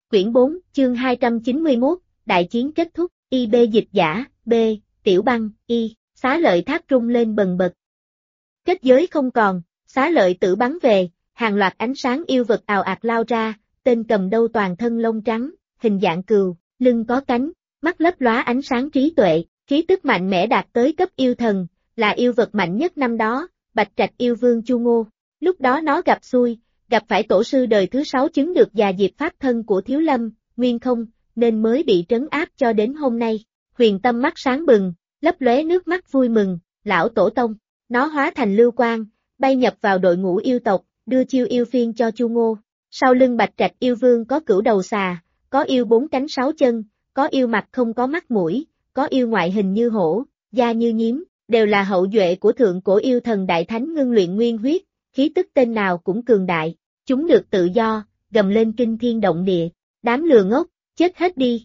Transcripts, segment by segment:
Quyển 4, chương 291, Đại chiến kết thúc, IB dịch giả, B, Tiểu Băng, Y, xá lợi tháp rung lên bần bật. Kết giới không còn, xá lợi tử bắn về, hàng loạt ánh sáng yêu vật ào ạt lao ra, tên cầm đâu toàn thân lông trắng, hình dạng cừu, lưng có cánh, mắt lấp lóa ánh sáng trí tuệ, khí tức mạnh mẽ đạt tới cấp yêu thần, là yêu vật mạnh nhất năm đó, Bạch Trạch yêu vương Chu Ngô. Lúc đó nó gặp xui, gặp phải tổ sư đời thứ 6 chứng được già diệp pháp thân của Thiếu Lâm, Nguyên Không, nên mới bị trấn áp cho đến hôm nay. Huyền Tâm mắt sáng bừng, lấp lóe nước mắt vui mừng, lão tổ tông, nó hóa thành lưu quang, bay nhập vào đội ngũ yêu tộc, đưa chiêu yêu phiên cho Chu Ngô. Sau lưng Bạch Trạch yêu vương có cửu đầu xà, có yêu 4 cánh 6 chân, có yêu mặt không có mắt mũi, có yêu ngoại hình như hổ, da như nhím, đều là hậu duệ của thượng cổ yêu thần đại thánh ngưng luyện nguyên huyết, khí tức tên nào cũng cường đại, chúng được tự do, gầm lên kinh thiên động địa, đám lừa ngốc, chết hết đi.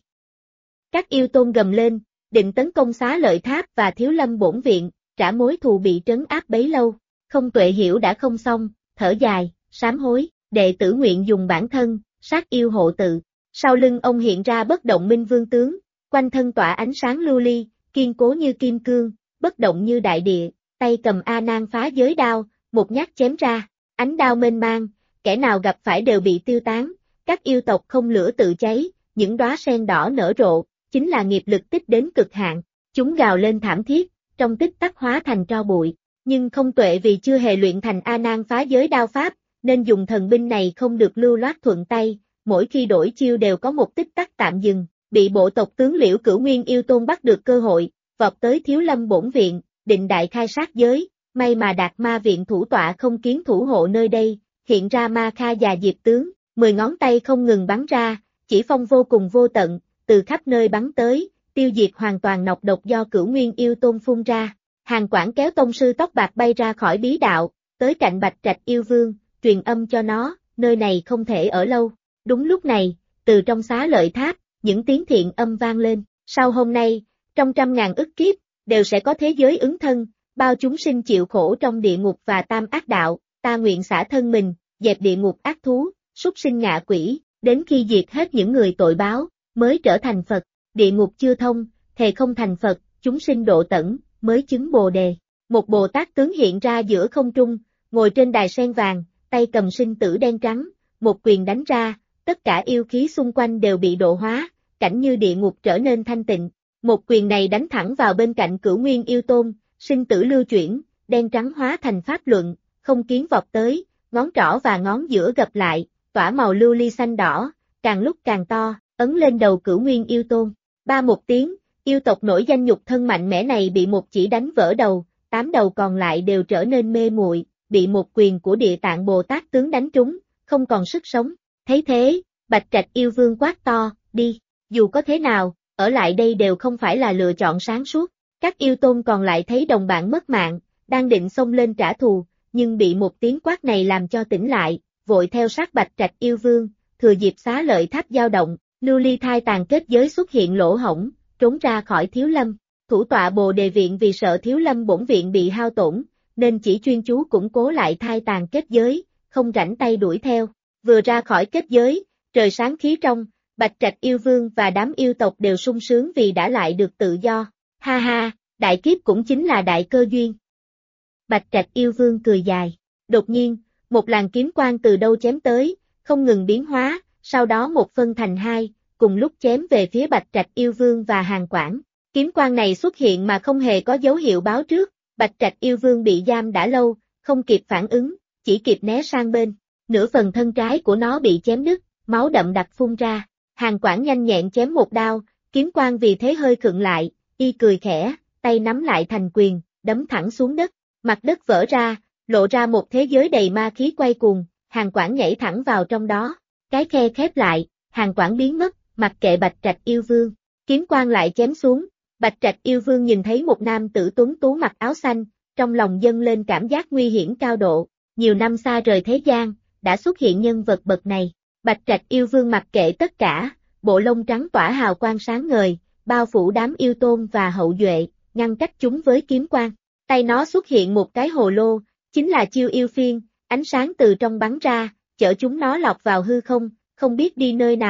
Các yêu tôn gầm lên, định tấn công xá lợi tháp và Thiếu Lâm bổn viện, trả mối thù bị trấn áp bấy lâu, không tuệ hiểu đã không xong, thở dài, sám hối, đệ tử nguyện dùng bản thân, sát yêu hộ tự. Sau lưng ông hiện ra bất động minh vương tướng, quanh thân tỏa ánh sáng lưu ly, kiên cố như kim cương, bất động như đại địa, tay cầm A Nan phá giới đao, một nhát chém ra, ánh đao mênh mang, kẻ nào gặp phải đều bị tiêu tán, các yêu tộc không lửa tự cháy, những đóa sen đỏ nở rộ, chính là nghiệp lực tích đến cực hạn, chúng gào lên thảm thiết, trong tích tắc hóa thành tro bụi, nhưng không tuệ vì chưa hề luyện thành A Nan phá giới đao pháp, nên dùng thần binh này không được lưu loát thuận tay, mỗi khi đổi chiêu đều có một tích tắc tạm dừng, bị bộ tộc tướng Liễu Cửu Nguyên yêu tôn bắt được cơ hội, vọt tới Thiếu Lâm bổn viện, định đại khai sát giới, may mà Đạt Ma viện thủ tọa không kiến thủ hộ nơi đây, hiện ra Ma Kha già diệp tướng, 10 ngón tay không ngừng bắn ra, chỉ phong vô cùng vô tận, từ khắp nơi bắn tới, tiêu diệt hoàn toàn nọc độc do Cửu Nguyên yêu tôn phun ra. Hàng Quảng kéo tông sư tóc bạc bay ra khỏi bí đạo, tới cạnh Bạch Trạch yêu vương, truyền âm cho nó, nơi này không thể ở lâu. Đúng lúc này, từ trong xá lợi tháp, những tiếng thiện âm vang lên, sau hôm nay, trong 100.000 ức kiếp, đều sẽ có thế giới ứng thân, bao chúng sinh chịu khổ trong địa ngục và tam ác đạo, ta nguyện xả thân mình, dẹp địa ngục ác thú, súc sinh ngạ quỷ, đến khi diệt hết những người tội báo, mới trở thành Phật, địa ngục chưa thông, thề không thành Phật, chúng sinh độ tận, mới chứng Bồ Đề. Một Bồ Tát tướng hiện ra giữa không trung, ngồi trên đài sen vàng, tay cầm sinh tử đen trắng, một quyền đánh ra, tất cả yêu khí xung quanh đều bị độ hóa, cảnh như địa ngục trở nên thanh tịnh. Một quyền này đánh thẳng vào bên cạnh Cửu Nguyên yêu tôn, sinh tử lưu chuyển, đen trắng hóa thành pháp luận, không kiến vọt tới, ngón trỏ và ngón giữa gặp lại, tỏa màu lưu ly xanh đỏ, càng lúc càng to, ấn lên đầu Cửu Nguyên yêu tôn. Ba một tiếng, yêu tộc nổi danh nhục thân mạnh mẽ này bị một chỉ đánh vỡ đầu, 8 đầu còn lại đều trở nên mê muội, bị một quyền của Địa Tạng Bồ Tát tướng đánh trúng, không còn sức sống. Thấy thế, Bạch Trạch yêu vương quát to, đi, dù có thế nào, ở lại đây đều không phải là lựa chọn sáng suốt. Các yêu tôn còn lại thấy đồng bạn mất mạng, đang định xông lên trả thù, nhưng bị một tiếng quát này làm cho tỉnh lại, vội theo sát Bạch Trạch yêu vương, thừa dịp xá lợi tháp dao động, lưu ly thai tàn kết giới xuất hiện lỗ hổng, trốn ra khỏi Thiếu Lâm. Thủ tọa Bồ Đề viện vì sợ Thiếu Lâm bổn viện bị hao tổn, nên chỉ chuyên chú củng cố lại thai tàn kết giới, không rảnh tay đuổi theo. Vừa ra khỏi kết giới, trời sáng khí trong, Bạch Trạch yêu vương và đám yêu tộc đều sung sướng vì đã lại được tự do. Ha ha, đại kiếp cũng chính là đại cơ duyên. Bạch Trạch yêu vương cười dài. Đột nhiên, một làn kiếm quang từ đâu chém tới, không ngừng biến hóa, sau đó một phân thành hai, cùng lúc chém về phía Bạch Trạch yêu vương và Hàng Quảng. Kiếm quang này xuất hiện mà không hề có dấu hiệu báo trước, Bạch Trạch yêu vương bị giam đã lâu, không kịp phản ứng, chỉ kịp né sang bên. Nửa phần thân trái của nó bị chém đứt, máu đậm đặc phun ra. Hàng Quảng nhanh nhẹn chém một đao, kiếm quang vì thế hơi khựng lại, y cười khẽ, tay nắm lại thành quyền, đấm thẳng xuống đất. Mặt đất vỡ ra, lộ ra một thế giới đầy ma khí quay cuồng, Hàng Quảng nhảy thẳng vào trong đó. Cái khe khép lại, Hàng Quảng biến mất, mặc kệ Bạch Trạch yêu vương. Kiếm quang lại chém xuống, Bạch Trạch yêu vương nhìn thấy một nam tử tuấn tú mặc áo xanh, trong lòng dâng lên cảm giác nguy hiểm cao độ. Nhiều năm xa rời thế gian, đã xuất hiện nhân vật bậc này. Bạch Trạch yêu vương mặc kệ tất cả, bộ lông trắng tỏa hào quang sáng ngời, bao phủ đám yêu tôn và hậu duệ, ngăn cách chúng với kiếm quang. Tay nó xuất hiện một cái hồ lô, chính là chiêu yêu phiên, ánh sáng từ trong bắn ra, chở chúng nó lọt vào hư không, không biết đi nơi nào.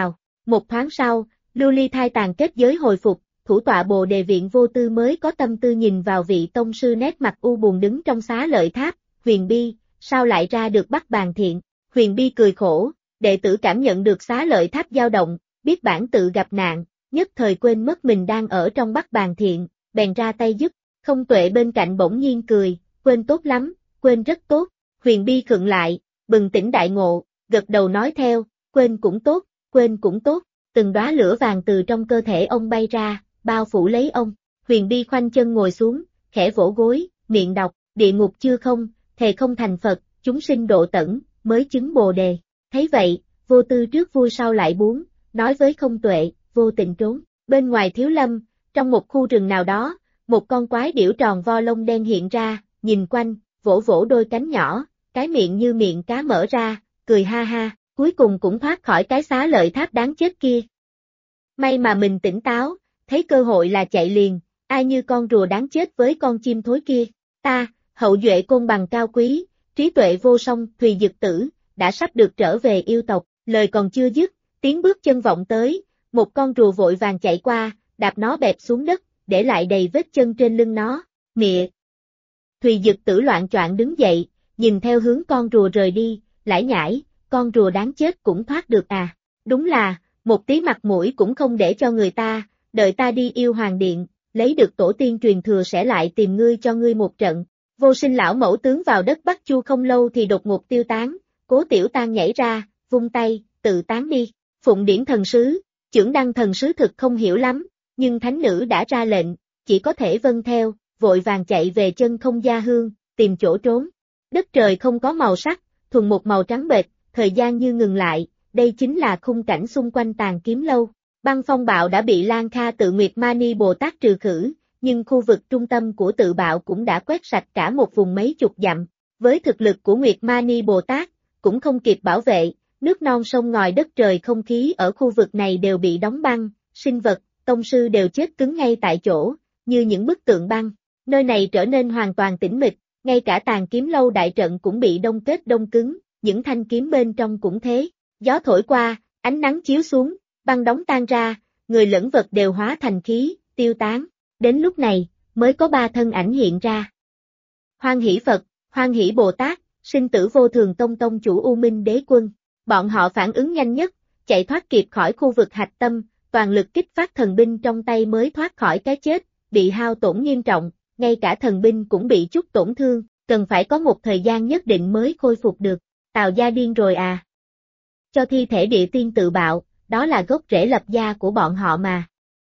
Một thoáng sau, lưu ly thai tàn kết giới hồi phục, thủ tọa Bồ Đề viện Vô Tư mới có tâm tư nhìn vào vị tông sư nét mặt u buồn đứng trong xá lợi tháp. Huyền Bi, sao lại ra được Bắc Bàn Thiện? Huyền Bi cười khổ, đệ tử cảm nhận được xá lợi tháp dao động, biết bản tự gặp nạn, nhất thời quên mất mình đang ở trong Bắc Bàn Thiện, bèn ra tay giúp. Không Tuệ bên cạnh bỗng nhiên cười, quên tốt lắm, quên rất tốt. Huyền Bi khựng lại, bừng tỉnh đại ngộ, gật đầu nói theo, quên cũng tốt, quên cũng tốt. Từng đóa lửa vàng từ trong cơ thể ông bay ra, bao phủ lấy ông. Huyền Bi khoanh chân ngồi xuống, khẽ vỗ gối, miệng đọc, địa ngục chưa không, thề không thành Phật, chúng sinh độ tẩn, mới chứng Bồ Đề. Thấy vậy, Vô Tư trước vui sau lại buồn, nói với Không Tuệ, vô tình trốn. Bên ngoài Thiếu Lâm, trong một khu rừng nào đó, một con quái điểu tròn vo lông đen hiện ra, nhìn quanh, vỗ vỗ đôi cánh nhỏ, cái miệng như miệng cá mở ra, cười ha ha, cuối cùng cũng thoát khỏi cái xá lợi tháp đáng chết kia. May mà mình tỉnh táo, thấy cơ hội là chạy liền, ai như con rùa đáng chết với con chim thối kia. Ta, hậu duệ côn bằng cao quý, trí tuệ vô song, Thùy Dực Tử, đã sắp được trở về yêu tộc, lời còn chưa dứt, tiếng bước chân vọng tới, một con rùa vội vàng chạy qua, đạp nó bẹp xuống đất, để lại đầy vết chân trên lưng nó. Mịa! Thùy Dực Tử loạng choạng đứng dậy, nhìn theo hướng con rùa rời đi, lải nhải, con rùa đáng chết cũng thoát được à. Đúng là, một tí mặt mũi cũng không để cho người ta, đợi ta đi yêu hoàng điện, lấy được tổ tiên truyền thừa sẽ lại tìm ngươi cho ngươi một trận. Vô Sinh lão mẫu tướng vào đất Bắc Chu không lâu thì đột ngột tiêu tán, Cố Tiểu Tan nhảy ra, vung tay, tự tán đi. Phụng Điển thần sứ, Chưởng Đăng thần sứ thực không hiểu lắm, nhưng thánh nữ đã ra lệnh, chỉ có thể vâng theo, vội vàng chạy về chân không gia hương, tìm chỗ trốn. Đất trời không có màu sắc, thuần một màu trắng bệch, thời gian như ngừng lại, đây chính là khung cảnh xung quanh Tàn Kiếm Lâu. Băng phong bạo đã bị Lan Kha Tự Nguyệt Mani Bồ Tát trừ khử, nhưng khu vực trung tâm của tự bạo cũng đã quét sạch cả một vùng mấy chục dặm. Với thực lực của Nguyệt Mani Bồ Tát, cũng không kịp bảo vệ, nước non sông ngòi đất trời không khí ở khu vực này đều bị đóng băng, sinh vật, tông sư đều chết cứng ngay tại chỗ, như những bức tượng băng. Nơi này trở nên hoàn toàn tĩnh mịch, ngay cả Tàn Kiếm Lâu đại trận cũng bị đông kết đông cứng, những thanh kiếm bên trong cũng thế. Gió thổi qua, ánh nắng chiếu xuống, băng đóng tan ra, người lẫn vật đều hóa thành khí, tiêu tán. Đến lúc này, mới có 3 thân ảnh hiện ra. Hoan Hỷ Phật, Hoan Hỷ Bồ Tát, Sinh Tử Vô Thường Tông Tông chủ U Minh Đế Quân. Bọn họ phản ứng nhanh nhất, chạy thoát kịp khỏi khu vực hạch tâm, toàn lực kích phát thần binh trong tay mới thoát khỏi cái chết, bị hao tổn nghiêm trọng, ngay cả thần binh cũng bị chút tổn thương, cần phải có một thời gian nhất định mới khôi phục được. Tào gia điên rồi à? Cho thi thể địa tiên tự bạo, đó là gốc rễ lập gia của bọn họ mà.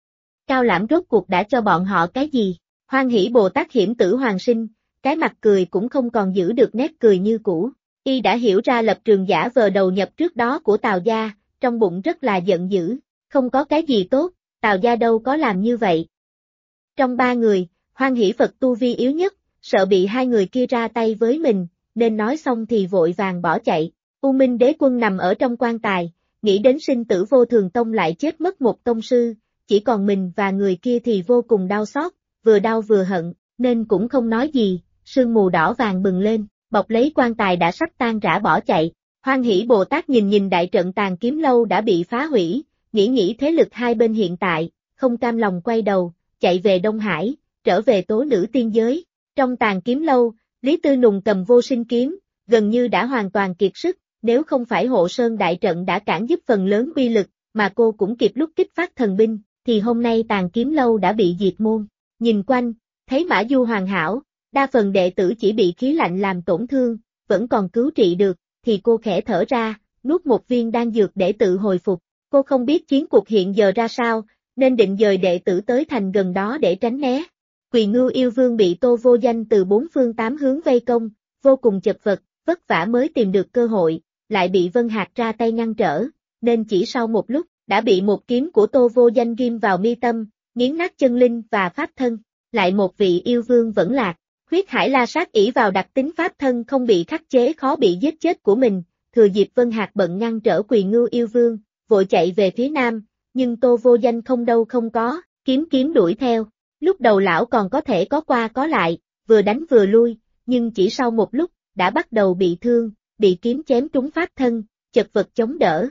Cao Lãm rốt cuộc đã cho bọn họ cái gì? Hoan Hỷ Bồ Tát hiểm tử hoàng sinh, cái mặt cười cũng không còn giữ được nét cười như cũ. Y đã hiểu ra lập trường giả vờ đầu nhập trước đó của Tào gia, trong bụng rất là giận dữ, không có cái gì tốt, Tào gia đâu có làm như vậy. Trong 3 người, Hoan Hỷ Phật tu vi yếu nhất, sợ bị 2 người kia ra tay với mình, nên nói xong thì vội vàng bỏ chạy. U Minh Đế Quân nằm ở trong quan tài, nghĩ đến Sinh Tử Vô Thường Tông lại chết mất một tông sư, chỉ còn mình và người kia thì vô cùng đau xót, vừa đau vừa hận, nên cũng không nói gì, sương mù đỏ vàng bừng lên, bọc lấy quan tài đã sắp tan rã bỏ chạy. Hoan Hỷ Bồ Tát nhìn đại trận Tàn Kiếm Lâu đã bị phá hủy, nghĩ thế lực hai bên hiện tại, không cam lòng quay đầu, chạy về Đông Hải, trở về Tố Nữ Tiên Giới. Trong Tàn Kiếm Lâu, Lý Tư Nùng cầm Vô Sinh kiếm, gần như đã hoàn toàn kiệt sức, nếu không phải Hộ Sơn đại trận đã cản giúp phần lớn uy lực, mà cô cũng kịp lúc kích phát thần binh, thì hôm nay Tàn Kiếm Lâu đã bị diệt môn. Nhìn quanh, thấy Mã Du hoàn hảo, đa phần đệ tử chỉ bị khí lạnh làm tổn thương, vẫn còn cứu trị được, thì cô khẽ thở ra, nuốt một viên đan dược để tự hồi phục. Cô không biết chiến cuộc hiện giờ ra sao, nên định dời đệ tử tới thành gần đó để tránh né. Quỳ Ngưu yêu vương bị Tô Vô Danh từ 4 phương 8 hướng vây công, vô cùng chật vật, vất vả mới tìm được cơ hội, lại bị Vân Hạc ra tay ngăn trở, nên chỉ sau một lúc, đã bị một kiếm của Tô Vô Danh ghim vào mi tâm, nghiến nát chân linh và pháp thân. Lại một vị yêu vương vẫn lạc, Huyết Hải La Sát ỷ vào đặc tính pháp thân không bị khắc chế khó bị giết chết của mình, thừa dịp Vân Hạc bận ngăn trở Quỳ Ngưu yêu vương, vội chạy về phía nam, nhưng Tô Vô Danh không đâu không có, kiếm đuổi theo. Lúc đầu lão còn có thể có qua có lại, vừa đánh vừa lui, nhưng chỉ sau một lúc, đã bắt đầu bị thương, bị kiếm chém trúng pháp thân, chật vật chống đỡ.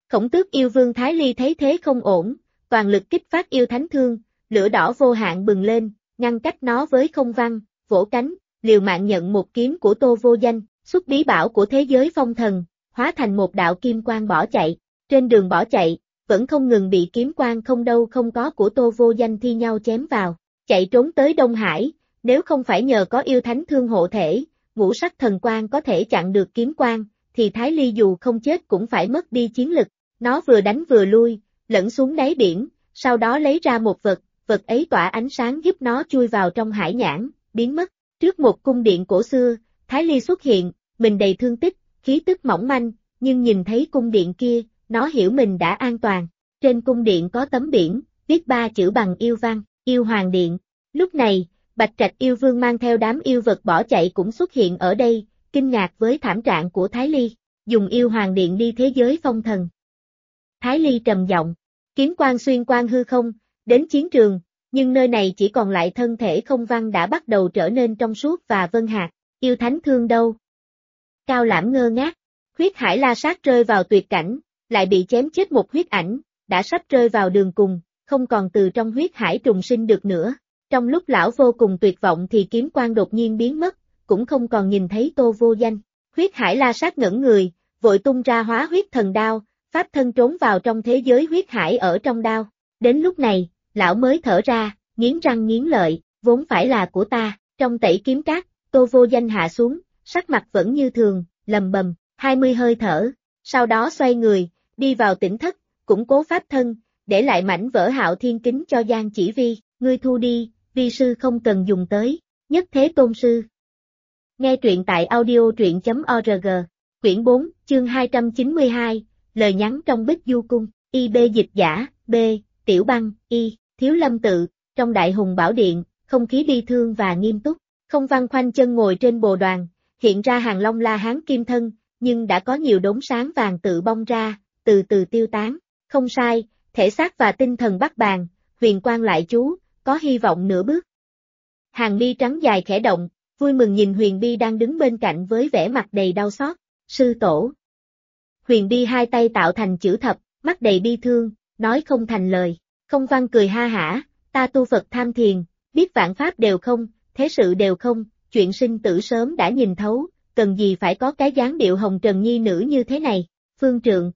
Khổng Tước yêu vương Thái Ly thấy thế không ổn, toàn lực kích phát yêu thánh thương, lửa đỏ vô hạn bừng lên, ngăn cách nó với không văn, vỗ cánh, liều mạng nhận một kiếm của Tô Vô Danh, xuất bí bảo của thế giới phong thần, hóa thành một đạo kim quang bỏ chạy. Trên đường bỏ chạy, vẫn không ngừng bị kiếm quang không đâu không có của Tô Vô Danh thi nhau chém vào, chạy trốn tới Đông Hải, nếu không phải nhờ có yêu thánh thương hộ thể, ngũ sắc thần quang có thể chặn được kiếm quang, thì Thái Ly dù không chết cũng phải mất đi chiến lực. Nó vừa đánh vừa lui, lẫn xuống đáy biển, sau đó lấy ra một vật, vật ấy tỏa ánh sáng giúp nó chui vào trong hải nhãn, biến mất. Trước một cung điện cổ xưa, Thái Ly xuất hiện, mình đầy thương tích, khí tức mỏng manh, nhưng nhìn thấy cung điện kia, nó hiểu mình đã an toàn. Trên cung điện có tấm biển, viết 3 chữ bằng yêu văn, yêu hoàng điện. Lúc này, Bạch Trạch yêu vương mang theo đám yêu vật bỏ chạy cũng xuất hiện ở đây, kinh ngạc với thảm trạng của Thái Ly, dùng yêu hoàng điện đi thế giới phong thần. Thái Ly trầm giọng, kiếm quang xuyên quang hư không, đến chiến trường, nhưng nơi này chỉ còn lại thân thể không văn đã bắt đầu trở nên trong suốt và vân hạt, yêu thánh thương đâu? Cao Lãm ngơ ngác, huyết hải la sát rơi vào tuyệt cảnh, lại bị chém chết một huyết ảnh, đã sắp rơi vào đường cùng, không còn từ trong huyết hải trùng sinh được nữa. Trong lúc lão vô cùng tuyệt vọng thì kiếm quang đột nhiên biến mất, cũng không còn nhìn thấy Tô Vô Danh. Huyết hải la sát ngẩn người, vội tung ra hóa huyết thần đao, pháp thân trốn vào trong thế giới huyết hải ở trong đao. Đến lúc này, lão mới thở ra, nghiến răng nghiến lợi, vốn phải là của ta. Trong tẩy kiếm cát, Tô Vô Danh hạ xuống, sắc mặt vẫn như thường, lầm bầm, 20 hơi thở, sau đó xoay người, đi vào tỉnh thất, củng cố pháp thân, để lại mảnh vỡ Hạo Thiên kính cho Giang Chỉ Vi, ngươi thu đi, vi sư không cần dùng tới, Nhất Thế Tôn sư. Nghe truyện tại audio.truyện.org, quyển 4, chương 292, lời nhắn trong Bích Du Cung, IB dịch giả, B, Tiểu Băng, I, Thiếu Lâm Tự, trong Đại Hùng Bảo Điện, không khí bi thương và nghiêm túc, không văn khoanh chân ngồi trên bồ đoàn, hiện ra hàng long la hán kim thân, nhưng đã có nhiều đốm sáng vàng tự bong ra, từ từ tiêu tán, không sai, thể xác và tinh thần bắt bàn, huyền quang lại chú, có hy vọng nửa bước. Hàng mi trắng dài khẽ động, vui mừng nhìn Huyền Bi đang đứng bên cạnh với vẻ mặt đầy đau xót, sư tổ. Huyền Bi hai tay tạo thành chữ thập, mắt đầy bi thương, nói không thành lời, không văn cười ha hả, ta tu Phật tham thiền, biết vạn pháp đều không, thế sự đều không, chuyện sinh tử sớm đã nhìn thấu, cần gì phải có cái dáng điệu hồng trần nhi nữ như thế này, Phương Trượng.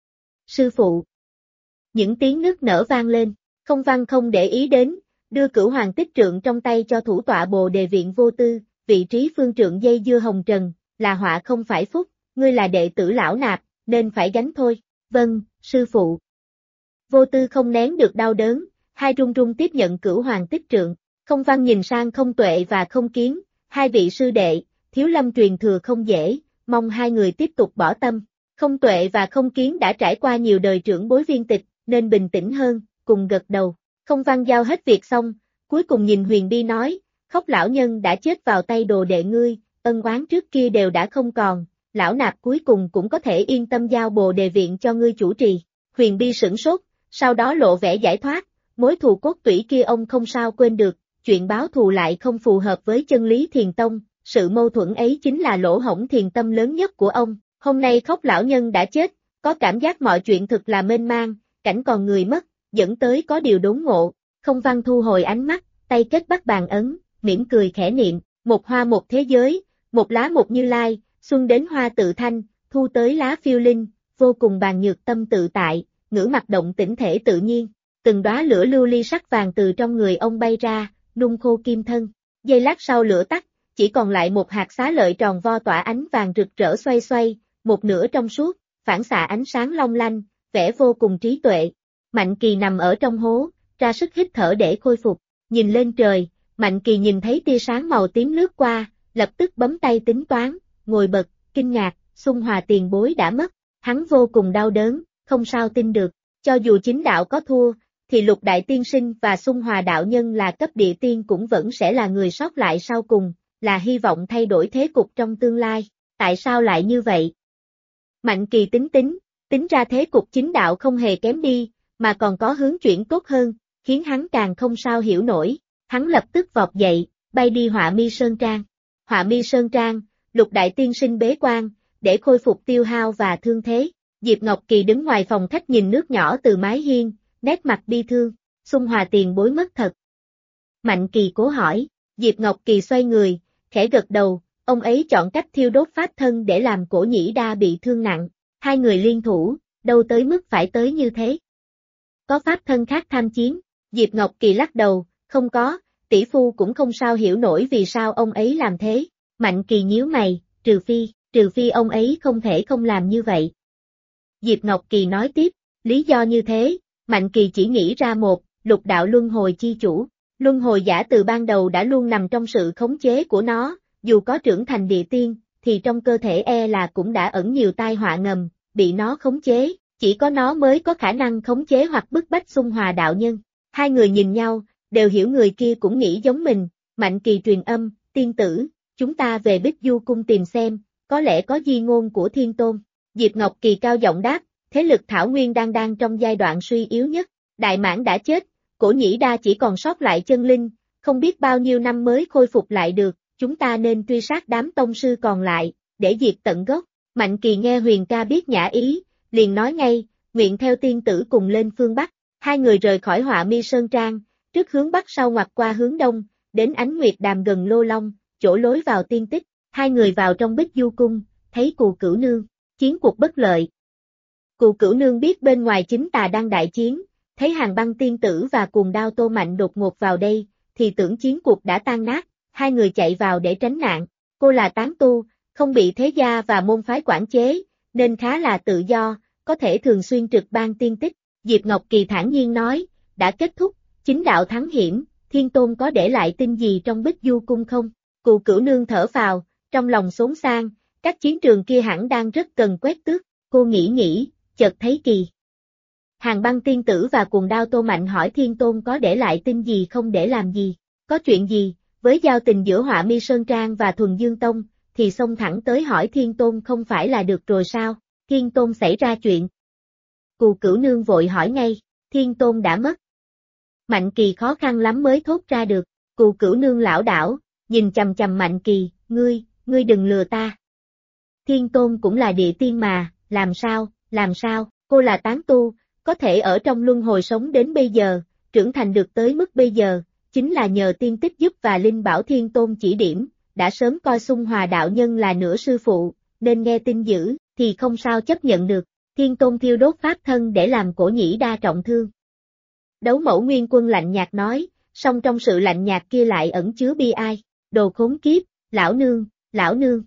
Sư phụ. Những tiếng nức nở vang lên, không văn không để ý đến, đưa Cửu Hoàng Tích Trượng trong tay cho thủ tọa Bồ Đề Viện Vô Tư, vị trí Phương Trượng dây dưa hồng trần, là họa không phải phúc, ngươi là đệ tử lão nạp, nên phải gánh thôi, vâng, sư phụ. Vô Tư không nén được đau đớn, hai run run tiếp nhận Cửu Hoàng Tích Trượng, không văn nhìn sang Không Tuệ và Không Kiến, hai vị sư đệ, Thiếu Lâm truyền thừa không dễ, mong hai người tiếp tục bỏ tâm. Không Tuệ và Không Kiến đã trải qua nhiều đời trưởng bối viên tịch, nên bình tĩnh hơn, cùng gật đầu. Không văn giao hết việc xong, cuối cùng nhìn Huyền Bi nói, Khóc lão nhân đã chết vào tay đồ đệ ngươi, ân oán trước kia đều đã không còn, lão nạp cuối cùng cũng có thể yên tâm giao Bồ Đề Viện cho ngươi chủ trì. Huyền Bi sửng sốt, sau đó lộ vẻ giải thoát, mối thù cốt tủy kia ông không sao quên được, chuyện báo thù lại không phù hợp với chân lý Thiền Tông, sự mâu thuẫn ấy chính là lỗ hổng thiền tâm lớn nhất của ông. Hôm nay Khóc lão nhân đã chết, có cảm giác mọi chuyện thực là mênh mang, cảnh còn người mất, dẫn tới có điều đốn ngộ. Không văn thu hồi ánh mắt, tay kết bắt bàn ấn, mỉm cười khẽ niệm, một hoa một thế giới, một lá một Như Lai, xuân đến hoa tự thanh, thu tới lá phiêu linh, vô cùng bàn nhược tâm tự tại, ngữ mặt động tĩnh thể tự nhiên. Từng đóa lửa lưu ly sắc vàng từ trong người ông bay ra, nung khô kim thân. Giây lát sau lửa tắt, chỉ còn lại một hạt xá lợi tròn vo tỏa ánh vàng rực rỡ xoay xoay, một nửa trong suốt, phản xạ ánh sáng long lanh, vẻ vô cùng trí tuệ. Mạnh Kỳ nằm ở trong hố, ra sức hít thở để khôi phục, nhìn lên trời, Mạnh Kỳ nhìn thấy tia sáng màu tím lướt qua, lập tức bấm tay tính toán, ngồi bật, kinh ngạc, Xung Hòa tiền bối đã mất, hắn vô cùng đau đớn, không sao tin được, cho dù chính đạo có thua, thì Lục Đại Tiên Sinh và Xung Hòa đạo nhân là cấp địa tiên cũng vẫn sẽ là người sót lại sau cùng, là hy vọng thay đổi thế cục trong tương lai, tại sao lại như vậy? Mạnh Kỳ tính ra thế cục chính đạo không hề kém đi, mà còn có hướng chuyển tốt hơn, khiến hắn càng không sao hiểu nổi, hắn lập tức vọt dậy, bay đi Họa Mi Sơn Trang. Họa Mi Sơn Trang, Lục Đại Tiên Sinh bế quan, để khôi phục tiêu hao và thương thế, Diệp Ngọc Kỳ đứng ngoài phòng khách nhìn nước nhỏ từ mái hiên, nét mặt bi thương, Xung Hòa tiền bối mất thật. Mạnh Kỳ cố hỏi, Diệp Ngọc Kỳ xoay người, khẽ gật đầu, ông ấy chọn cách thiêu đốt pháp thân để làm Cổ Nhĩ Đa bị thương nặng, hai người liên thủ, đâu tới mức phải tới như thế. Có pháp thân khác tham chiến, Diệp Ngọc Kỳ lắc đầu, không có, tỷ phu cũng không sao hiểu nổi vì sao ông ấy làm thế, Mạnh Kỳ nhíu mày, trừ phi ông ấy không thể không làm như vậy. Diệp Ngọc Kỳ nói tiếp, lý do như thế, Mạnh Kỳ chỉ nghĩ ra một, lục đạo luân hồi chi chủ, luân hồi giả từ ban đầu đã luôn nằm trong sự khống chế của nó, dù có trưởng thành địa tiên, thì trong cơ thể là cũng đã ẩn nhiều tai họa ngầm, bị nó khống chế, chỉ có nó mới có khả năng khống chế hoặc bức bách Xung Hòa đạo nhân. Hai người nhìn nhau, đều hiểu người kia cũng nghĩ giống mình, Mạnh Kỳ truyền âm, tiên tử, chúng ta về Bích Du cung tìm xem, có lẽ có di ngôn của Thiên Tôn. Diệp Ngọc Kỳ cao giọng đáp, thế lực Thảo Nguyên đang trong giai đoạn suy yếu nhất, Đại Mãn đã chết, Cổ Nhĩ Đa chỉ còn sót lại chân linh, không biết bao nhiêu năm mới khôi phục lại được, chúng ta nên truy sát đám tông sư còn lại, để diệt tận gốc. Mạnh Kỳ nghe Huyền ca biết nhã ý, liền nói ngay, nguyện theo tiên tử cùng lên phương Bắc. Hai người rời khỏi Họa Mi Sơn Trang, trước hướng Bắc sau ngoặt qua hướng Đông, đến Ánh Nguyệt Đàm gần Lô Long, chỗ lối vào tiên tích. Hai người vào trong Bích Du cung, thấy Cù Cửu Nương, chiến cuộc bất lợi. Cù Cửu Nương biết bên ngoài chính tà đang đại chiến, thấy Hàng Băng tiên tử và Cuồng Đao Tô Mạnh đột ngột vào đây, thì tưởng chiến cuộc đã tan nát, hai người chạy vào để tránh nạn. Cô là tán tu, không bị thế gia và môn phái quản chế, nên khá là tự do, có thể thường xuyên trực ban tiên tích. Diệp Ngọc Kỳ thản nhiên nói, đã kết thúc, chính đạo thắng hiểm, Thiên Tôn có để lại tin gì trong Bích Du cung không? Cù Cửu Nương thở phào, trong lòng xốn sang, các chiến trường kia hẳn đang rất cần quét tước, cô nghĩ, chợt thấy kỳ. Hàng Băng tiên tử và Cuồng Đao Tô Mạnh hỏi Thiên Tôn có để lại tin gì không để làm gì, có chuyện gì, với giao tình giữa Họa Mi Sơn Trang và Thuần Dương Tông, thì xông thẳng tới hỏi Thiên Tôn không phải là được rồi sao, Thiên Tôn xảy ra chuyện. Cù Cửu Nương vội hỏi ngay, Thiên Tôn đã mất. Mạnh Kỳ khó khăn lắm mới thốt ra được, Cù Cửu Nương lảo đảo, nhìn chằm chằm Mạnh Kỳ, ngươi đừng lừa ta. Thiên Tôn cũng là địa tiên mà, làm sao, cô là tán tu, có thể ở trong luân hồi sống đến bây giờ, trưởng thành được tới mức bây giờ, chính là nhờ tiên tích giúp và Linh Bảo Thiên Tôn chỉ điểm, đã sớm coi Xung Hòa đạo nhân là nửa sư phụ, nên nghe tin dữ, thì không sao chấp nhận được. Thiên Tôn thiêu đốt pháp thân để làm Cổ Nhĩ Đa trọng thương. Đấu Mẫu Nguyên Quân lạnh nhạt nói, song trong sự lạnh nhạt kia lại ẩn chứa bi ai, đồ khốn kiếp, lão nương.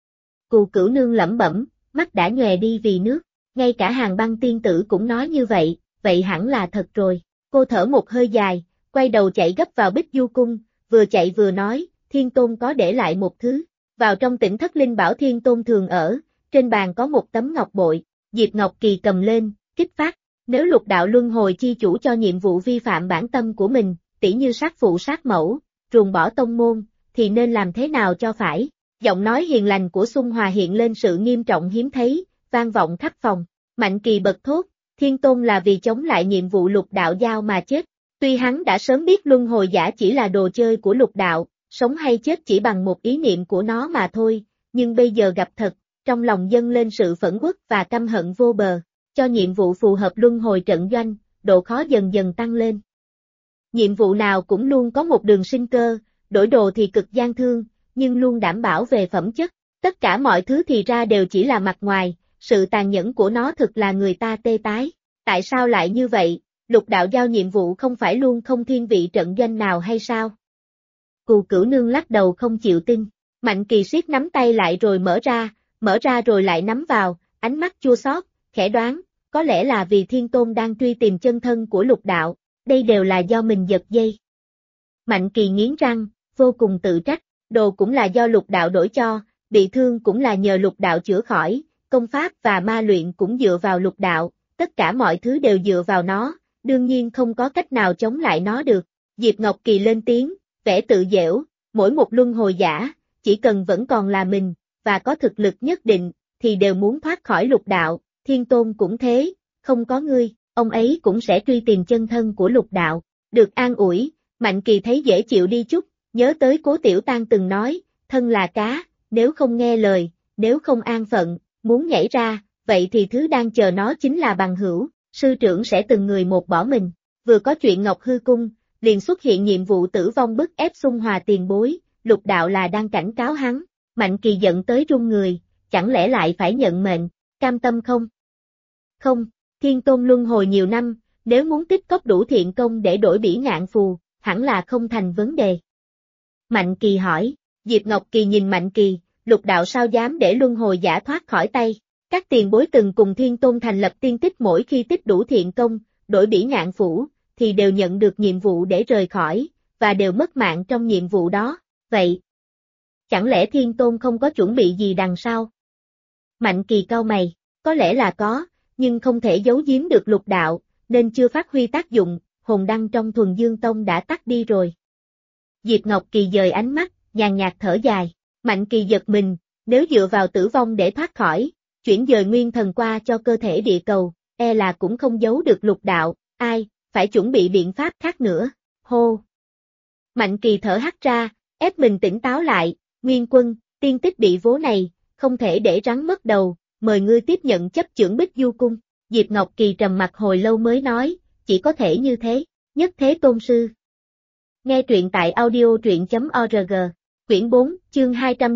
Cù Cửu Nương lẩm bẩm, mắt đã nhòe đi vì nước, ngay cả Hàng Băng tiên tử cũng nói như vậy hẳn là thật rồi. Cô thở một hơi dài, quay đầu chạy gấp vào Bích Du cung, vừa chạy vừa nói, Thiên Tôn có để lại một thứ, vào trong tỉnh thất Linh Bảo Thiên Tôn thường ở, trên bàn có một tấm ngọc bội. Diệp Ngọc Kỳ cầm lên, kích phát, nếu lục đạo luân hồi chi chủ cho nhiệm vụ vi phạm bản tâm của mình, tỉ như sát phụ sát mẫu, ruồng bỏ tông môn, thì nên làm thế nào cho phải? Giọng nói hiền lành của Xung Hòa hiện lên sự nghiêm trọng hiếm thấy, vang vọng khắp phòng. Mạnh Kỳ bật thốt, Thiên Tôn là vì chống lại nhiệm vụ lục đạo giao mà chết. Tuy hắn đã sớm biết luân hồi giả chỉ là đồ chơi của lục đạo, sống hay chết chỉ bằng một ý niệm của nó mà thôi, nhưng bây giờ gặp thật, trong lòng dâng lên sự phẫn uất và căm hận vô bờ, cho nhiệm vụ phù hợp luân hồi trận doanh, độ khó dần dần tăng lên. Nhiệm vụ nào cũng luôn có một đường sinh cơ, đổi đồ thì cực gian thương, nhưng luôn đảm bảo về phẩm chất, tất cả mọi thứ thì ra đều chỉ là mặt ngoài, sự tàn nhẫn của nó thực là người ta tê tái. Tại sao lại như vậy, lục đạo giao nhiệm vụ không phải luôn không thiên vị trận doanh nào hay sao? Cù Cửu Nương lắc đầu không chịu tin, Mạnh Kỳ siết nắm tay lại rồi mở ra rồi lại nắm vào, ánh mắt chua xót, khẽ đoán, có lẽ là vì Thiên Tôn đang truy tìm chân thân của lục đạo, đây đều là do mình giật dây. Mạnh Kỳ nghiến răng, vô cùng tự trách, đồ cũng là do lục đạo đổi cho, bị thương cũng là nhờ lục đạo chữa khỏi, công pháp và ma luyện cũng dựa vào lục đạo, tất cả mọi thứ đều dựa vào nó, đương nhiên không có cách nào chống lại nó được. Diệp Ngọc Kỳ lên tiếng, vẻ tự giễu, mỗi một luân hồi giả, chỉ cần vẫn còn là mình, và có thực lực nhất định, thì đều muốn thoát khỏi lục đạo, Thiên Tôn cũng thế, không có ngươi, ông ấy cũng sẽ truy tìm chân thân của lục đạo. Được an ủi, Mạnh Kỳ thấy dễ chịu đi chút, nhớ tới Cố Tiểu Tang từng nói, thân là cá, nếu không nghe lời, nếu không an phận, muốn nhảy ra, vậy thì thứ đang chờ nó chính là bằng hữu, sư trưởng sẽ từng người một bỏ mình. Vừa có chuyện Ngọc Hư Cung, liền xuất hiện nhiệm vụ tử vong bức ép Xung Hòa tiền bối, Lục đạo là đang cảnh cáo hắn. Mạnh Kỳ giận tới run người, chẳng lẽ lại phải nhận mệnh, cam tâm không? Không, Thiên Tôn luân hồi nhiều năm, nếu muốn tích cóp đủ thiện công để đổi bỉ ngạn phù, hẳn là không thành vấn đề. Mạnh Kỳ hỏi, Diệp Ngọc Kỳ nhìn Mạnh Kỳ, Lục đạo sao dám để luân hồi giả thoát khỏi tay. Các tiền bối từng cùng Thiên Tôn thành lập tiên tích, mỗi khi tích đủ thiện công, đổi bỉ ngạn phủ, thì đều nhận được nhiệm vụ để rời khỏi, và đều mất mạng trong nhiệm vụ đó, vậy chẳng lẽ Thiên Tôn không có chuẩn bị gì đằng sau? Mạnh Kỳ cau mày, có lẽ là có, nhưng không thể giấu giếm được Lục đạo, nên chưa phát huy tác dụng, hồn đăng trong Thuần Dương Tông đã tắt đi rồi. Diệp Ngọc Kỳ dời ánh mắt, nhàn nhạt thở dài, Mạnh Kỳ giật mình, nếu dựa vào tử vong để thoát khỏi, chuyển dời nguyên thần qua cho cơ thể địa cầu, e là cũng không giấu được Lục đạo, ai, phải chuẩn bị biện pháp khác nữa, hô. Mạnh Kỳ thở hắt ra, ép mình tỉnh táo lại, Nguyên Quân, tiên tích bị vố này, không thể để rắn mất đầu, mời ngươi tiếp nhận chấp chưởng Bích Du Cung. Diệp Ngọc Kỳ trầm mặt hồi lâu mới nói, chỉ có thể như thế, nhất thế tôn sư. Nghe truyện tại audio.org, quyển 4, chương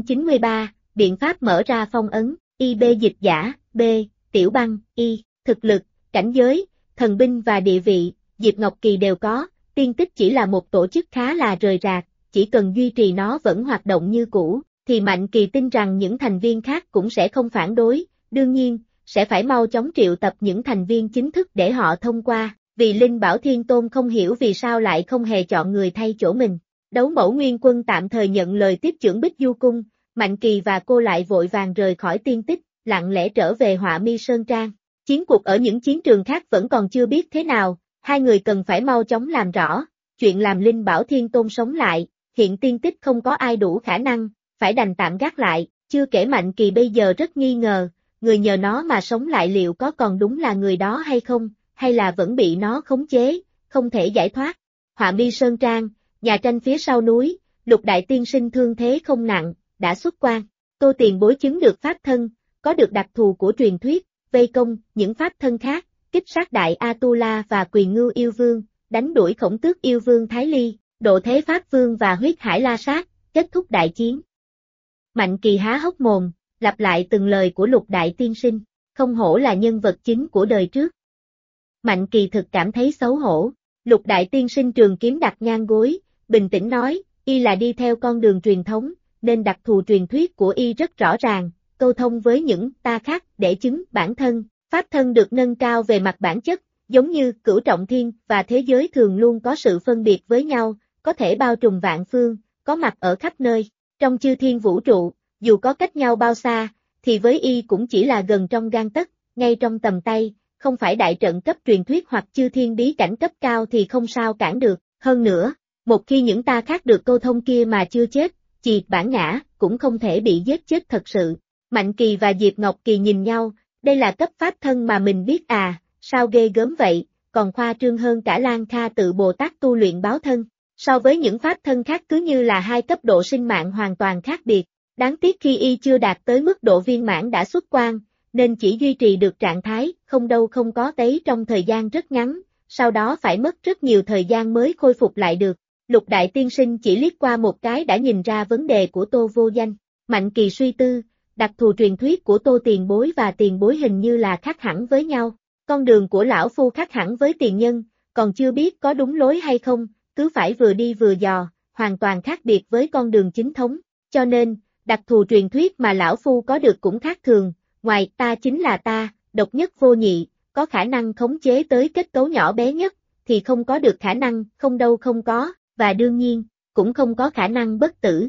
293, biện pháp mở ra phong ấn, IB dịch giả, B, Tiểu Băng, Y, thực lực, cảnh giới, thần binh và địa vị, Diệp Ngọc Kỳ đều có, tiên tích chỉ là một tổ chức khá là rời rạc, chỉ cần duy trì nó vẫn hoạt động như cũ, thì Mạnh Kỳ tin rằng những thành viên khác cũng sẽ không phản đối, đương nhiên, sẽ phải mau chóng triệu tập những thành viên chính thức để họ thông qua, vì Linh Bảo Thiên Tôn không hiểu vì sao lại không hề chọn người thay chỗ mình. Đấu Mẫu Nguyên Quân tạm thời nhận lời tiếp chưởng Bích Du Cung, Mạnh Kỳ và cô lại vội vàng rời khỏi tiên tích, lặng lẽ trở về Họa Mi Sơn Trang. Chiến cuộc ở những chiến trường khác vẫn còn chưa biết thế nào, hai người cần phải mau chóng làm rõ, chuyện làm Linh Bảo Thiên Tôn sống lại, hiện tiên tích không có ai đủ khả năng, phải đành tạm gác lại, chưa kể Mạnh Kỳ bây giờ rất nghi ngờ, người nhờ nó mà sống lại liệu có còn đúng là người đó hay không, hay là vẫn bị nó khống chế, không thể giải thoát. Họa Mi Sơn Trang, nhà tranh phía sau núi, Lục Đại Tiên Sinh thương thế không nặng, đã xuất quan, Tô Tiền Bối chứng được pháp thân, có được đặc thù của truyền thuyết, vây công những pháp thân khác, kích sát Đại Atula và Quyền Ngưu Yêu Vương, đánh đuổi Khổng Tước Yêu Vương Thái Ly, độ thế Pháp Vương và Huyết Hải La Sát, kết thúc đại chiến. Mạnh Kỳ há hốc mồm, lặp lại từng lời của Lục Đại Tiên Sinh, không hổ là nhân vật chính của đời trước. Mạnh Kỳ thực cảm thấy xấu hổ, Lục Đại Tiên Sinh trường kiếm đặt ngang gối, bình tĩnh nói, y là đi theo con đường truyền thống, nên đặc thù truyền thuyết của y rất rõ ràng, câu thông với những ta khác để chứng bản thân, pháp thân được nâng cao về mặt bản chất, giống như Cửu Trọng Thiên và thế giới thường luôn có sự phân biệt với nhau, có thể bao trùm vạn phương, có mặt ở khắp nơi, trong chư thiên vũ trụ, dù có cách nhau bao xa, thì với y cũng chỉ là gần trong gang tấc, ngay trong tầm tay, không phải đại trận cấp truyền thuyết hoặc chư thiên bí cảnh cấp cao thì không sao cản được, hơn nữa, một khi những ta khác được câu thông kia mà chưa chết, thì bản ngã cũng không thể bị giết chết thật sự. Mạnh Kỳ và Diệp Ngọc Kỳ nhìn nhau, đây là cấp pháp thân mà mình biết à, sao ghê gớm vậy, còn khoa trương hơn cả Lan Kha Tự Bồ Tát tu luyện báo thân, so với những pháp thân khác cứ như là hai cấp độ sinh mạng hoàn toàn khác biệt, đáng tiếc khi y chưa đạt tới mức độ viên mãn đã xuất quan, nên chỉ duy trì được trạng thái, không đâu không có đấy trong thời gian rất ngắn, sau đó phải mất rất nhiều thời gian mới khôi phục lại được. Lục Đại Tiên Sinh chỉ liếc qua một cái đã nhìn ra vấn đề của Tô Vô Danh, Mạnh Kỳ suy tư, đặc thù truyền thuyết của Tô Tiền Bối và Tiền Bối hình như là khác hẳn với nhau, con đường của lão phu khác hẳn với tiền nhân, còn chưa biết có đúng lối hay không, cứ phải vừa đi vừa dò, hoàn toàn khác biệt với con đường chính thống, cho nên, đặc thù truyền thuyết mà lão phu có được cũng khác thường, ngoài ta chính là ta, độc nhất vô nhị, có khả năng khống chế tới kết cấu nhỏ bé nhất, thì không có được khả năng không đâu không có, và đương nhiên, cũng không có khả năng bất tử.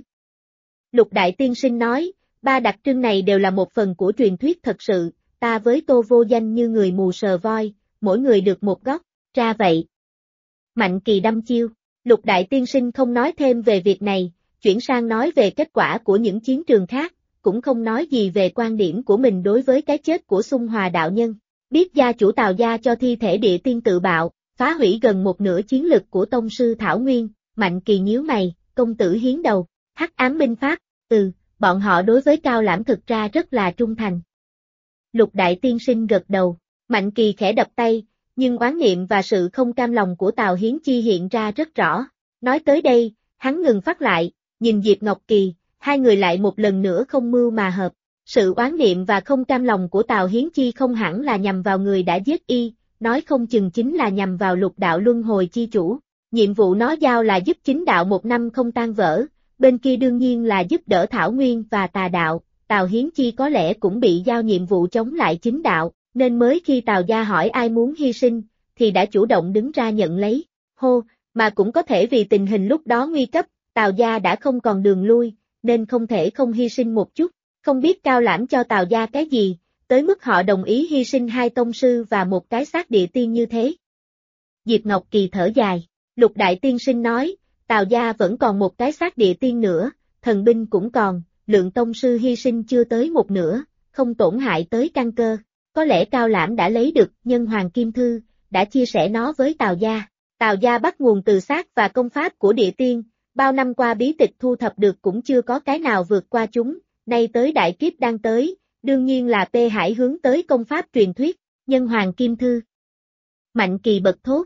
Lục Đại Tiên Sinh nói, ba đặc trưng này đều là một phần của truyền thuyết thật sự, ta với Tô Vô Danh như người mù sờ voi, mỗi người được một góc, ra vậy. Mạnh Kỳ đăm chiêu, Lục Đại Tiên Sinh không nói thêm về việc này, chuyển sang nói về kết quả của những chiến trường khác, cũng không nói gì về quan điểm của mình đối với cái chết của Xung Hòa đạo nhân. Biết gia chủ Tào gia cho thi thể địa tiên tự bạo, phá hủy gần một nửa chiến lực của tông sư Thảo Nguyên, Mạnh Kỳ nhíu mày, công tử hiến đầu, Hắc Ám binh pháp, bọn họ đối với Cao Lãm thực ra rất là trung thành. Lục đại tiên sinh gật đầu, Mạnh Kỳ khẽ đập tay, nhưng oán niệm và sự không cam lòng của Tào Hiến Chi hiện ra rất rõ. Nói tới đây, hắn ngừng phát lại, nhìn Diệp Ngọc Kỳ, hai người lại một lần nữa không mưu mà hợp. Sự oán niệm và không cam lòng của Tào Hiến Chi không hẳn là nhằm vào người đã giết y, nói không chừng chính là nhằm vào lục đạo luân hồi chi chủ. Nhiệm vụ nó giao là giúp chính đạo một năm không tan vỡ, bên kia đương nhiên là giúp đỡ Thảo Nguyên và tà đạo. Tào Hiến Chi có lẽ cũng bị giao nhiệm vụ chống lại chính đạo, nên mới khi Tào gia hỏi ai muốn hy sinh, thì đã chủ động đứng ra nhận lấy. Mà cũng có thể vì tình hình lúc đó nguy cấp, Tào gia đã không còn đường lui, nên không thể không hy sinh một chút. Không biết Cao Lãm cho Tào gia cái gì, tới mức họ đồng ý hy sinh hai tông sư và một cái xác địa tiên như thế. Diệp Ngọc Kỳ thở dài, Lục đại tiên sinh nói, Tào gia vẫn còn một cái xác địa tiên nữa, thần binh cũng còn, lượng tông sư hy sinh chưa tới một nửa, không tổn hại tới căn cơ. Có lẽ Cao Lãm đã lấy được Nhân Hoàng Kim Thư, đã chia sẻ nó với Tào gia. Tào gia bắt nguồn từ xác và công pháp của địa tiên, bao năm qua bí tịch thu thập được cũng chưa có cái nào vượt qua chúng, nay tới đại kiếp đang tới, đương nhiên là Tê Hải hướng tới công pháp truyền thuyết, Nhân Hoàng Kim Thư. Mạnh Kỳ bật thốt.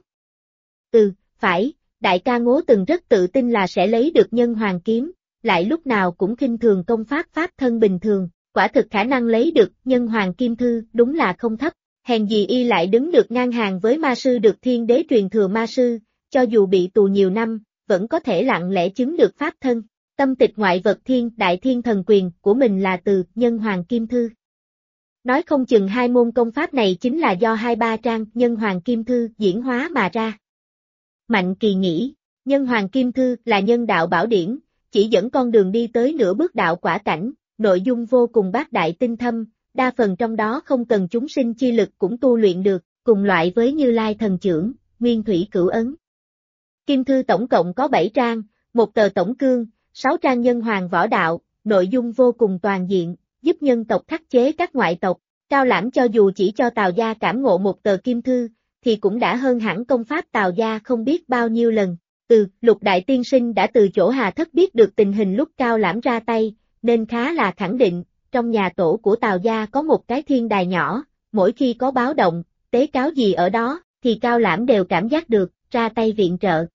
Phải, đại ca Ngố từng rất tự tin là sẽ lấy được Nhân Hoàng Kiếm, lại lúc nào cũng khinh thường công pháp pháp thân bình thường, quả thực khả năng lấy được Nhân Hoàng Kim Thư đúng là không thấp, hèn gì y lại đứng được ngang hàng với ma sư được thiên đế truyền thừa ma sư, cho dù bị tù nhiều năm, vẫn có thể lặng lẽ chứng được pháp thân. Tâm tịch ngoại vật thiên đại thiên thần quyền của mình là từ Nhân Hoàng Kim Thư. Nói không chừng hai môn công pháp này chính là do 2-3 trang Nhân Hoàng Kim Thư diễn hóa mà ra. Mạnh Kỳ nghĩ, Nhân Hoàng Kim Thư là nhân đạo bảo điển, chỉ dẫn con đường đi tới nửa bước đạo quả cảnh, nội dung vô cùng bác đại tinh thâm, đa phần trong đó không cần chúng sinh chi lực cũng tu luyện được, cùng loại với Như Lai Thần Chưởng, Nguyên Thủy Cửu Ấn. Kim Thư tổng cộng có 7 trang, một tờ tổng cương, 6 trang nhân hoàng võ đạo, nội dung vô cùng toàn diện, giúp nhân tộc khắc chế các ngoại tộc. Cao Lãm cho dù chỉ cho Tào gia cảm ngộ một tờ Kim Thư, thì cũng đã hơn hẳn công pháp Tào gia không biết bao nhiêu lần. Lục đại tiên sinh đã từ chỗ Hà Thất biết được tình hình lúc Cao Lãm ra tay, nên khá là khẳng định, trong nhà tổ của Tào gia có một cái thiên đài nhỏ, mỗi khi có báo động, tế cáo gì ở đó, thì Cao Lãm đều cảm giác được, ra tay viện trợ.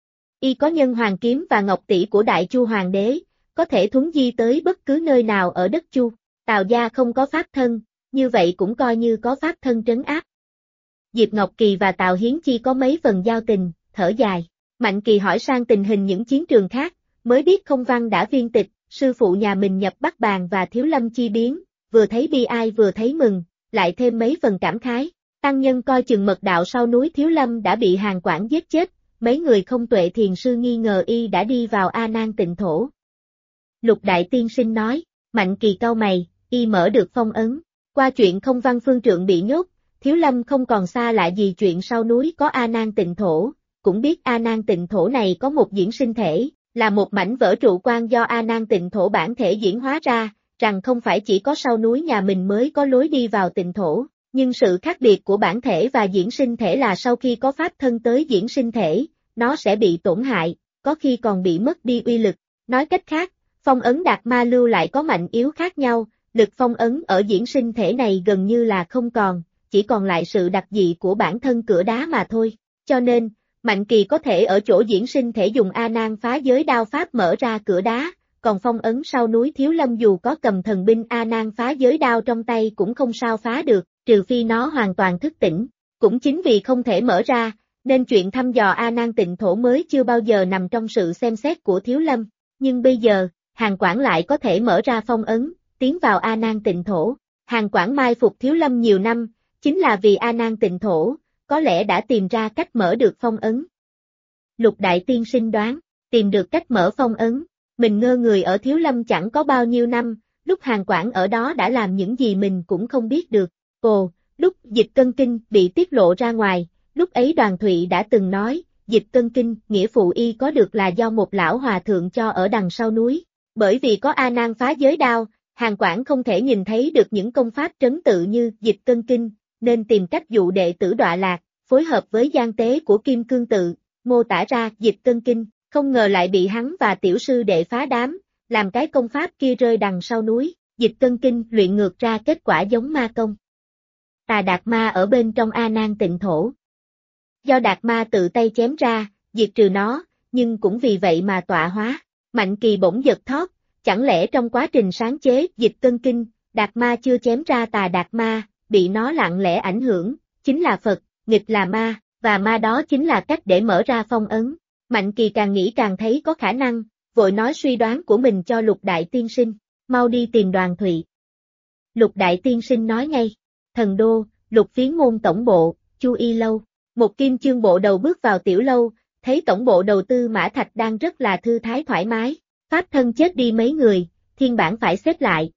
Y có Nhân Hoàng Kiếm và Ngọc Tỷ của Đại Chu Hoàng đế, có thể thuấn di tới bất cứ nơi nào ở đất Chu. Tào gia không có pháp thân, như vậy cũng coi như có pháp thân trấn áp. Diệp Ngọc Kỳ và Tào Hiến Chi có mấy phần giao tình, thở dài. Mạnh Kỳ hỏi sang tình hình những chiến trường khác, mới biết Không Văn đã viên tịch, sư phụ nhà mình nhập Bắc Bàn và Thiếu Lâm chi biến, vừa thấy bi ai vừa thấy mừng, lại thêm mấy phần cảm khái. Tăng nhân coi chừng mật đạo sau núi Thiếu Lâm đã bị Hàn Quảng giết chết, mấy người không tuệ thiền sư nghi ngờ y đã đi vào A Nan tịnh thổ. Lục đại tiên sinh nói, Mạnh Kỳ cau mày, y mở được phong ấn, qua chuyện Không Văn phương trượng bị nhốt, Thiếu Lâm không còn xa lạ gì chuyện sau núi có A Nan tịnh thổ, cũng biết A Nan tịnh thổ này có một diễn sinh thể, là một mảnh vỡ trụ quan do A Nan tịnh thổ bản thể diễn hóa ra, rằng không phải chỉ có sau núi nhà mình mới có lối đi vào tịnh thổ, nhưng sự khác biệt của bản thể và diễn sinh thể là sau khi có pháp thân tới diễn sinh thể, nó sẽ bị tổn hại, có khi còn bị mất đi uy lực. Nói cách khác, phong ấn Đạt Ma Lưu lại có mạnh yếu khác nhau, lực phong ấn ở diễn sinh thể này gần như là không còn, chỉ còn lại sự đặc dị của bản thân cửa đá mà thôi. Cho nên, Mạnh Kỳ có thể ở chỗ diễn sinh thể dùng A Nan phá giới đao pháp mở ra cửa đá, còn phong ấn sau núi Thiếu Lâm dù có cầm thần binh A Nan phá giới đao trong tay cũng không sao phá được, trừ phi nó hoàn toàn thức tỉnh. Cũng chính vì không thể mở ra, nên chuyện thăm dò A Nan tịnh thổ mới chưa bao giờ nằm trong sự xem xét của Thiếu Lâm. Nhưng bây giờ, Hàn Quảng lại có thể mở ra phong ấn, tiến vào A Nan tịnh thổ. Hàn Quảng mai phục Thiếu Lâm nhiều năm, chính là vì A Nan tịnh thổ, có lẽ đã tìm ra cách mở được phong ấn. Lục đại tiên sinh đoán, tìm được cách mở phong ấn, mình ngơ người ở Thiếu Lâm chẳng có bao nhiêu năm, lúc Hàn Quảng ở đó đã làm những gì mình cũng không biết được. Lúc Dịch Cân Kinh bị tiết lộ ra ngoài, lúc ấy Đoàn Thụy đã từng nói, Dịch Cân Kinh, nghĩa phụ y có được là do một lão hòa thượng cho ở đằng sau núi. Bởi vì có A Nan phá giới đao, Hàn Quảng không thể nhìn thấy được những công pháp trấn tự như Dịch Cân Kinh, nên tìm cách dụ đệ tử đọa lạc, phối hợp với gian tế của Kim Cương Tự, mô tả ra Dịch Cân Kinh, không ngờ lại bị hắn và tiểu sư đệ phá đám, làm cái công pháp kia rơi đằng sau núi. dịch cân kinh luyện ngược ra kết quả giống ma công. Tà Đạt Ma ở bên trong A Nan tịnh thổ. Do Đạt Ma tự tay chém ra, diệt trừ nó, nhưng cũng vì vậy mà tọa hóa. Mạnh Kỳ bỗng giật thót, chẳng lẽ trong quá trình sáng chế dịch cân kinh, Đạt Ma chưa chém ra Tà Đạt Ma, bị nó lặng lẽ ảnh hưởng, chính là Phật, nghịch là ma, và ma đó chính là cách để mở ra phong ấn. Mạnh Kỳ càng nghĩ càng thấy có khả năng, vội nói suy đoán của mình cho Lục Đại Tiên Sinh, mau đi tìm Đoàn Thụy. Lục Đại Tiên Sinh nói ngay, Thần Đô, Lục Phiến môn tổng bộ, Chu Y lâu. Một kim chương bộ đầu bước vào tiểu lâu, thấy tổng bộ đầu Tư Mã Thạch đang rất là thư thái thoải mái, pháp thân chết đi mấy người, thiên bản phải xếp lại.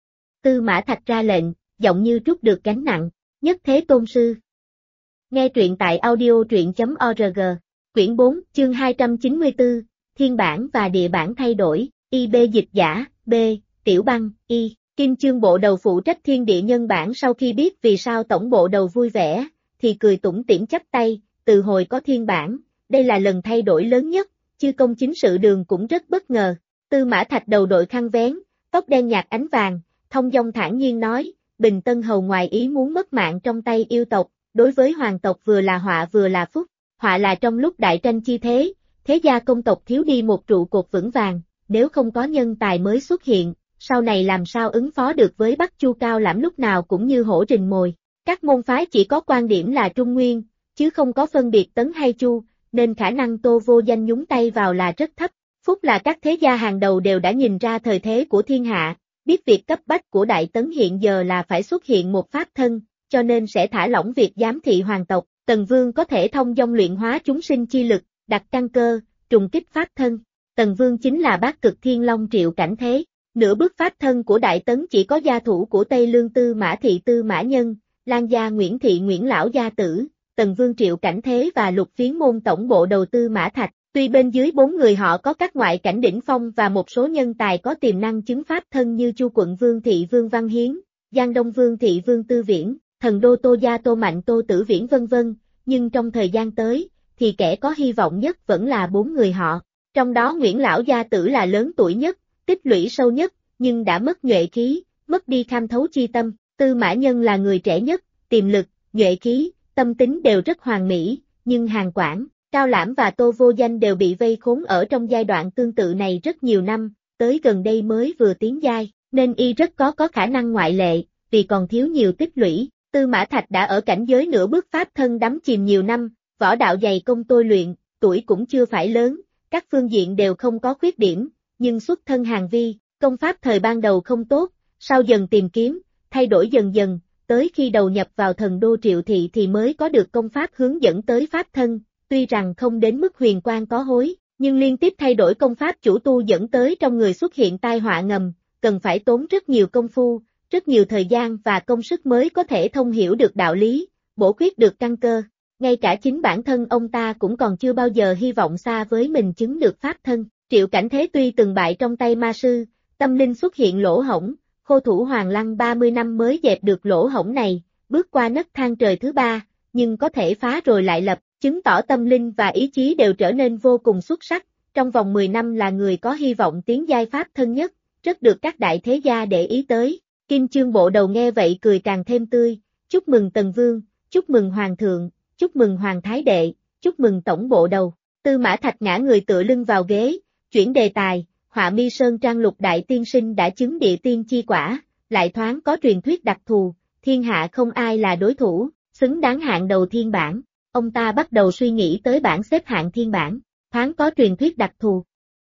Tư Mã Thạch ra lệnh, giọng như trút được gánh nặng, nhất thế tôn sư. Nghe truyện tại audio.org, quyển 4, chương 294, thiên bản và địa bản thay đổi, IB dịch giả, B, Tiểu Băng, Y. Kim chương bộ đầu phụ trách thiên địa nhân bản sau khi biết vì sao tổng bộ đầu vui vẻ, thì cười tủm tỉm chắp tay, từ hồi có thiên bản, đây là lần thay đổi lớn nhất, chư công chính sự đường cũng rất bất ngờ. Tư Mã Thạch đầu đội khăn vén, tóc đen nhạt ánh vàng, thông dong thản nhiên nói, Bình Tân hầu ngoài ý muốn mất mạng trong tay yêu tộc, đối với hoàng tộc vừa là họa vừa là phúc, họa là trong lúc đại tranh chi thế, thế gia công tộc thiếu đi một trụ cột vững vàng, nếu không có nhân tài mới xuất hiện, sau này làm sao ứng phó được với Bắc Chu Cao Lãm lúc nào cũng như hổ rình mồi. Các môn phái chỉ có quan điểm là Trung Nguyên, chứ không có phân biệt Tấn hay Chu, nên khả năng Tô Vô Danh nhúng tay vào là rất thấp. Phúc là các thế gia hàng đầu đều đã nhìn ra thời thế của thiên hạ, biết việc cấp bách của Đại Tấn hiện giờ là phải xuất hiện một pháp thân, cho nên sẽ thả lỏng việc giám thị hoàng tộc. Tần Vương có thể thông dong luyện hóa chúng sinh chi lực, đặt căn cơ, trùng kích pháp thân. Tần Vương chính là Bát Cực Thiên Long Triệu Cảnh Thế. Nửa bước pháp thân của Đại Tấn chỉ có gia thủ của Tây Lương Tư Mã Thị Tư Mã Nhân, Lan gia Nguyễn Thị Nguyễn Lão gia tử, Tần Vương Triệu Cảnh Thế và Lục Phiến môn tổng bộ đầu Tư Mã Thạch. Tuy bên dưới 4 người họ có các ngoại cảnh đỉnh phong và một số nhân tài có tiềm năng chứng pháp thân như Chu Quận Vương Thị Vương Văn Hiến, Giang Đông Vương Thị Vương Tư Viễn, Thần Đô Tô Gia Tô Mạnh Tô Tử Viễn vân vân, nhưng trong thời gian tới, thì kẻ có hy vọng nhất vẫn là 4 người họ. Trong đó Nguyễn Lão gia tử là lớn tuổi nhất, tích lũy sâu nhất, nhưng đã mất nhuệ khí, mất đi kham thấu chi tâm. Tư Mã Nhân là người trẻ nhất, tiềm lực, nhuệ khí, tâm tính đều rất hoàn mỹ, nhưng Hàn Quảng, Cao Lãm và Tô Vô Danh đều bị vây khốn ở trong giai đoạn tương tự này rất nhiều năm, tới gần đây mới vừa tiến giai, nên y rất có khả năng ngoại lệ, vì còn thiếu nhiều tích lũy. Tư Mã Thạch đã ở cảnh giới nửa bước pháp thân đắm chìm nhiều năm, võ đạo dày công tôi luyện, tuổi cũng chưa phải lớn, các phương diện đều không có khuyết điểm, nhưng xuất thân hàn vi, công pháp thời ban đầu không tốt, sau dần tìm kiếm, thay đổi dần dần, tới khi đầu nhập vào Thần Đô Triệu Thị thì mới có được công pháp hướng dẫn tới pháp thân, tuy rằng không đến mức huyền quang có hối, nhưng liên tiếp thay đổi công pháp chủ tu dẫn tới trong người xuất hiện tai họa ngầm, cần phải tốn rất nhiều công phu, rất nhiều thời gian và công sức mới có thể thông hiểu được đạo lý, bổ khuyết được căn cơ. Ngay cả chính bản thân ông ta cũng còn chưa bao giờ hy vọng xa với mình chứng được pháp thân. Triệu Cảnh Thế tuy từng bại trong tay ma sư, tâm linh xuất hiện lỗ hổng, khô thủ Hoàng Lăng 30 năm mới dẹp được lỗ hổng này, bước qua nấc thang trời thứ 3, nhưng có thể phá rồi lại lập, chứng tỏ tâm linh và ý chí đều trở nên vô cùng xuất sắc, trong vòng 10 năm là người có hy vọng tiến giai pháp thân nhất, rất được các đại thế gia để ý tới. Kim chương bộ đầu nghe vậy cười càng thêm tươi, chúc mừng Tần Vương, chúc mừng Hoàng thượng, chúc mừng Hoàng Thái Đệ, chúc mừng tổng bộ đầu. Tư Mã Thạch ngã người tựa lưng vào ghế, chuyển đề tài, Họa Mi Sơn Trang Lục Đại Tiên Sinh đã chứng địa tiên chi quả, lại thoáng có truyền thuyết đặc thù, thiên hạ không ai là đối thủ, xứng đáng hạng đầu thiên bản. Ông ta bắt đầu suy nghĩ tới bảng xếp hạng thiên bản, thoáng có truyền thuyết đặc thù.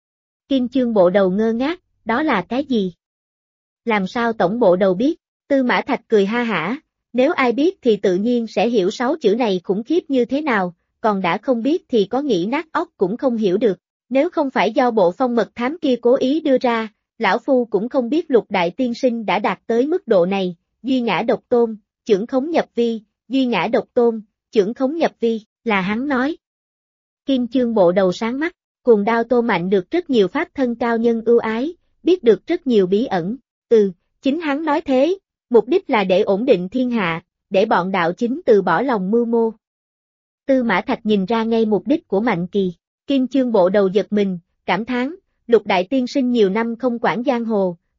Kim chương bộ đầu ngơ ngác, đó là cái gì? Làm sao tổng bộ đầu biết? Tư Mã Thạch cười ha hả, nếu ai biết thì tự nhiên sẽ hiểu 6 chữ này khủng khiếp như thế nào, còn đã không biết thì có nghĩ nát óc cũng không hiểu được. Nếu không phải do bộ phong mật thám kia cố ý đưa ra, lão phu cũng không biết Lục Đại Tiên Sinh đã đạt tới mức độ này, duy ngã độc tôn, chưởng khống nhập vi, duy ngã độc tôn, chưởng khống nhập vi, là hắn nói. Kim chương bộ đầu sáng mắt, cuồng đao Tô Mạnh được rất nhiều pháp thân cao nhân ưu ái, biết được rất nhiều bí ẩn, chính hắn nói thế, mục đích là để ổn định thiên hạ, để bọn đạo chính từ bỏ lòng mưu mô. Tư Mã Thạch nhìn ra ngay mục đích của Mạnh Kỳ, Kim chương bộ đầu giật mình, cảm thán, Lục Đại Tiên Sinh nhiều năm không quản giang hồ,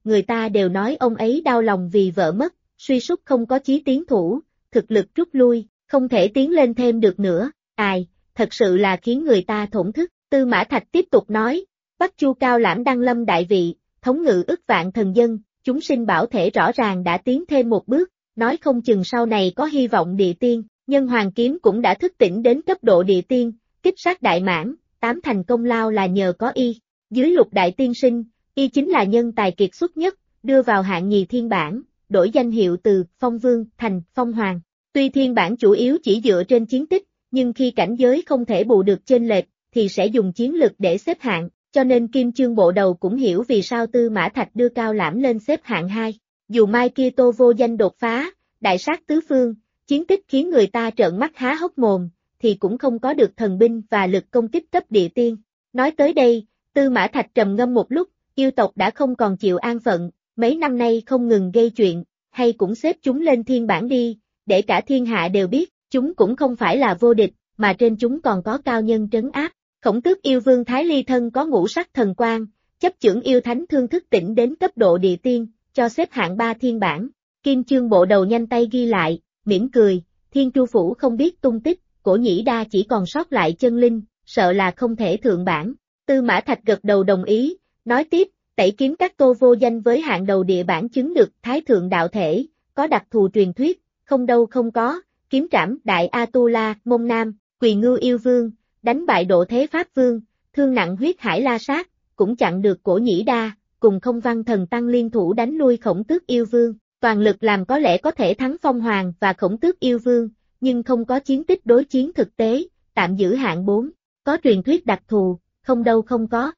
người ta đều nói ông ấy đau lòng vì vợ mất, suy sút không có chí tiến thủ, thực lực rút lui, không thể tiến lên thêm được nữa, thật sự là khiến người ta thổn thức. Tư Mã Thạch tiếp tục nói, Bắc Chu Cao Lãm đăng lâm đại vị, thống ngự ức vạn thần dân, chúng sinh bảo thể rõ ràng đã tiến thêm một bước, nói không chừng sau này có hy vọng địa tiên, Nhân Hoàng Kiếm cũng đã thức tỉnh đến cấp độ địa tiên, kích sát đại mãn, 8 thành công lao là nhờ có y. Dưới Lục đại tiên sinh, y chính là nhân tài kiệt xuất nhất, đưa vào hạng nhì thiên bản, đổi danh hiệu từ Phong Vương thành Phong Hoàng. Tuy thiên bản chủ yếu chỉ dựa trên chiến tích, nhưng khi cảnh giới không thể bù được chênh lệch, thì sẽ dùng chiến lực để xếp hạng, cho nên Kim Chương Bộ Đầu cũng hiểu vì sao Tư Mã Thạch đưa Cao Lãm lên xếp hạng 2. Dù mai kia Tô Vô Danh đột phá, đại sát tứ phương, chiến tích khiến người ta trợn mắt há hốc mồm, thì cũng không có được thần binh và lực công kích cấp địa tiên. Nói tới đây, Tư Mã Thạch trầm ngâm một lúc, yêu tộc đã không còn chịu an phận, mấy năm nay không ngừng gây chuyện, hay cũng xếp chúng lên thiên bản đi, để cả thiên hạ đều biết, chúng cũng không phải là vô địch, mà trên chúng còn có cao nhân trấn áp. Khổng Tước yêu vương Thái Ly thân có ngũ sắc thần quang, chấp chưởng yêu thánh thương thức tỉnh đến cấp độ địa tiên, cho xếp hạng 3 thiên bản. Kim Chương Bộ Đầu nhanh tay ghi lại, mỉm cười, Thiên Tru Phủ không biết tung tích, Cổ Nhĩ Đa chỉ còn sót lại chân linh, sợ là không thể thượng bản. Tư Mã Thạch gật đầu đồng ý, nói tiếp, tẩy kiếm các Tô Vô Danh với hạng đầu địa bản chứng được Thái Thượng Đạo Thể, có đặc thù truyền thuyết, không đâu không có, kiếm trảm Đại A-tu-la, Mông Nam, Quỳ Ngưu yêu vương, đánh bại Độ Thế Pháp Vương, thương nặng Huyết Hải La Sát, cũng chặn được Cổ Nhĩ Đa, cùng Không Văn Thần Tăng liên thủ đánh lui Khổng Tước yêu vương, toàn lực làm có lẽ có thể thắng Phong Hoàng và Khổng Tước yêu vương, nhưng không có chiến tích đối chiến thực tế, tạm giữ hạng 4, có truyền thuyết đặc thù, không đâu không có.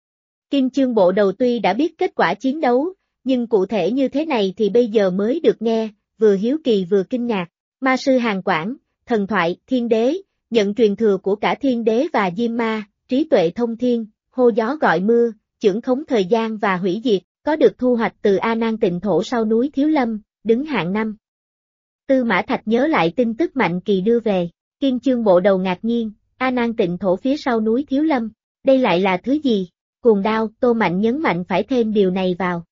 Kim Chương Bộ Đầu tuy đã biết kết quả chiến đấu, nhưng cụ thể như thế này thì bây giờ mới được nghe, vừa hiếu kỳ vừa kinh ngạc. Ma sư Hàn Quảng, thần thoại, thiên đế, nhận truyền thừa của cả thiên đế và Diêm Ma, trí tuệ thông thiên, hô gió gọi mưa, chưởng khống thời gian và hủy diệt, có được thu hoạch từ A Nan tịnh thổ sau núi Thiếu Lâm, đứng hạng 5. Tư Mã Thạch nhớ lại tin tức Mạnh Kỳ đưa về, Kim Chương Bộ Đầu ngạc nhiên, A Nan tịnh thổ phía sau núi Thiếu Lâm, đây lại là thứ gì? Cuồng đao, Tô Mạnh nhấn mạnh phải thêm điều này vào.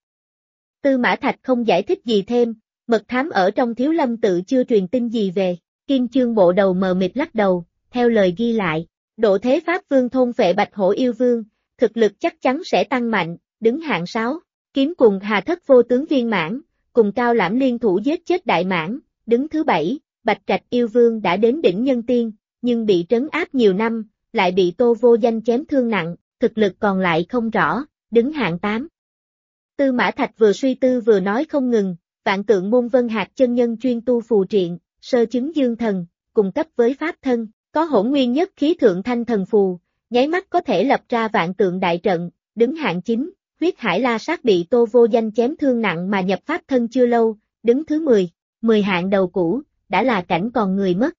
Tư Mã Thạch không giải thích gì thêm, mật thám ở trong Thiếu Lâm tự chưa truyền tin gì về, Kim Chương Bộ Đầu mờ mịt lắc đầu, theo lời ghi lại, Độ Thế Pháp Vương thôn phệ Bạch Hổ yêu vương, thực lực chắc chắn sẽ tăng mạnh, đứng hạng 6, kiếm cùng Hà Thất vô tướng viên mãn, cùng Cao Lãm liên thủ giết chết đại mãn, đứng thứ 7, Bạch Trạch yêu vương đã đến đỉnh nhân tiên, nhưng bị trấn áp nhiều năm, lại bị Tô Vô Danh chém thương nặng, thực lực còn lại không rõ, đứng hạng 8. Tư Mã Thạch vừa suy tư vừa nói không ngừng, Vạn Tượng Môn Vân Hạc chân nhân chuyên tu phù triện, sơ chứng dương thần, cùng cấp với pháp thân, có hỗn nguyên nhất khí thượng thanh thần phù, nháy mắt có thể lập ra vạn tượng đại trận, đứng hạng 9, Huyết Hải La Sát bị Tô Vô Danh chém thương nặng mà nhập pháp thân chưa lâu, đứng thứ 10, 10 hạng đầu cũ, đã là cảnh còn người mất.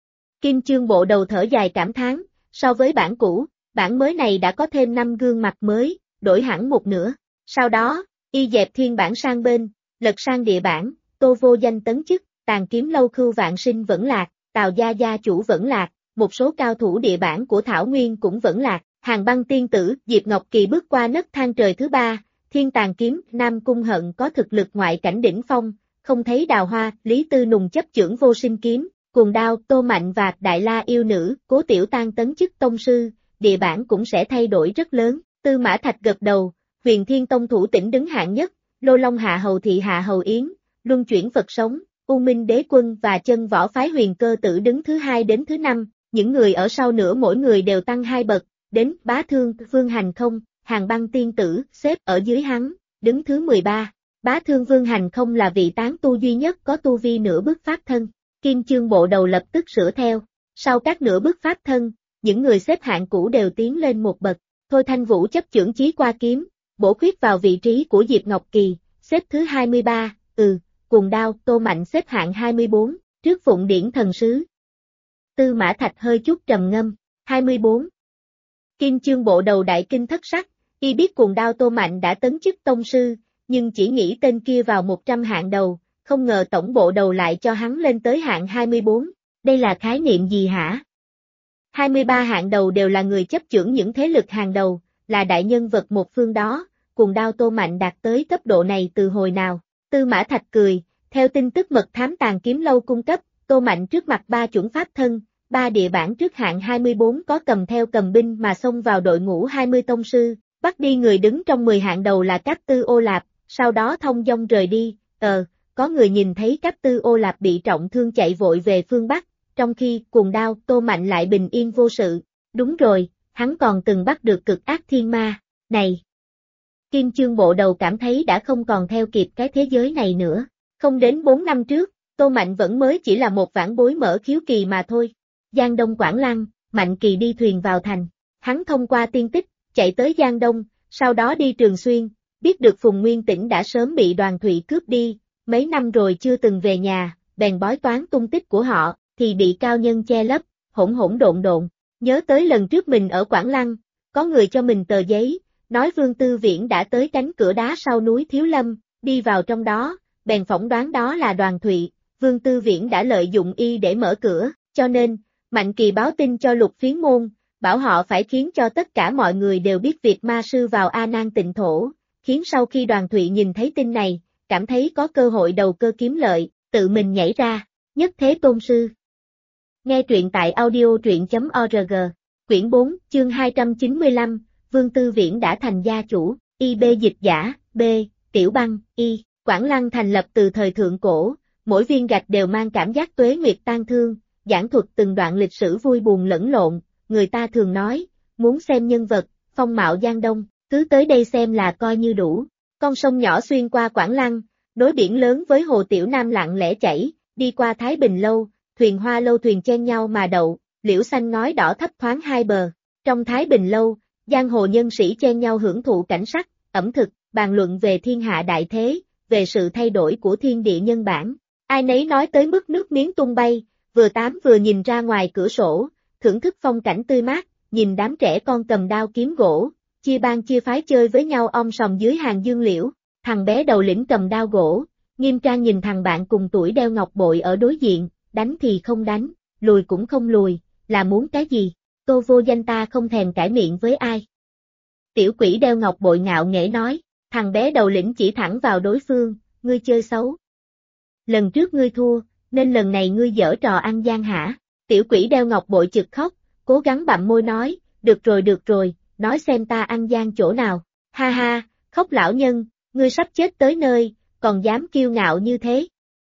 Kim Chương Bộ Đầu thở dài cảm thán, so với bản cũ, bản mới này đã có thêm 5 gương mặt mới, đổi hẳn một nửa. Sau đó, y dẹp thiên bản sang bên, lật sang địa bản, Tô Vô Danh tấn chức, Tàn Kiếm Lâu Khưu Vạn Sinh vẫn lạc, Tào Gia gia chủ vẫn lạc, một số cao thủ địa bản của Thảo Nguyên cũng vẫn lạc, Hàng Băng Tiên Tử, Diệp Ngọc Kỳ bước qua nấc thang trời thứ 3, Thiên Tàn Kiếm, Nam Cung Hận có thực lực ngoại cảnh đỉnh phong, không thấy Đào Hoa, Lý Tư Nùng chấp chưởng Vô Sinh Kiếm, Cuồng Đao, Tô Mạnh và Đại La yêu nữ, Cố Tiểu Tan tấn chức tông sư, địa bản cũng sẽ thay đổi rất lớn. Tư Mã Thạch gật đầu, Huyền Thiên Tông thủ tỉnh đứng hạng nhất, Lô Long Hạ Hầu Thị Hạ Hầu Yến, Luân Chuyển Phật Sống, U Minh Đế Quân và Chân Võ Phái Huyền Cơ Tử đứng thứ 2 đến thứ 5, những người ở sau nữa mỗi người đều tăng 2 bậc, đến Bá Thương, Vương Hành Không, Hàng Băng Tiên Tử, xếp ở dưới hắn, đứng thứ 13. Bá Thương Vương Hành Không là vị tán tu duy nhất có tu vi nửa bước pháp thân. Kim Chương Bộ Đầu lập tức sửa theo. Sau các nửa bước pháp thân, những người xếp hạng cũ đều tiến lên một bậc. Thôi Thanh Vũ chấp chưởng Chí Qua Kiếm, bổ khuyết vào vị trí của Diệp Ngọc Kỳ, xếp thứ 23, Cuồng Đao, Tô Mạnh xếp hạng 24, trước Phụng Điển Thần Sứ. Tư Mã Thạch hơi chút trầm ngâm, 24. Kim Chương Bộ Đầu đại kinh thất sắc, y biết Cuồng Đao Tô Mạnh đã tấn chức tông sư, nhưng chỉ nghĩ tên kia vào 100 hạng đầu, không ngờ tổng bộ đầu lại cho hắn lên tới hạng 24, đây là khái niệm gì hả? 23 hạng đầu đều là người chấp chưởng những thế lực hàng đầu, là đại nhân vật một phương đó, cuồng đao Tô Mạnh đạt tới cấp độ này từ hồi nào. Tư Mã Thạch cười, theo tin tức mật thám Tàn Kiếm Lâu cung cấp, Tô Mạnh trước mặt 3 chuẩn pháp thân, 3 địa bản trước hạng 24 có cầm theo cầm binh mà xông vào đội ngũ 20 tông sư, bắt đi người đứng trong 10 hạng đầu là Cáp Tư Ô Lạp, sau đó thông dong rời đi, có người nhìn thấy Cáp Tư Ô Lạp bị trọng thương chạy vội về phương Bắc, trong khi cuồng đao Tô Mạnh lại bình yên vô sự. Đúng rồi, hắn còn từng bắt được cực ác thiên ma, này. Kim Chương bộ đầu cảm thấy đã không còn theo kịp cái thế giới này nữa. Không đến 4 năm trước, Tô Mạnh vẫn mới chỉ là một vãn bối mở khiếu kỳ mà thôi. Giang Đông Quảng Lăng, Mạnh Kỳ đi thuyền vào thành. Hắn thông qua tiên tích, chạy tới Giang Đông, sau đó đi Trường Xuyên, biết được Phùng Nguyên Tĩnh đã sớm bị Đoàn Thụy cướp đi, mấy năm rồi chưa từng về nhà, bèn bói toán tung tích của họ, thì bị cao nhân che lấp, hỗn hỗn độn độn. Nhớ tới lần trước mình ở Quảng Lăng, có người cho mình tờ giấy, nói Vương Tư Viễn đã tới cánh cửa đá sau núi Thiếu Lâm, đi vào trong đó, bèn phỏng đoán đó là Đoàn Thụy, Vương Tư Viễn đã lợi dụng y để mở cửa, cho nên, Mạnh Kỳ báo tin cho Lục Phiến môn, bảo họ phải khiến cho tất cả mọi người đều biết việc ma sư vào A Nan Tịnh Thổ, khiến sau khi Đoàn Thụy nhìn thấy tin này, cảm thấy có cơ hội đầu cơ kiếm lợi, tự mình nhảy ra, nhất thế tôn sư. Nghe truyện tại audio.org, quyển 4, chương 295, Vương Tư Viễn đã thành gia chủ, IB dịch giả, B, Tiểu Băng, Y, Quảng Lăng thành lập từ thời thượng cổ, mỗi viên gạch đều mang cảm giác tuế nguyệt tan thương, giảng thuật từng đoạn lịch sử vui buồn lẫn lộn, người ta thường nói, muốn xem nhân vật, phong mạo Giang Đông, cứ tới đây xem là coi như đủ. Con sông nhỏ xuyên qua Quảng Lăng, nối biển lớn với hồ Tiểu Nam lặng lẽ chảy, đi qua Thái Bình Lâu, thuyền hoa lâu thuyền chen nhau mà đậu, liễu xanh ngói đỏ thấp thoáng hai bờ. Trong Thái Bình Lâu, giang hồ nhân sĩ chen nhau hưởng thụ cảnh sắc, ẩm thực, bàn luận về thiên hạ đại thế, về sự thay đổi của thiên địa nhân bản. Ai nấy nói tới mức nước miếng tung bay, vừa tám vừa nhìn ra ngoài cửa sổ, thưởng thức phong cảnh tươi mát, nhìn đám trẻ con cầm đao kiếm gỗ, chia bang chia phái chơi với nhau om sòm dưới hàng dương liễu. Thằng bé đầu lĩnh cầm đao gỗ, nghiêm trang nhìn thằng bạn cùng tuổi đeo ngọc bội ở đối diện, đánh thì không đánh, lùi cũng không lùi, là muốn cái gì? Tô Vô Danh ta không thèm cãi miệng với ai. Tiểu quỷ đeo ngọc bội ngạo nghễ nói, thằng bé đầu lĩnh chỉ thẳng vào đối phương, ngươi chơi xấu. Lần trước ngươi thua, nên lần này ngươi giở trò ăn gian hả? Tiểu quỷ đeo ngọc bội chực khóc, cố gắng bặm môi nói, được rồi, nói xem ta ăn gian chỗ nào. Ha ha, khóc lão nhân, ngươi sắp chết tới nơi, còn dám kiêu ngạo như thế.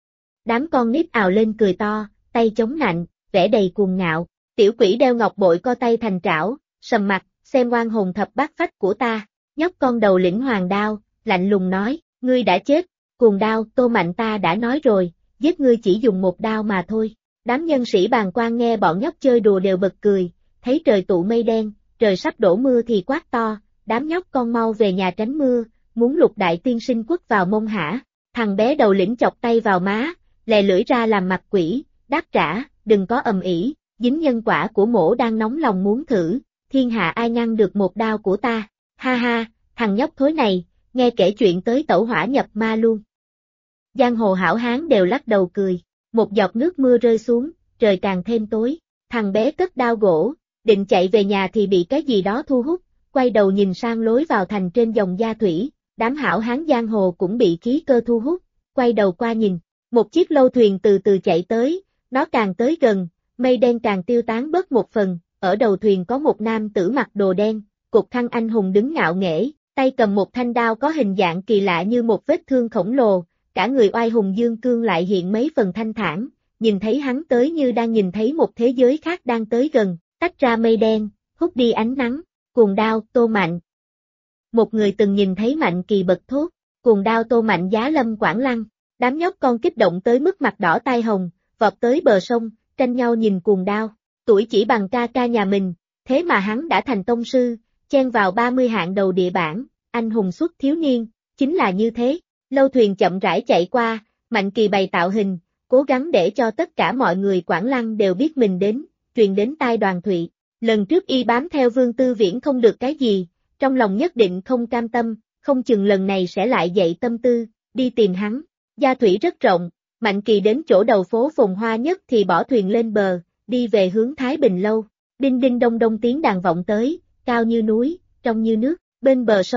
Đám con nít ào lên cười to, tay chống nạnh, vẻ đầy cuồng ngạo. Tiểu quỷ đeo ngọc bội co tay thành trảo, sầm mặt, xem oan hồn thập bát phách của ta. Nhóc con đầu lĩnh hoàng đao, lạnh lùng nói, ngươi đã chết. Cuồng đao, Tô Mạnh ta đã nói rồi, giết ngươi chỉ dùng một đao mà thôi. Đám nhân sĩ bàng quan nghe bọn nhóc chơi đùa đều bật cười, thấy trời tụ mây đen, trời sắp đổ mưa thì quát to, đám nhóc con mau về nhà tránh mưa, muốn Lục đại tiên sinh quất vào mông hả? Thằng bé đầu lĩnh chọc tay vào má, lè lưỡi ra làm mặt quỷ, đáp trả, đừng có ầm ĩ, dính nhân quả của mổ đang nóng lòng muốn thử, thiên hạ ai ngăn được một đao của ta, ha ha, thằng nhóc thối này, nghe kể chuyện tới tẩu hỏa nhập ma luôn. Giang hồ hảo hán đều lắc đầu cười, một giọt nước mưa rơi xuống, trời càng thêm tối, thằng bé cất đao gỗ, định chạy về nhà thì bị cái gì đó thu hút, quay đầu nhìn sang lối vào thành trên dòng Gia Thủy, đám hảo hán giang hồ cũng bị khí cơ thu hút, quay đầu qua nhìn, một chiếc lâu thuyền từ từ chạy tới, nó càng tới gần, mây đen càng tiêu tán bớt một phần, ở đầu thuyền có một nam tử mặc đồ đen, cục khăn anh hùng đứng ngạo nghễ, tay cầm một thanh đao có hình dạng kỳ lạ như một vết thương khổng lồ, cả người oai hùng dương cương lại hiện mấy phần thanh thản, nhìn thấy hắn tới như đang nhìn thấy một thế giới khác đang tới gần, tách ra mây đen, hút đi ánh nắng, cuồng đao, Tô Mạnh. Một người từng nhìn thấy Mạnh Kỳ bật thốt, cuồng đao Tô Mạnh giá lâm Quảng Lăng, đám nhóc con kích động tới mức mặt đỏ tai hồng, vọt tới bờ sông, tranh nhau nhìn cuồng đao, tuổi chỉ bằng ca ca nhà mình, thế mà hắn đã thành tông sư, chen vào 30 hạng đầu địa bảng, anh hùng xuất thiếu niên, chính là như thế. Lâu thuyền chậm rãi chạy qua, Mạnh Kỳ bày tạo hình, cố gắng để cho tất cả mọi người Quảng Lăng đều biết mình đến, truyền đến tai Đoàn Thụy. Lần trước y bám theo Vương Tư Viễn không được cái gì, trong lòng nhất định không cam tâm, không chừng lần này sẽ lại dậy tâm tư, đi tìm hắn. Gia Thủy rất rộng, Mạnh Kỳ đến chỗ đầu phố phồn hoa nhất thì bỏ thuyền lên bờ, đi về hướng Thái Bình Lâu. Đinh đinh đông đông tiếng đàn vọng tới, cao như núi, trong như nước, bên bờ sông,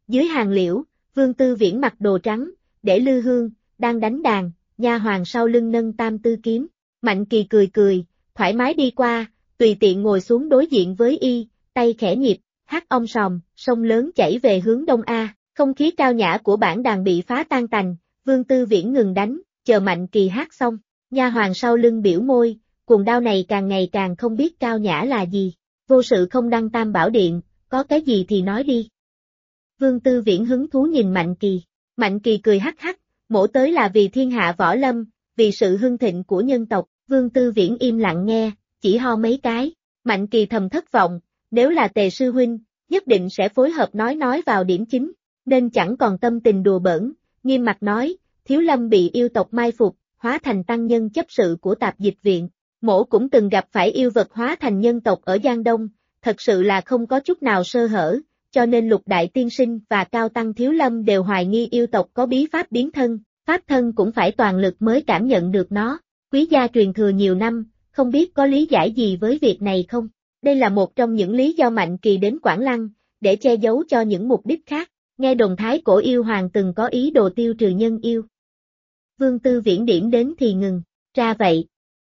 Dưới hàng liễu, Vương Tư Viễn mặc đồ trắng, để lư hương, đang đánh đàn, nha hoàn sau lưng nâng tam tư kiếm. Mạnh Kỳ cười cười, thoải mái đi qua, tùy tiện ngồi xuống đối diện với y, tay khẽ nhịp, hát om sòm, sông lớn chảy về hướng đông A. Không khí cao nhã của bản đàn bị phá tan tành, Vương Tư Viễn ngừng đánh, chờ Mạnh Kỳ hát xong. Nha hoàn sau lưng biểu môi, cuồng đao này càng ngày càng không biết cao nhã là gì. Vô sự không đăng tam bảo điện, có cái gì thì nói đi. Vương Tư Viễn hứng thú nhìn Mạnh Kỳ. Mạnh Kỳ cười hắc hắc, mổ tới là vì thiên hạ võ lâm, vì sự hưng thịnh của nhân tộc. Vương Tư Viễn im lặng nghe, chỉ ho mấy cái. Mạnh Kỳ thầm thất vọng, nếu là Tề sư huynh, nhất định sẽ phối hợp nói vào điểm chính, nên chẳng còn tâm tình đùa bỡn, nghiêm mặt nói, Thiếu Lâm bị yêu tộc mai phục, hóa thành tăng nhân chấp sự của tạp dịch viện. Mổ cũng từng gặp phải yêu vật hóa thành nhân tộc ở Giang Đông, thật sự là không có chút nào sơ hở, cho nên Lục Đại Tiên Sinh và Cao Tăng Thiếu Lâm đều hoài nghi yêu tộc có bí pháp biến thân, pháp thân cũng phải toàn lực mới cảm nhận được nó. Quý gia truyền thừa nhiều năm, không biết có lý giải gì với việc này không? Đây là một trong những lý do Mạnh Kỳ đến Quảng Lăng, để che giấu cho những mục đích khác. Nghe đồn Thái Cổ Yêu Hoàng từng có ý đồ tiêu trừ nhân yêu. Vương Tư Viễn điểm đến thì ngừng, ra vậy.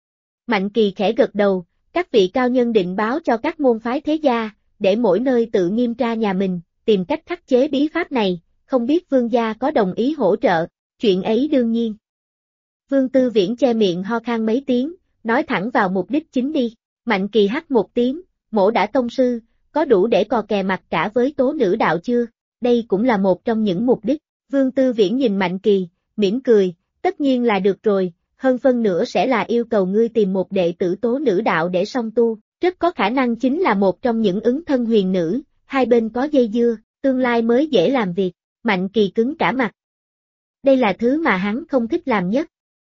Mạnh Kỳ khẽ gật đầu, các vị cao nhân định báo cho các môn phái thế gia, để mỗi nơi tự nghiêm tra nhà mình, tìm cách khắc chế bí pháp này, không biết Vương gia có đồng ý hỗ trợ, chuyện ấy đương nhiên. Vương Tư Viễn che miệng ho khan mấy tiếng, nói thẳng vào mục đích chính đi. Mạnh Kỳ hắt một tiếng, mổ đã tông sư, có đủ để cò kè mặt cả với tố nữ đạo chưa? Đây cũng là một trong những mục đích. Vương Tư Viễn nhìn Mạnh Kỳ, mỉm cười, tất nhiên là được rồi, hơn phân nữa sẽ là yêu cầu ngươi tìm một đệ tử tố nữ đạo để song tu, rất có khả năng chính là một trong những ứng thân huyền nữ, hai bên có dây dưa, tương lai mới dễ làm việc. Mạnh Kỳ cứng cả mặt. Đây là thứ mà hắn không thích làm nhất.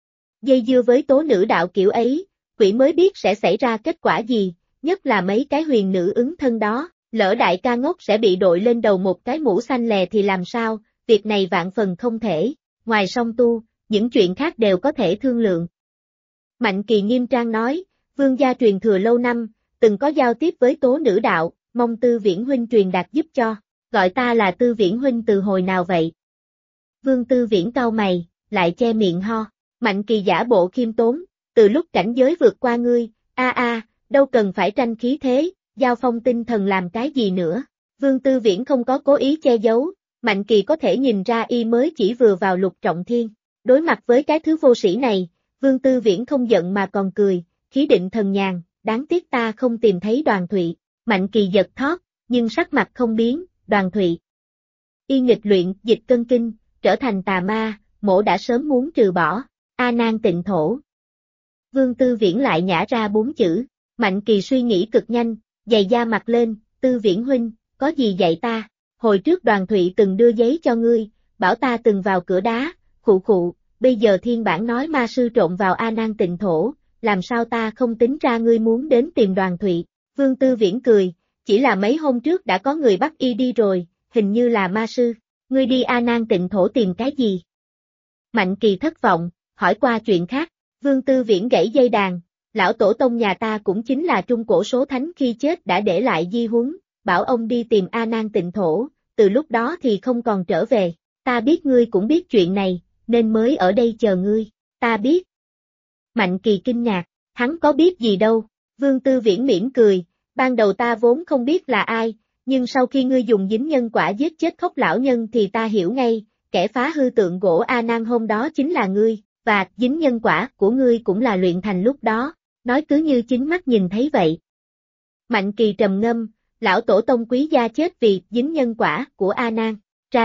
Dây dưa với tố nữ đạo kiểu ấy, quỷ mới biết sẽ xảy ra kết quả gì, nhất là mấy cái huyền nữ ứng thân đó, lỡ đại ca ngốc sẽ bị đội lên đầu một cái mũ xanh lè thì làm sao, việc này vạn phần không thể, ngoài song tu, những chuyện khác đều có thể thương lượng. Mạnh Kỳ nghiêm trang nói, Vương gia truyền thừa lâu năm, từng có giao tiếp với tố nữ đạo, mong Tư Viễn huynh truyền đạt giúp cho, gọi ta là Tư Viễn huynh từ hồi nào vậy? Vương Tư Viễn cau mày, lại che miệng ho. Mạnh Kỳ giả bộ khiêm tốn, từ lúc cảnh giới vượt qua ngươi, đâu cần phải tranh khí thế, giao phong tinh thần làm cái gì nữa. Vương Tư Viễn không có cố ý che giấu, Mạnh Kỳ có thể nhìn ra y mới chỉ vừa vào Lục Trọng Thiên. Đối mặt với cái thứ vô sĩ này, Vương Tư Viễn không giận mà còn cười, khí định thần nhàn, đáng tiếc ta không tìm thấy Đoàn Thụy. Mạnh Kỳ giật thót, nhưng sắc mặt không biến, Đoàn Thụy. Y nghịch luyện, dịch cân kinh, trở thành tà ma, mổ đã sớm muốn trừ bỏ. A Nan tịnh thổ. Vương Tư Viễn lại nhả ra 4 chữ, Mạnh Kỳ suy nghĩ cực nhanh, giày da mặt lên, Tư Viễn huynh, có gì dạy ta, hồi trước Đoàn Thụy từng đưa giấy cho ngươi, bảo ta từng vào cửa đá, khụ, bây giờ thiên bản nói ma sư trộn vào A Nan tịnh thổ, làm sao ta không tính ra ngươi muốn đến tìm Đoàn Thụy. Vương Tư Viễn cười, chỉ là mấy hôm trước đã có người bắt y đi rồi, hình như là ma sư, ngươi đi A Nan tịnh thổ tìm cái gì? Mạnh Kỳ thất vọng, hỏi qua chuyện khác, Vương Tư Viễn gãy dây đàn, lão tổ tông nhà ta cũng chính là trung cổ số thánh khi chết đã để lại di huấn, bảo ông đi tìm A Nan tịnh thổ, từ lúc đó thì không còn trở về, ta biết ngươi cũng biết chuyện này, nên mới ở đây chờ ngươi, ta biết. Mạnh Kỳ kinh ngạc, hắn có biết gì đâu, Vương Tư Viễn mỉm cười, ban đầu ta vốn không biết là ai, nhưng sau khi ngươi dùng dính nhân quả giết chết Khốc lão nhân thì ta hiểu ngay, kẻ phá hư tượng gỗ A Nan hôm đó chính là ngươi. Và dính nhân quả của ngươi cũng là luyện thành lúc đó, nói cứ như chính mắt nhìn thấy vậy. Mạnh Kỳ trầm ngâm, lão tổ tông quý gia chết vì dính nhân quả của A Nan, ra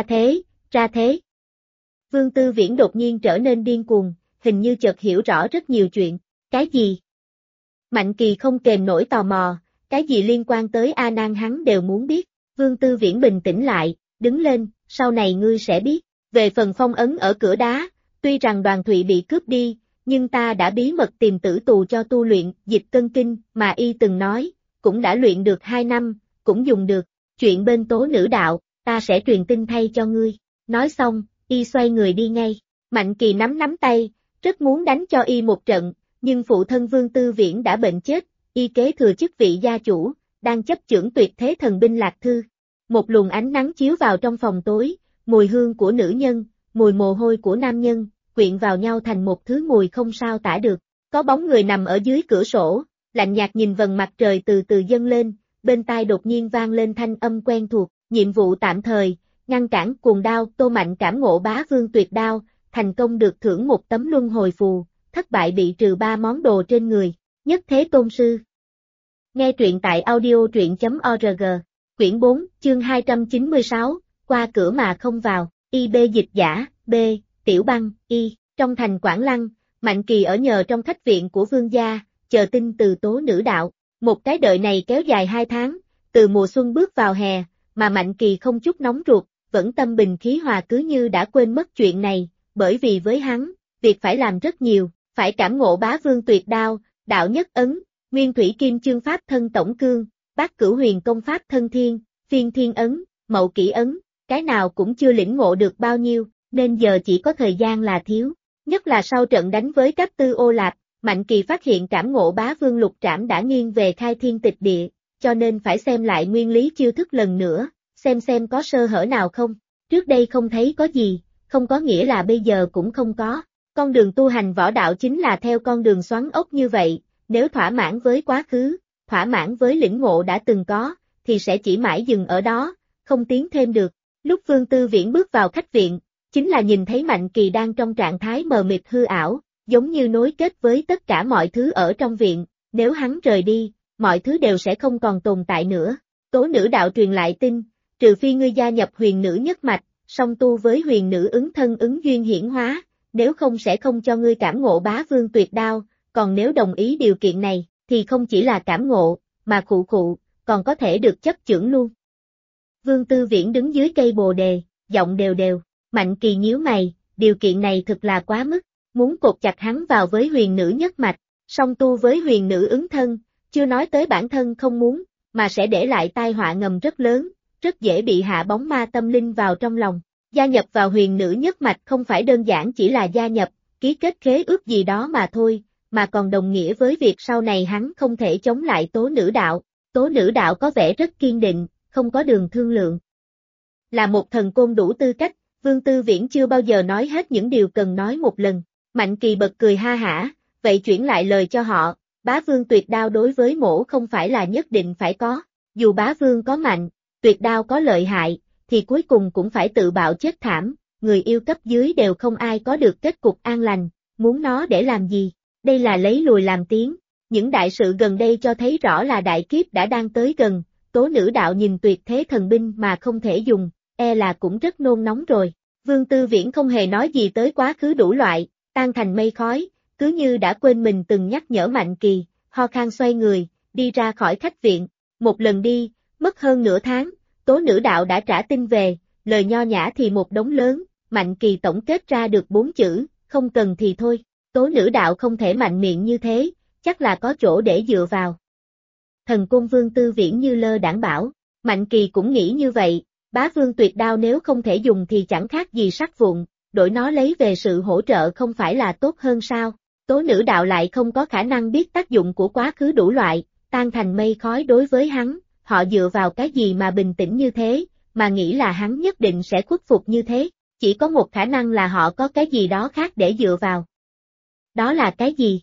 thế. Vương Tư Viễn đột nhiên trở nên điên cuồng, hình như chợt hiểu rõ rất nhiều chuyện, cái gì? Mạnh Kỳ không kềm nổi tò mò, cái gì liên quan tới A Nan hắn đều muốn biết, Vương Tư Viễn bình tĩnh lại, đứng lên, sau này ngươi sẽ biết, về phần phong ấn ở cửa đá. Tuy rằng Đoàn Thụy bị cướp đi, nhưng ta đã bí mật tìm tử tù cho tu luyện dịch cân kinh mà y từng nói, cũng đã luyện được 2 năm, cũng dùng được. Chuyện bên tố nữ đạo, ta sẽ truyền tin thay cho ngươi. Nói xong, y xoay người đi ngay. Mạnh Kỳ nắm tay, rất muốn đánh cho y một trận, nhưng phụ thân Vương Tư Viễn đã bệnh chết, y kế thừa chức vị gia chủ, đang chấp chưởng tuyệt thế thần binh Lạc Thư. Một luồng ánh nắng chiếu vào trong phòng tối, mùi hương của nữ nhân, mùi mồ hôi của nam nhân, quyện vào nhau thành một thứ mùi không sao tả được. Có bóng người nằm ở dưới cửa sổ, lạnh nhạt nhìn vầng mặt trời từ từ dâng lên, bên tai đột nhiên vang lên thanh âm quen thuộc, nhiệm vụ tạm thời, ngăn cản cuồng đao. Tô Mạnh cảm ngộ bá vương tuyệt đao, thành công được thưởng một tấm luân hồi phù, thất bại bị trừ 3 món đồ trên người, nhất thế tôn sư. Nghe truyện tại audio.truyện.org, quyển 4, chương 296, qua cửa mà không vào, IB dịch giả, B, Tiểu Băng, Y, trong thành Quảng Lăng, Mạnh Kỳ ở nhờ trong khách viện của vương gia, chờ tin từ tố nữ đạo. Một cái đợi này kéo dài 2 tháng, từ mùa xuân bước vào hè, mà Mạnh Kỳ không chút nóng ruột, vẫn tâm bình khí hòa cứ như đã quên mất chuyện này, bởi vì với hắn, việc phải làm rất nhiều, phải cảm ngộ bá vương tuyệt đao, đạo nhất ấn, nguyên thủy kim chương pháp thân tổng cương, bát cửu huyền công pháp thân thiên, phiên thiên ấn, mậu kỷ ấn, cái nào cũng chưa lĩnh ngộ được bao nhiêu, nên giờ chỉ có thời gian là thiếu. Nhất là sau trận đánh với các tư ô lạp, Mạnh Kỳ phát hiện cảm ngộ bá vương lục trảm đã nghiêng về khai thiên tịch địa, cho nên phải xem lại nguyên lý chiêu thức lần nữa, xem có sơ hở nào không. Trước đây không thấy có gì, không có nghĩa là bây giờ cũng không có. Con đường tu hành võ đạo chính là theo con đường xoắn ốc như vậy, nếu thỏa mãn với quá khứ, thỏa mãn với lĩnh ngộ đã từng có, thì sẽ chỉ mãi dừng ở đó, không tiến thêm được. Lúc Vương Tư Viễn bước vào khách viện, chính là nhìn thấy Mạnh Kỳ đang trong trạng thái mờ mịt hư ảo, giống như nối kết với tất cả mọi thứ ở trong viện, nếu hắn rời đi, mọi thứ đều sẽ không còn tồn tại nữa. Tố nữ đạo truyền lại tin, trừ phi ngươi gia nhập huyền nữ nhất mạch, song tu với huyền nữ ứng thân ứng duyên hiển hóa, nếu không sẽ không cho ngươi cảm ngộ bá vương tuyệt đao, còn nếu đồng ý điều kiện này, thì không chỉ là cảm ngộ, mà khụ, còn có thể được chấp chưởng luôn. Vương Tư Viễn đứng dưới cây bồ đề, giọng đều đều, Mạnh Kỳ nhíu mày, điều kiện này thực là quá mức, muốn cột chặt hắn vào với huyền nữ nhất mạch, song tu với huyền nữ ứng thân, chưa nói tới bản thân không muốn, mà sẽ để lại tai họa ngầm rất lớn, rất dễ bị hạ bóng ma tâm linh vào trong lòng. Gia nhập vào huyền nữ nhất mạch không phải đơn giản chỉ là gia nhập, ký kết khế ước gì đó mà thôi, mà còn đồng nghĩa với việc sau này hắn không thể chống lại tố nữ đạo. Tố nữ đạo có vẻ rất kiên định, không có đường thương lượng. Là một thần côn đủ tư cách, Vương Tư Viễn chưa bao giờ nói hết những điều cần nói một lần. Mạnh Kỳ bật cười ha hả, vậy chuyển lại lời cho họ, bá vương tuyệt đao đối với mổ không phải là nhất định phải có, dù bá vương có mạnh, tuyệt đao có lợi hại, thì cuối cùng cũng phải tự bạo chết thảm, người yêu cấp dưới đều không ai có được kết cục an lành, muốn nó để làm gì, đây là lấy lùi làm tiến. Những đại sự gần đây cho thấy rõ là đại kiếp đã đang tới gần, tố nữ đạo nhìn tuyệt thế thần binh mà không thể dùng, là cũng rất nôn nóng rồi. Vương Tư Viễn không hề nói gì tới quá khứ đủ loại, tan thành mây khói, cứ như đã quên mình từng nhắc nhở Mạnh Kỳ, ho khan xoay người, đi ra khỏi khách viện. Một lần đi, mất hơn nửa tháng, tố nữ đạo đã trả tin về, lời nho nhã thì một đống lớn, Mạnh Kỳ tổng kết ra được 4 chữ, không cần thì thôi. Tố nữ đạo không thể mạnh miệng như thế, chắc là có chỗ để dựa vào. Thần côn Vương Tư Viễn như lơ đãng bảo, Mạnh Kỳ cũng nghĩ như vậy, bá vương tuyệt đao nếu không thể dùng thì chẳng khác gì sắt vụn, đổi nó lấy về sự hỗ trợ không phải là tốt hơn sao. Tố nữ đạo lại không có khả năng biết tác dụng của quá khứ đủ loại, tan thành mây khói đối với hắn, họ dựa vào cái gì mà bình tĩnh như thế, mà nghĩ là hắn nhất định sẽ khuất phục như thế, chỉ có một khả năng là họ có cái gì đó khác để dựa vào. Đó là cái gì?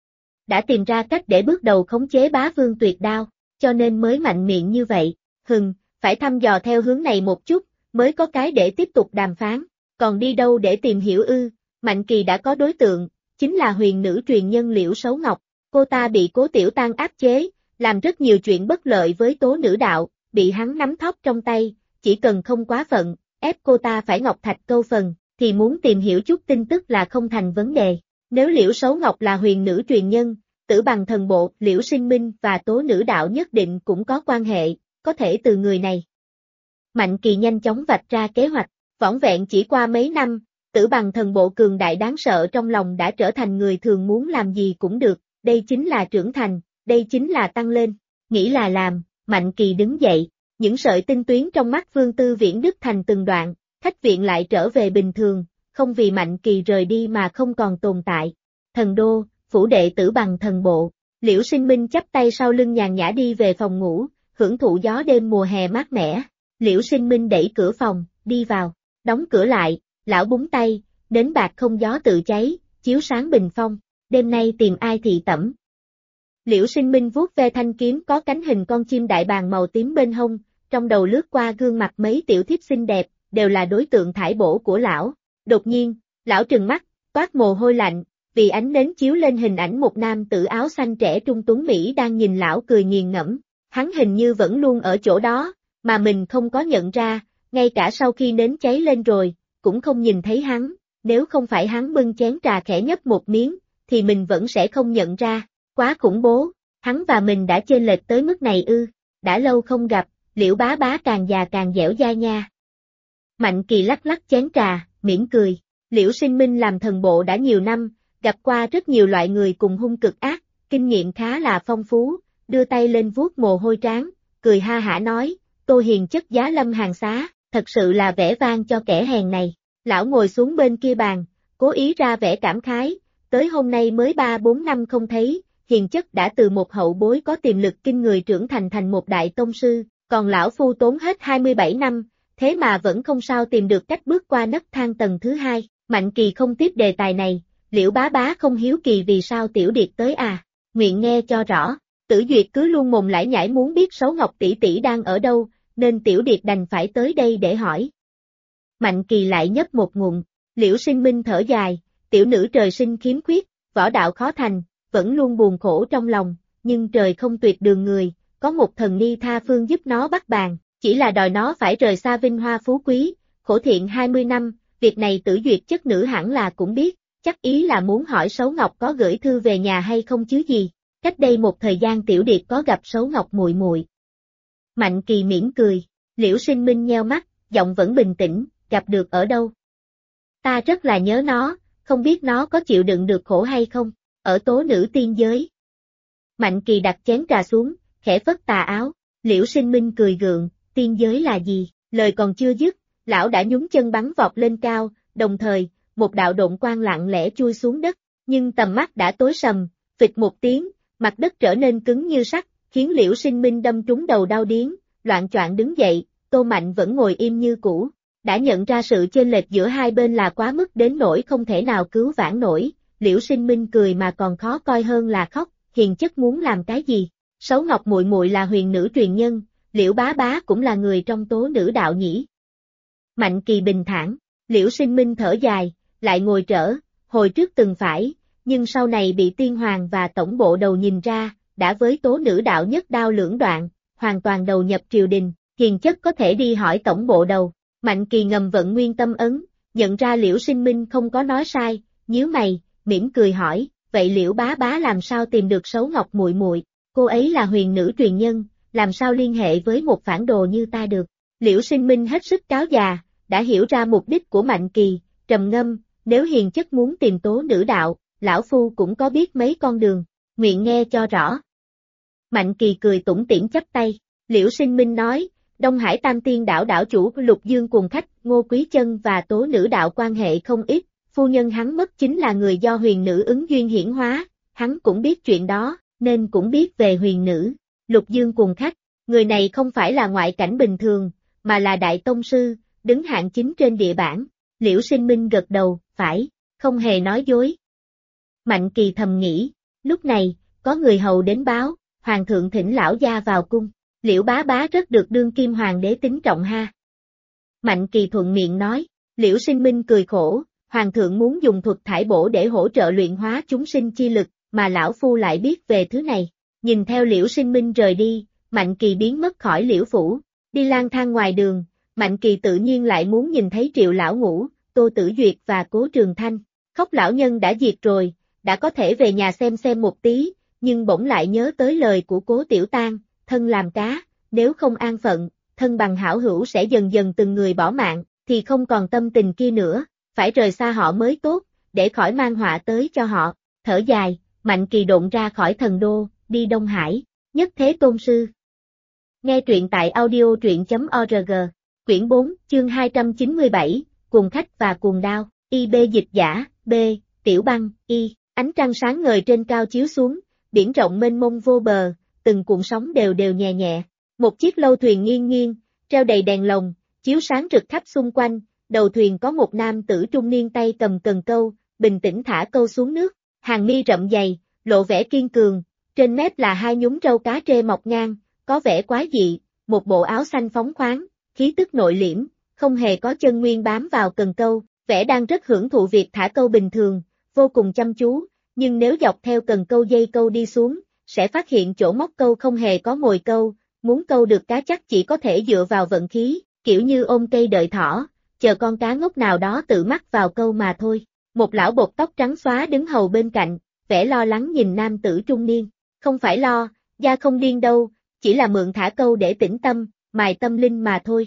Đã tìm ra cách để bước đầu khống chế bá vương tuyệt đao, cho nên mới mạnh miệng như vậy, phải thăm dò theo hướng này một chút, mới có cái để tiếp tục đàm phán, còn đi đâu để tìm hiểu ư? Mạnh Kỳ đã có đối tượng, chính là huyền nữ truyền nhân Liễu Sấu Ngọc, cô ta bị Cố Tiểu Tăng áp chế, làm rất nhiều chuyện bất lợi với tố nữ đạo, bị hắn nắm thóp trong tay, chỉ cần không quá phận, ép cô ta phải ngọc thạch câu phần, thì muốn tìm hiểu chút tin tức là không thành vấn đề. Nếu Liễu Sấu Ngọc là huyền nữ truyền nhân, Tử Bằng thần bộ, Liễu Sinh Minh và tố nữ đạo nhất định cũng có quan hệ, có thể từ người này. Mạnh Kỳ nhanh chóng vạch ra kế hoạch, vỏn vẹn chỉ qua mấy năm, Tử Bằng thần bộ cường đại đáng sợ trong lòng đã trở thành người thường muốn làm gì cũng được, đây chính là trưởng thành, đây chính là tăng lên, nghĩ là làm, Mạnh Kỳ đứng dậy, những sợi tinh tuyến trong mắt Vương Tư Viễn đứt thành từng đoạn, khách viện lại trở về bình thường, không vì Mạnh Kỳ rời đi mà không còn tồn tại. Thần đô, phủ đệ Tử Bằng thần bộ, Liễu Sinh Minh chắp tay sau lưng nhàn nhã đi về phòng ngủ, hưởng thụ gió đêm mùa hè mát mẻ. Liễu Sinh Minh đẩy cửa phòng, đi vào, đóng cửa lại, lão búng tay, nến bạc không gió tự cháy, chiếu sáng bình phong, đêm nay tìm ai thị tẩm. Liễu Sinh Minh vuốt ve thanh kiếm có cánh hình con chim đại bàng màu tím bên hông, trong đầu lướt qua gương mặt mấy tiểu thiếp xinh đẹp, đều là đối tượng thải bổ của lão. Đột nhiên, lão trừng mắt, toát mồ hôi lạnh, vì ánh nến chiếu lên hình ảnh một nam tử áo xanh trẻ trung tuấn Mỹ đang nhìn lão cười nghiền ngẫm. Hắn hình như vẫn luôn ở chỗ đó, mà mình không có nhận ra, ngay cả sau khi nến cháy lên rồi, cũng không nhìn thấy hắn, nếu không phải hắn bưng chén trà khẽ nhấp một miếng, thì mình vẫn sẽ không nhận ra, quá khủng bố, hắn và mình đã chênh lệch tới mức này ư, đã lâu không gặp, Liễu bá bá càng già càng dẻo dai nha. Mạnh Kỳ lắc lắc chén trà, mỉm cười, Liễu Sinh Minh làm thần bộ đã nhiều năm, gặp qua rất nhiều loại người cùng hung cực ác, kinh nghiệm khá là phong phú, đưa tay lên vuốt mồ hôi trán, cười ha hả nói, Tô Hiền chất giá lâm hàng xá, thật sự là vẻ vang cho kẻ hèn này. Lão ngồi xuống bên kia bàn, cố ý ra vẻ cảm khái, tới hôm nay mới 3-4 năm không thấy, Hiền chất đã từ một hậu bối có tiềm lực kinh người trưởng thành một đại tông sư, còn lão phu tốn hết 27 năm, thế mà vẫn không sao tìm được cách bước qua nấc thang tầng thứ hai. Mạnh Kỳ không tiếp đề tài này, Liễu bá bá không hiếu kỳ vì sao Tiểu Điệt tới à, nguyện nghe cho rõ. Tử Duyệt cứ luôn mồm lải nhải muốn biết Sấu Ngọc tỷ tỷ đang ở đâu, nên Tiểu Điệt đành phải tới đây để hỏi. Mạnh Kỳ lại nhấp một ngụm, Liễu Sinh Minh thở dài, tiểu nữ trời sinh khiếm khuyết, võ đạo khó thành, vẫn luôn buồn khổ trong lòng, nhưng trời không tuyệt đường người, có một thần ni tha phương giúp nó bắt bàn, chỉ là đòi nó phải rời xa vinh hoa phú quý, khổ thiện 20 năm, việc này Tử Duyệt chất nữ hẳn là cũng biết, chắc ý là muốn hỏi Sấu Ngọc có gửi thư về nhà hay không chứ gì. Cách đây một thời gian Tiểu Điệt có gặp Sấu Ngọc muội muội. Mạnh Kỳ mỉm cười, Liễu Sinh Minh nheo mắt, giọng vẫn bình tĩnh, gặp được ở đâu? Ta rất là nhớ nó, không biết nó có chịu đựng được khổ hay không, ở tố nữ tiên giới. Mạnh Kỳ đặt chén trà xuống, khẽ phất tà áo, Liễu Sinh Minh cười gượng, tiên giới là gì? Lời còn chưa dứt, lão đã nhún chân bắn vọt lên cao, đồng thời, một đạo độn quang lặng lẽ chui xuống đất, nhưng tầm mắt đã tối sầm, phịch một tiếng, mặt đất trở nên cứng như sắt, khiến Liễu Sinh Minh đâm trúng đầu đau điếng, loạng choạng đứng dậy, Tô Mạnh vẫn ngồi im như cũ, đã nhận ra sự chênh lệch giữa hai bên là quá mức đến nỗi không thể nào cứu vãn nổi, Liễu Sinh Minh cười mà còn khó coi hơn là khóc, Hiền chất muốn làm cái gì? Sấu Ngọc muội muội là huyền nữ truyền nhân, Liễu bá bá cũng là người trong tố nữ đạo nhỉ. Mạnh Kỳ bình thản, Liễu Sinh Minh thở dài, lại ngồi trở, hồi trước từng phải, nhưng sau này bị tiên hoàng và tổng bộ đầu nhìn ra, đã với tố nữ đạo nhất đao lưỡng đoạn, hoàn toàn đầu nhập triều đình, Hiền chất có thể đi hỏi tổng bộ đầu. Mạnh Kỳ ngầm vận nguyên tâm ấn, nhận ra Liễu Sinh Minh không có nói sai, nhíu mày, mỉm cười hỏi, vậy Liễu bá bá làm sao tìm được Sấu Ngọc muội muội? Cô ấy là huyền nữ truyền nhân, làm sao liên hệ với một phản đồ như ta được? Liễu Sinh Minh hết sức cáo già, đã hiểu ra mục đích của Mạnh Kỳ, trầm ngâm, nếu Hiền chất muốn tìm tố nữ đạo, lão phu cũng có biết mấy con đường, nguyện nghe cho rõ. Mạnh Kỳ cười tủm tỉm chắp tay, Liễu Sinh Minh nói, Đông Hải Tam Tiên đảo đảo chủ Lục Dương cùng khách, Ngô Quý Chân và tố nữ đạo quan hệ không ít, phu nhân hắn mất chính là người do huyền nữ ứng duyên hiển hóa, hắn cũng biết chuyện đó, nên cũng biết về huyền nữ. Lục Dương cùng khách, người này không phải là ngoại cảnh bình thường, mà là đại tông sư, đứng hạng chính trên địa bảng. Liễu Sinh Minh gật đầu, phải, không hề nói dối. Mạnh Kỳ thầm nghĩ, lúc này, có người hầu đến báo, hoàng thượng thỉnh lão gia vào cung. Liễu bá bá rất được đương kim hoàng đế tín trọng ha. Mạnh Kỳ thuận miệng nói, Liễu Sinh Minh cười khổ, hoàng thượng muốn dùng thuật thải bổ để hỗ trợ luyện hóa chúng sinh chi lực, mà lão phu lại biết về thứ này. Nhìn theo Liễu Sinh Minh rời đi, Mạnh Kỳ biến mất khỏi Liễu phủ, đi lang thang ngoài đường, Mạnh Kỳ tự nhiên lại muốn nhìn thấy Triệu lão ngũ, Tô Tử Duyệt và Cố Trường Thanh. Khóc lão nhân đã diệt rồi, đã có thể về nhà xem một tí, nhưng bỗng lại nhớ tới lời của Cố Tiểu Tang. Thân làm cá, nếu không an phận, thân bằng hảo hữu sẽ dần dần từng người bỏ mạng, thì không còn tâm tình kia nữa, phải rời xa họ mới tốt, để khỏi mang họa tới cho họ. Thở dài, Mạnh Kỳ độn ra khỏi thần đô, đi Đông Hải, nhất thế tôn sư. Nghe truyện tại audio.org, quyển 4, chương 297, Cuồng khách và cuồng đao, IB dịch giả, B, Tiểu Băng, Y, ánh trăng sáng ngời trên cao chiếu xuống, biển rộng mênh mông vô bờ. Từng cuộn sóng đều nhẹ nhẹ, một chiếc lâu thuyền nghiêng nghiêng, treo đầy đèn lồng, chiếu sáng rực khắp xung quanh, đầu thuyền có một nam tử trung niên tay cầm cần câu, bình tĩnh thả câu xuống nước, hàng mi rậm dày, lộ vẻ kiên cường, trên mép là hai nhúm râu cá trê mọc ngang, có vẻ quái dị, một bộ áo xanh phóng khoáng, khí tức nội liễm, không hề có chân nguyên bám vào cần câu, vẻ đang rất hưởng thụ việc thả câu bình thường, vô cùng chăm chú, nhưng nếu dọc theo cần câu dây câu đi xuống, sẽ phát hiện chỗ móc câu không hề có mồi câu, muốn câu được cá chắc chỉ có thể dựa vào vận khí, kiểu như ôm cây đợi thỏ, chờ con cá ngốc nào đó tự mắc vào câu mà thôi. Một lão bột tóc trắng xóa đứng hầu bên cạnh, vẻ lo lắng nhìn nam tử trung niên, không phải lo, gia không điên đâu, chỉ là mượn thả câu để tĩnh tâm, mài tâm linh mà thôi.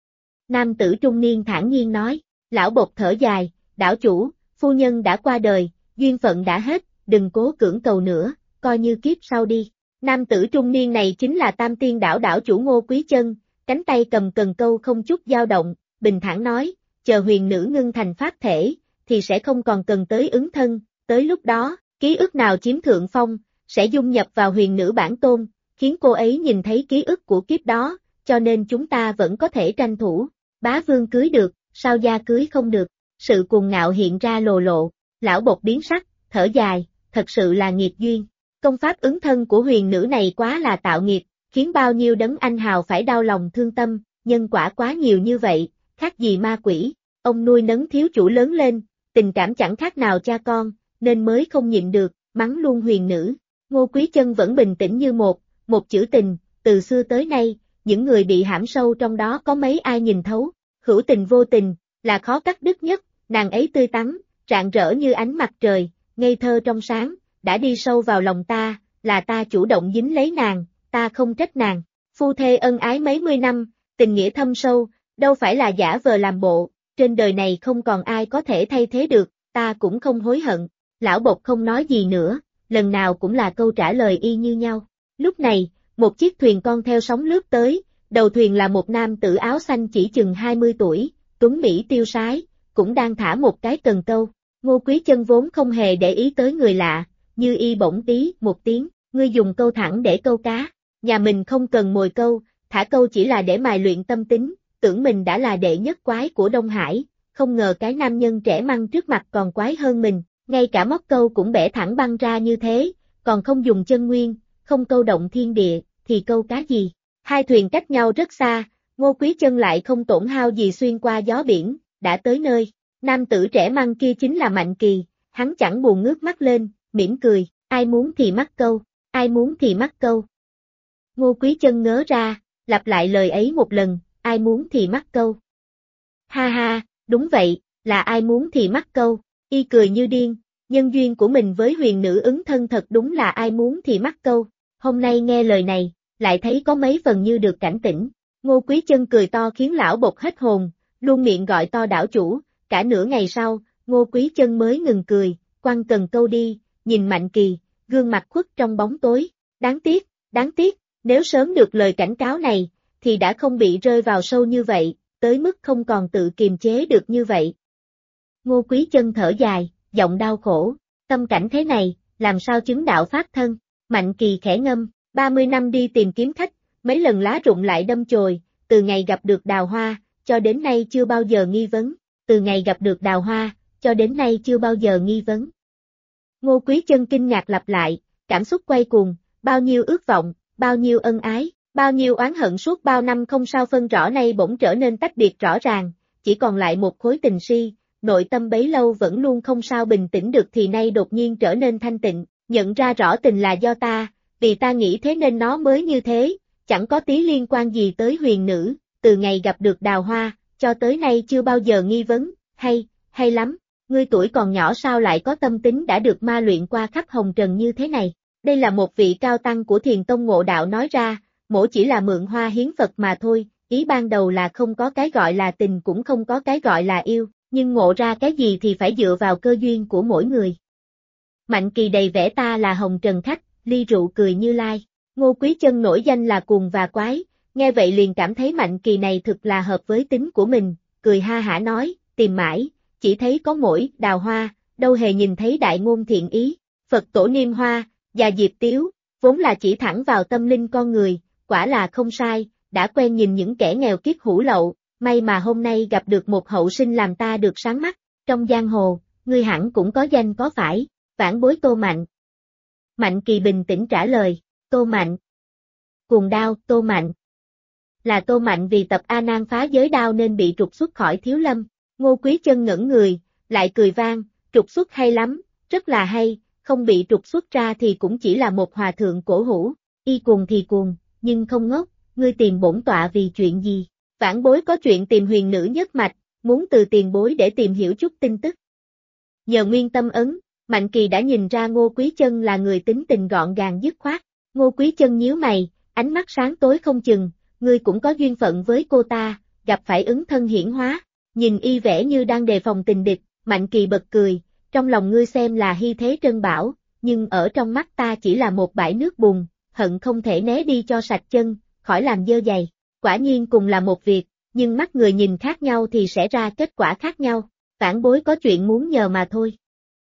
Nam tử trung niên thản nhiên nói, lão bột thở dài, đảo chủ, phu nhân đã qua đời, duyên phận đã hết, đừng cố cưỡng cầu nữa, coi như kiếp sau đi. Nam tử trung niên này chính là Tam Tiên đảo đảo chủ Ngô Quý Chân, cánh tay cầm cần câu không chút dao động, bình thản nói, chờ huyền nữ ngưng thành pháp thể, thì sẽ không còn cần tới ứng thân, tới lúc đó, ký ức nào chiếm thượng phong, sẽ dung nhập vào huyền nữ bản tôn, khiến cô ấy nhìn thấy ký ức của kiếp đó, cho nên chúng ta vẫn có thể tranh thủ. Bá vương cưới được, sao gia cưới không được, sự cuồng ngạo hiện ra lồ lộ, lão bột biến sắc, thở dài, thật sự là nghiệp duyên. Công pháp ứng thân của huyền nữ này quá là tạo nghiệp, khiến bao nhiêu đấng anh hào phải đau lòng thương tâm, nhân quả quá nhiều như vậy, khác gì ma quỷ. Ông nuôi nấng thiếu chủ lớn lên, tình cảm chẳng khác nào cha con, nên mới không nhịn được, mắng luôn huyền nữ. Ngô Quý Chân vẫn bình tĩnh như một chữ tình, từ xưa tới nay, những người bị hãm sâu trong đó có mấy ai nhìn thấu, hữu tình vô tình, là khó cắt đứt nhất, nàng ấy tươi tắn, rạng rỡ như ánh mặt trời, ngây thơ trong sáng, đã đi sâu vào lòng ta, là ta chủ động dính lấy nàng, ta không trách nàng. Phu thê ân ái mấy mươi năm, tình nghĩa thâm sâu, đâu phải là giả vờ làm bộ, trên đời này không còn ai có thể thay thế được, ta cũng không hối hận. Lão bột không nói gì nữa, lần nào cũng là câu trả lời y như nhau. Lúc này, một chiếc thuyền con theo sóng lướt tới, đầu thuyền là một nam tử áo xanh chỉ chừng 20 tuổi, tuấn mỹ tiêu sái, cũng đang thả một cái cần câu. Ngô Quý Chân vốn không hề để ý tới người lạ, như y bỗng tí một tiếng, ngươi dùng câu thẳng để câu cá, nhà mình không cần mồi câu, thả câu chỉ là để mài luyện tâm tính, tưởng mình đã là đệ nhất quái của Đông Hải, không ngờ cái nam nhân trẻ măng trước mặt còn quái hơn mình, ngay cả móc câu cũng bẻ thẳng băng ra như thế, còn không dùng chân nguyên, không câu động thiên địa, thì câu cá gì. Hai thuyền cách nhau rất xa, Ngô Quý Chân lại không tổn hao gì xuyên qua gió biển, đã tới nơi. Nam tử trẻ măng kia chính là Mạnh Kỳ, hắn chẳng buồn ngước mắt lên, mỉm cười, ai muốn thì mắc câu, ai muốn thì mắc câu. Ngô Quý Chân ngớ ra, lặp lại lời ấy một lần, ai muốn thì mắc câu. Ha ha, đúng vậy, là ai muốn thì mắc câu, y cười như điên, nhân duyên của mình với huyền nữ ứng thân thật đúng là ai muốn thì mắc câu, hôm nay nghe lời này, lại thấy có mấy phần như được cảnh tỉnh. Ngô Quý Chân cười to khiến lão bột hết hồn, luôn miệng gọi to đảo chủ, cả nửa ngày sau, Ngô Quý Chân mới ngừng cười, quăng cần câu đi, nhìn Mạnh Kỳ, gương mặt khuất trong bóng tối, đáng tiếc, nếu sớm được lời cảnh cáo này, thì đã không bị rơi vào sâu như vậy, tới mức không còn tự kiềm chế được như vậy. Ngô Quý Chân thở dài, giọng đau khổ, tâm cảnh thế này, làm sao chứng đạo pháp thân. Mạnh Kỳ khẽ ngâm, 30 năm đi tìm kiếm khách, mấy lần lá rụng lại đâm chồi, từ ngày gặp được Đào Hoa, cho đến nay chưa bao giờ nghi vấn, từ ngày gặp được Đào Hoa, cho đến nay chưa bao giờ nghi vấn. Ngô Quý Chân kinh ngạc lặp lại, cảm xúc quay cuồng, bao nhiêu ước vọng, bao nhiêu ân ái, bao nhiêu oán hận suốt bao năm không sao phân rõ nay bỗng trở nên tách biệt rõ ràng, chỉ còn lại một khối tình si, nội tâm bấy lâu vẫn luôn không sao bình tĩnh được thì nay đột nhiên trở nên thanh tịnh, nhận ra rõ tình là do ta, vì ta nghĩ thế nên nó mới như thế, chẳng có tí liên quan gì tới huyền nữ, từ ngày gặp được Đào Hoa, cho tới nay chưa bao giờ nghi vấn, hay lắm, ngươi tuổi còn nhỏ sao lại có tâm tính đã được ma luyện qua khắp hồng trần như thế này. Đây là một vị cao tăng của Thiền Tông Ngộ Đạo nói ra, mỗ chỉ là mượn hoa hiến Phật mà thôi, ý ban đầu là không có cái gọi là tình cũng không có cái gọi là yêu, nhưng ngộ ra cái gì thì phải dựa vào cơ duyên của mỗi người. Mạnh Kỳ đầy vẻ ta là hồng trần khách, ly rượu cười Như Lai. Ngô Quý Chân nổi danh là cuồng và quái, nghe vậy liền cảm thấy Mạnh Kỳ này thực là hợp với tính của mình, cười ha hả nói, tìm mãi, chỉ thấy có mỗi Đào Hoa, đâu hề nhìn thấy đại ngôn thiện ý, Phật tổ Niêm Hoa, và Diệp Tiếu, vốn là chỉ thẳng vào tâm linh con người, quả là không sai, đã quen nhìn những kẻ nghèo kiết hủ lậu, may mà hôm nay gặp được một hậu sinh làm ta được sáng mắt, trong giang hồ, ngươi hẳn cũng có danh có phải, vãn bối Tô Mạnh. Mạnh Kỳ bình tĩnh trả lời, Tô Mạnh. Cuồng đao, Tô Mạnh. Là Tô Mạnh vì tập A Nan phá giới đao nên bị trục xuất khỏi Thiếu Lâm. Ngô Quý Chân ngẩn người, lại cười vang, trục xuất hay lắm, rất là hay, không bị trục xuất ra thì cũng chỉ là một hòa thượng cổ hủ, y cuồng thì cuồng, nhưng không ngốc, ngươi tìm bổn tọa vì chuyện gì? Vãn bối có chuyện tìm huyền nữ nhất mạch, muốn từ tiền bối để tìm hiểu chút tin tức. Nhờ nguyên tâm ấn, Mạnh Kỳ đã nhìn ra Ngô Quý Chân là người tính tình gọn gàng dứt khoát. Ngô Quý Chân nhíu mày, ánh mắt sáng tối không chừng, ngươi cũng có duyên phận với cô ta, gặp phải ứng thân hiển hóa. Nhìn y vẻ như đang đề phòng tình địch, Mạnh Kỳ bật cười, trong lòng ngươi xem là hy thế trân bảo, nhưng ở trong mắt ta chỉ là một bãi nước bùn, hận không thể né đi cho sạch chân, khỏi làm dơ giày. Quả nhiên cùng là một việc, nhưng mắt người nhìn khác nhau thì sẽ ra kết quả khác nhau, vãn bối có chuyện muốn nhờ mà thôi.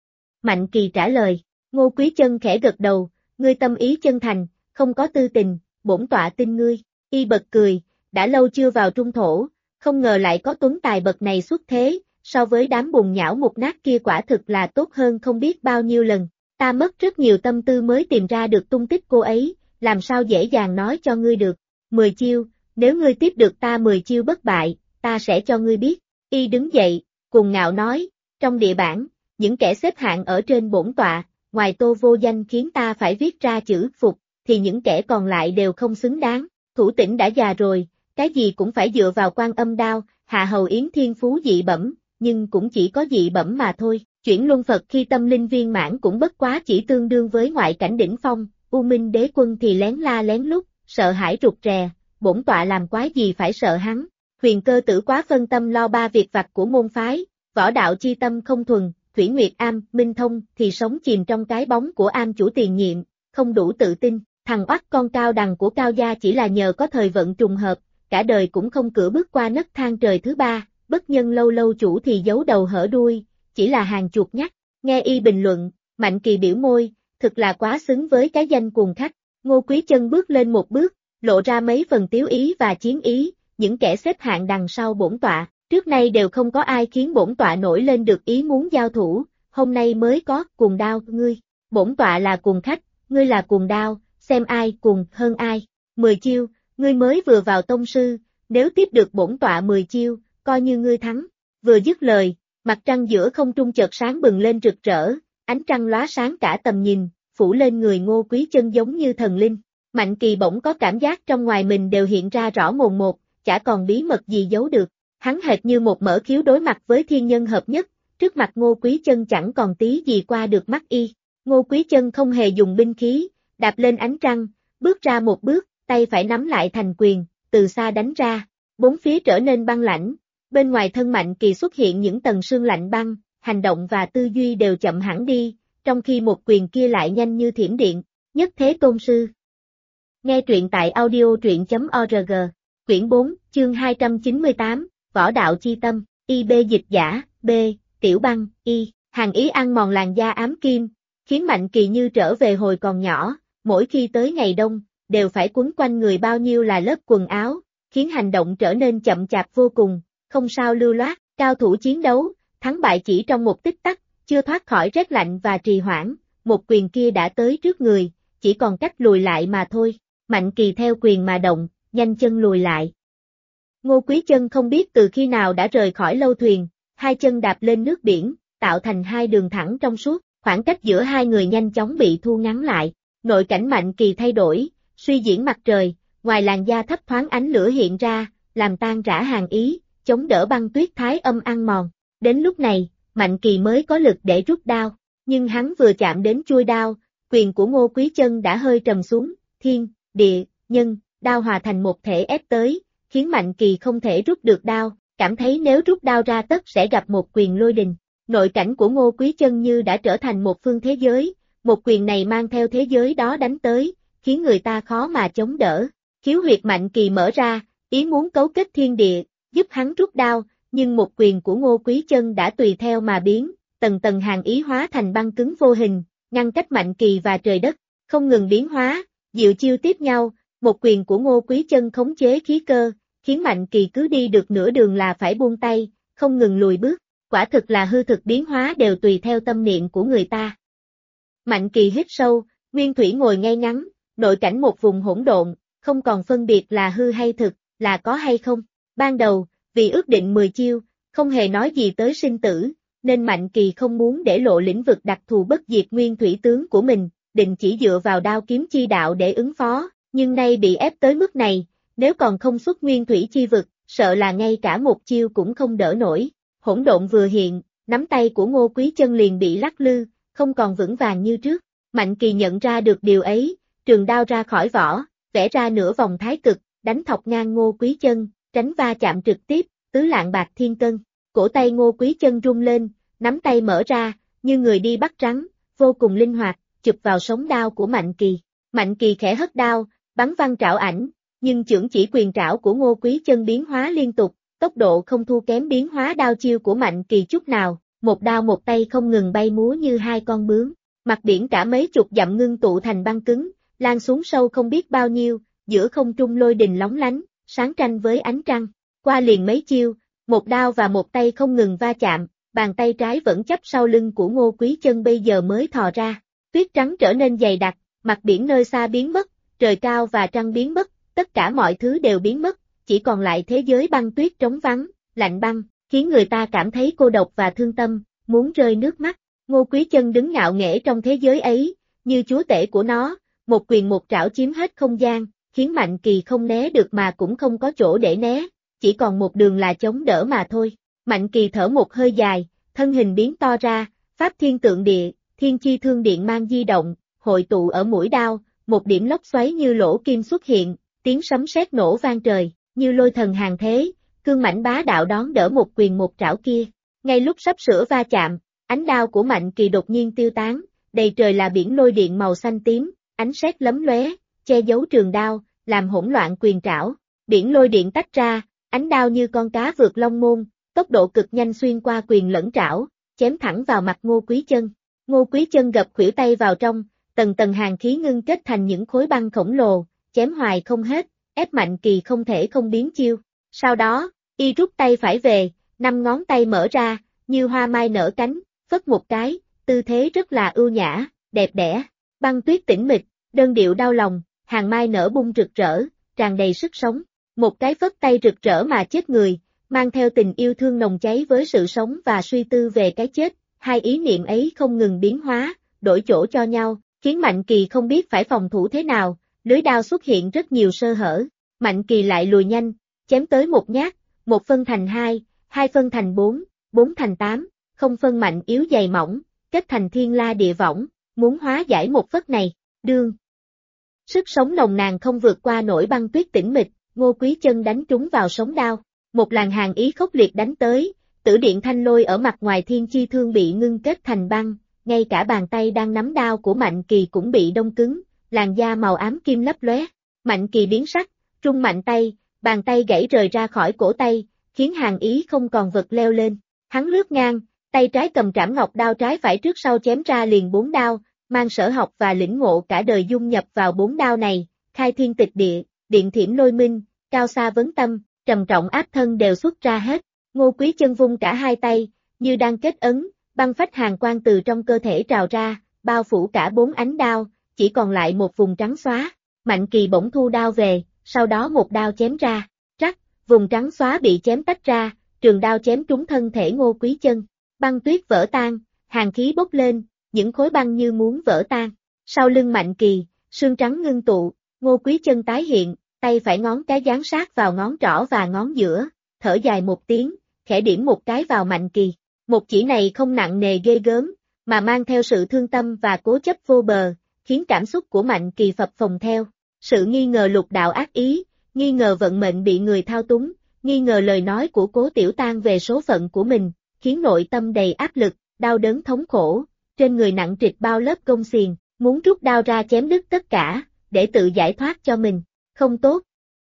Mạnh Kỳ trả lời, Ngô Quý Chân khẽ gật đầu, ngươi tâm ý chân thành, không có tư tình, bổn tọa tin ngươi, y bật cười, đã lâu chưa vào trung thổ, không ngờ lại có tuấn tài bậc này xuất thế, so với đám bùn nhão mục nát kia quả thực là tốt hơn không biết bao nhiêu lần, ta mất rất nhiều tâm tư mới tìm ra được tung tích cô ấy, làm sao dễ dàng nói cho ngươi được, 10 chiêu, nếu ngươi tiếp được ta 10 chiêu bất bại, ta sẽ cho ngươi biết, y đứng dậy, cuồng ngạo nói, trong địa bản, những kẻ xếp hạng ở trên bổn tọa, ngoài Tô Vô Danh khiến ta phải viết ra chữ phục, thì những kẻ còn lại đều không xứng đáng, Thủ Tĩnh đã già rồi, cái gì cũng phải dựa vào Quan Âm đao, Hạ Hầu Yến thiên phú dị bẩm, nhưng cũng chỉ có dị bẩm mà thôi, chuyển luân Phật khi tâm linh viên mãn cũng bất quá chỉ tương đương với ngoại cảnh đỉnh phong, U Minh Đế Quân thì lén la lén lút, sợ hãi rụt rè, bổn tọa làm quái gì phải sợ hắn, Huyền Cơ Tử quá phân tâm lo ba việc vặt của môn phái, võ đạo chi tâm không thuần, Thủy Nguyệt Am, Minh Thông thì sống chìm trong cái bóng của Am chủ tiền nhiệm, không đủ tự tin, thằng oắt con Cao Đằng của Cao gia chỉ là nhờ có thời vận trùng hợp, cả đời cũng không cửa bước qua nấc thang trời thứ ba, bất nhân lâu lâu chủ thì giấu đầu hở đuôi, chỉ là hàng chuột nhắt, nghe y bình luận, Mạnh Kỳ biểu môi, thực là quá xứng với cái danh cuồng khách, Ngô Quý Chân bước lên một bước, lộ ra mấy phần tiếu ý và chiến ý, những kẻ xếp hạng đằng sau bổn tọa. Trước nay đều không có ai khiến bổn tọa nổi lên được ý muốn giao thủ, hôm nay mới có, cuồng đao, ngươi, bổn tọa là cuồng khách, ngươi là cuồng đao, xem ai cuồng hơn ai, 10 chiêu, ngươi mới vừa vào tông sư, nếu tiếp được bổn tọa 10 chiêu, coi như ngươi thắng, vừa dứt lời, mặt trăng giữa không trung chợt sáng bừng lên rực rỡ, ánh trăng lóa sáng cả tầm nhìn, phủ lên người Ngô Quý Chân giống như thần linh, Mạnh Kỳ bỗng có cảm giác trong ngoài mình đều hiện ra rõ mồn một, chả còn bí mật gì giấu được. Hắn hệt như một mỡ khiếu đối mặt với thiên nhân hợp nhất, trước mặt Ngô Quý Chân chẳng còn tí gì qua được mắt y. Ngô Quý Chân không hề dùng binh khí, đạp lên ánh trăng, bước ra một bước, tay phải nắm lại thành quyền, từ xa đánh ra, bốn phía trở nên băng lãnh, bên ngoài thân Mạnh Kỳ xuất hiện những tầng sương lạnh băng, hành động và tư duy đều chậm hẳn đi, trong khi một quyền kia lại nhanh như thiểm điện, nhất thế tôn sư. Nghe truyện tại audio.org, quyển 4, chương 298. Võ đạo chi tâm, IB dịch giả, B, tiểu băng, Y, hàng ý ăn mòn làn da ám kim, khiến Mạnh Kỳ như trở về hồi còn nhỏ, mỗi khi tới ngày đông, đều phải quấn quanh người bao nhiêu là lớp quần áo, khiến hành động trở nên chậm chạp vô cùng, không sao lưu loát, cao thủ chiến đấu, thắng bại chỉ trong một tích tắc, chưa thoát khỏi rét lạnh và trì hoãn, một quyền kia đã tới trước người, chỉ còn cách lùi lại mà thôi, Mạnh Kỳ theo quyền mà động, nhanh chân lùi lại. Ngô Quý Chân không biết từ khi nào đã rời khỏi lâu thuyền, hai chân đạp lên nước biển, tạo thành hai đường thẳng trong suốt, khoảng cách giữa hai người nhanh chóng bị thu ngắn lại, nội cảnh Mạnh Kỳ thay đổi, suy diễn mặt trời, ngoài làn da thấp thoáng ánh lửa hiện ra, làm tan rã hàn ý, chống đỡ băng tuyết thái âm ăn mòn, đến lúc này, Mạnh Kỳ mới có lực để rút đao, nhưng hắn vừa chạm đến chuôi đao, quyền của Ngô Quý Chân đã hơi trầm xuống, thiên, địa, nhân, đao hòa thành một thể ép tới, khiến Mạnh Kỳ không thể rút được đao, cảm thấy nếu rút đao ra tất sẽ gặp một quyền lôi đình. Nội cảnh của Ngô Quý Chân như đã trở thành một phương thế giới, một quyền này mang theo thế giới đó đánh tới, khiến người ta khó mà chống đỡ. Khiếu huyệt Mạnh Kỳ mở ra, ý muốn cấu kết thiên địa, giúp hắn rút đao, nhưng một quyền của Ngô Quý Chân đã tùy theo mà biến, tầng tầng hàn ý hóa thành băng cứng vô hình, ngăn cách Mạnh Kỳ và trời đất, không ngừng biến hóa, diệu chiêu tiếp nhau, Một quyền của Ngô Quý Chân khống chế khí cơ, khiến Mạnh Kỳ cứ đi được nửa đường là phải buông tay, không ngừng lùi bước, quả thực là hư thực biến hóa đều tùy theo tâm niệm của người ta. Mạnh Kỳ hít sâu, Nguyên Thủy ngồi ngay ngắn, nội cảnh một vùng hỗn độn, không còn phân biệt là hư hay thực, là có hay không. Ban đầu, vì ước định 10 chiêu, không hề nói gì tới sinh tử, nên Mạnh Kỳ không muốn để lộ lĩnh vực đặc thù bất diệt Nguyên Thủy tướng của mình, định chỉ dựa vào đao kiếm chi đạo để ứng phó, nhưng nay bị ép tới mức này, nếu còn không xuất Nguyên Thủy chi vực, sợ là ngay cả một chiêu cũng không đỡ nổi. Hỗn độn vừa hiện, nắm tay của Ngô Quý Chân liền bị lắc lư, không còn vững vàng như trước. Mạnh Kỳ nhận ra được điều ấy, trường đao ra khỏi vỏ, vẽ ra nửa vòng thái cực, đánh thọc ngang Ngô Quý Chân, tránh va chạm trực tiếp, tứ lạng bạc thiên cân. Cổ tay Ngô Quý Chân rung lên, nắm tay mở ra, như người đi bắt rắn, vô cùng linh hoạt, chụp vào sống đao của Mạnh Kỳ. Mạnh Kỳ khẽ hất đao, bắn văng trảo ảnh, nhưng chưởng chỉ quyền trảo của Ngô Quý Chân biến hóa liên tục, tốc độ không thua kém biến hóa đao chiêu của Mạnh Kỳ chút nào, một đao một tay không ngừng bay múa như hai con bướm. Mặt biển cả mấy chục dặm ngưng tụ thành băng cứng, lan xuống sâu không biết bao nhiêu, giữa không trung lôi đình lóng lánh, sáng tranh với ánh trăng. Qua liền mấy chiêu, một đao và một tay không ngừng va chạm, bàn tay trái vẫn chấp sau lưng của Ngô Quý Chân bây giờ mới thò ra. Tuyết trắng trở nên dày đặc, mặt biển nơi xa biến mất, trời cao và trăng biến mất, tất cả mọi thứ đều biến mất, chỉ còn lại thế giới băng tuyết trống vắng, lạnh băng, khiến người ta cảm thấy cô độc và thương tâm, muốn rơi nước mắt. Ngô Quý Chân đứng ngạo nghễ trong thế giới ấy, như chúa tể của nó, một quyền một trảo chiếm hết không gian, khiến Mạnh Kỳ không né được mà cũng không có chỗ để né, chỉ còn một đường là chống đỡ mà thôi. Mạnh Kỳ thở một hơi dài, thân hình biến to ra, pháp thiên tượng địa, thiên chi thương điện mang di động, hội tụ ở mũi đao, một điểm lốc xoáy như lỗ kim xuất hiện, tiếng sấm sét nổ vang trời, như lôi thần hàng thế, cương mãnh bá đạo đón đỡ một quyền một trảo kia. Ngay lúc sắp sửa va chạm, ánh đao của Mạnh Kỳ đột nhiên tiêu tán, đầy trời là biển lôi điện màu xanh tím, ánh sét lấm lóe, che giấu trường đao, làm hỗn loạn quyền trảo. Biển lôi điện tách ra, ánh đao như con cá vượt long môn, tốc độ cực nhanh xuyên qua quyền lẫn trảo, chém thẳng vào mặt Ngô Quý Chân. Ngô Quý Chân gập khuỷu tay vào trong, tầng tầng hàn khí ngưng kết thành những khối băng khổng lồ, chém hoài không hết, ép Mạnh Kỳ không thể không biến chiêu. Sau đó, y rút tay phải về, 5 ngón tay mở ra, như hoa mai nở cánh, phất một cái, tư thế rất là ưu nhã, đẹp đẽ. Băng tuyết tĩnh mịch, đơn điệu đau lòng, hàng mai nở bung rực rỡ, tràn đầy sức sống. Một cái phất tay rực rỡ mà chết người, mang theo tình yêu thương nồng cháy với sự sống và suy tư về cái chết. Hai ý niệm ấy không ngừng biến hóa, đổi chỗ cho nhau, khiến Mạnh Kỳ không biết phải phòng thủ thế nào, lưới đao xuất hiện rất nhiều sơ hở. Mạnh Kỳ lại lùi nhanh, chém tới một nhát, 1 phân thành 2, 2 phân thành 4, 4 thành 8, không phân mạnh yếu dày mỏng, kết thành thiên la địa võng, muốn hóa giải một phất này, đương. Sức sống nồng nàn không vượt qua nổi băng tuyết tĩnh mịch, Ngô Quý Chân đánh trúng vào sống đao, một làn hàn ý khốc liệt đánh tới, tử điện thanh lôi ở mặt ngoài thiên chi thương bị ngưng kết thành băng, ngay cả bàn tay đang nắm đao của Mạnh Kỳ cũng bị đông cứng, làn da màu ám kim lấp lóe. Mạnh Kỳ biến sắc, rung mạnh tay, bàn tay gãy rời ra khỏi cổ tay, khiến hàn ý không còn vật leo lên. Hắn lướt ngang, tay trái cầm trảm ngọc đao, trái phải trước sau chém ra liền 4 đao, mang sở học và lĩnh ngộ cả đời dung nhập vào 4 đao này, khai thiên tịch địa, điện thiểm lôi minh, cao xa vấn tâm, trầm trọng áp thân đều xuất ra hết. Ngô Quý Chân vung cả hai tay, như đang kết ấn, băng phách hàn quang từ trong cơ thể trào ra, bao phủ cả 4 ánh đao, chỉ còn lại một vùng trắng xóa. Mạnh Kỳ bỗng thu đao về, sau đó một đao chém ra, rắc, vùng trắng xóa bị chém tách ra, trường đao chém trúng thân thể Ngô Quý Chân. Băng tuyết vỡ tan, hàn khí bốc lên, những khối băng như muốn vỡ tan. Sau lưng Mạnh Kỳ, sương trắng ngưng tụ, Ngô Quý Chân tái hiện, tay phải ngón cái dán sát vào ngón trỏ và ngón giữa, thở dài một tiếng, khẽ điểm một cái vào Mạnh Kỳ. Một chỉ này không nặng nề ghê gớm, mà mang theo sự thương tâm và cố chấp vô bờ, khiến cảm xúc của Mạnh Kỳ phập phồng theo. Sự nghi ngờ lục đạo ác ý, nghi ngờ vận mệnh bị người thao túng, nghi ngờ lời nói của Cố Tiểu Tang về số phận của mình, khiến nội tâm đầy áp lực, đau đớn thống khổ, trên người nặng trịch bao lớp gông xiềng, muốn rút đao ra chém đứt tất cả, để tự giải thoát cho mình. Không tốt.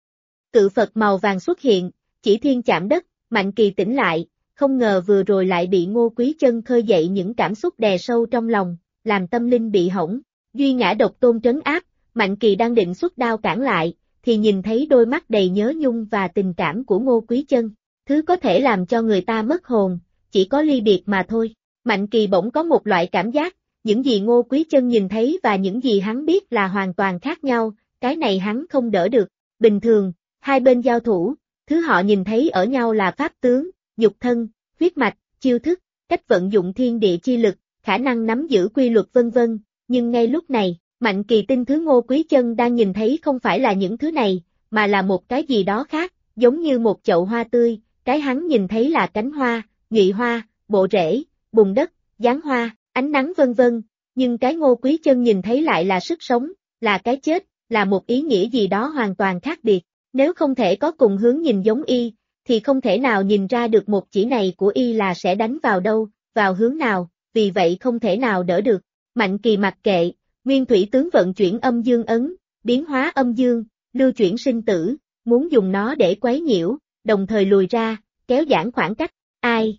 Cự Phật màu vàng xuất hiện, chỉ thiên chạm đất, Mạnh Kỳ tỉnh lại, không ngờ vừa rồi lại bị Ngô Quý Chân khơi dậy những cảm xúc đè sâu trong lòng, làm tâm linh bị hỏng. Duy ngã độc tôn trấn áp, Mạnh Kỳ đang định xuất đao cản lại, thì nhìn thấy đôi mắt đầy nhớ nhung và tình cảm của Ngô Quý Chân. Thứ có thể làm cho người ta mất hồn, chỉ có ly biệt mà thôi. Mạnh Kỳ bỗng có một loại cảm giác, những gì Ngô Quý Chân nhìn thấy và những gì hắn biết là hoàn toàn khác nhau, cái này hắn không đỡ được. Bình thường, hai bên giao thủ, thứ họ nhìn thấy ở nhau là pháp tướng, nhục thân, huyết mạch, chiêu thức, cách vận dụng thiên địa chi lực, khả năng nắm giữ quy luật vân vân, nhưng ngay lúc này, Mạnh Kỳ tin thứ Ngô Quý Chân đang nhìn thấy không phải là những thứ này, mà là một cái gì đó khác, giống như một chậu hoa tươi, cái hắn nhìn thấy là cánh hoa, nhụy hoa, bộ rễ, bùn đất, giáng hoa, ánh nắng vân vân, nhưng cái Ngô Quý Chân nhìn thấy lại là sức sống, là cái chết, là một ý nghĩa gì đó hoàn toàn khác biệt. Nếu không thể có cùng hướng nhìn giống y, thì không thể nào nhìn ra được một chỉ này của y là sẽ đánh vào đâu, vào hướng nào, vì vậy không thể nào đỡ được. Mạnh Kỳ mặc kệ, Nguyên Thủy tướng vận chuyển âm dương ấn, biến hóa âm dương, lưu chuyển sinh tử, muốn dùng nó để quấy nhiễu, đồng thời lùi ra, kéo giãn khoảng cách. Ai?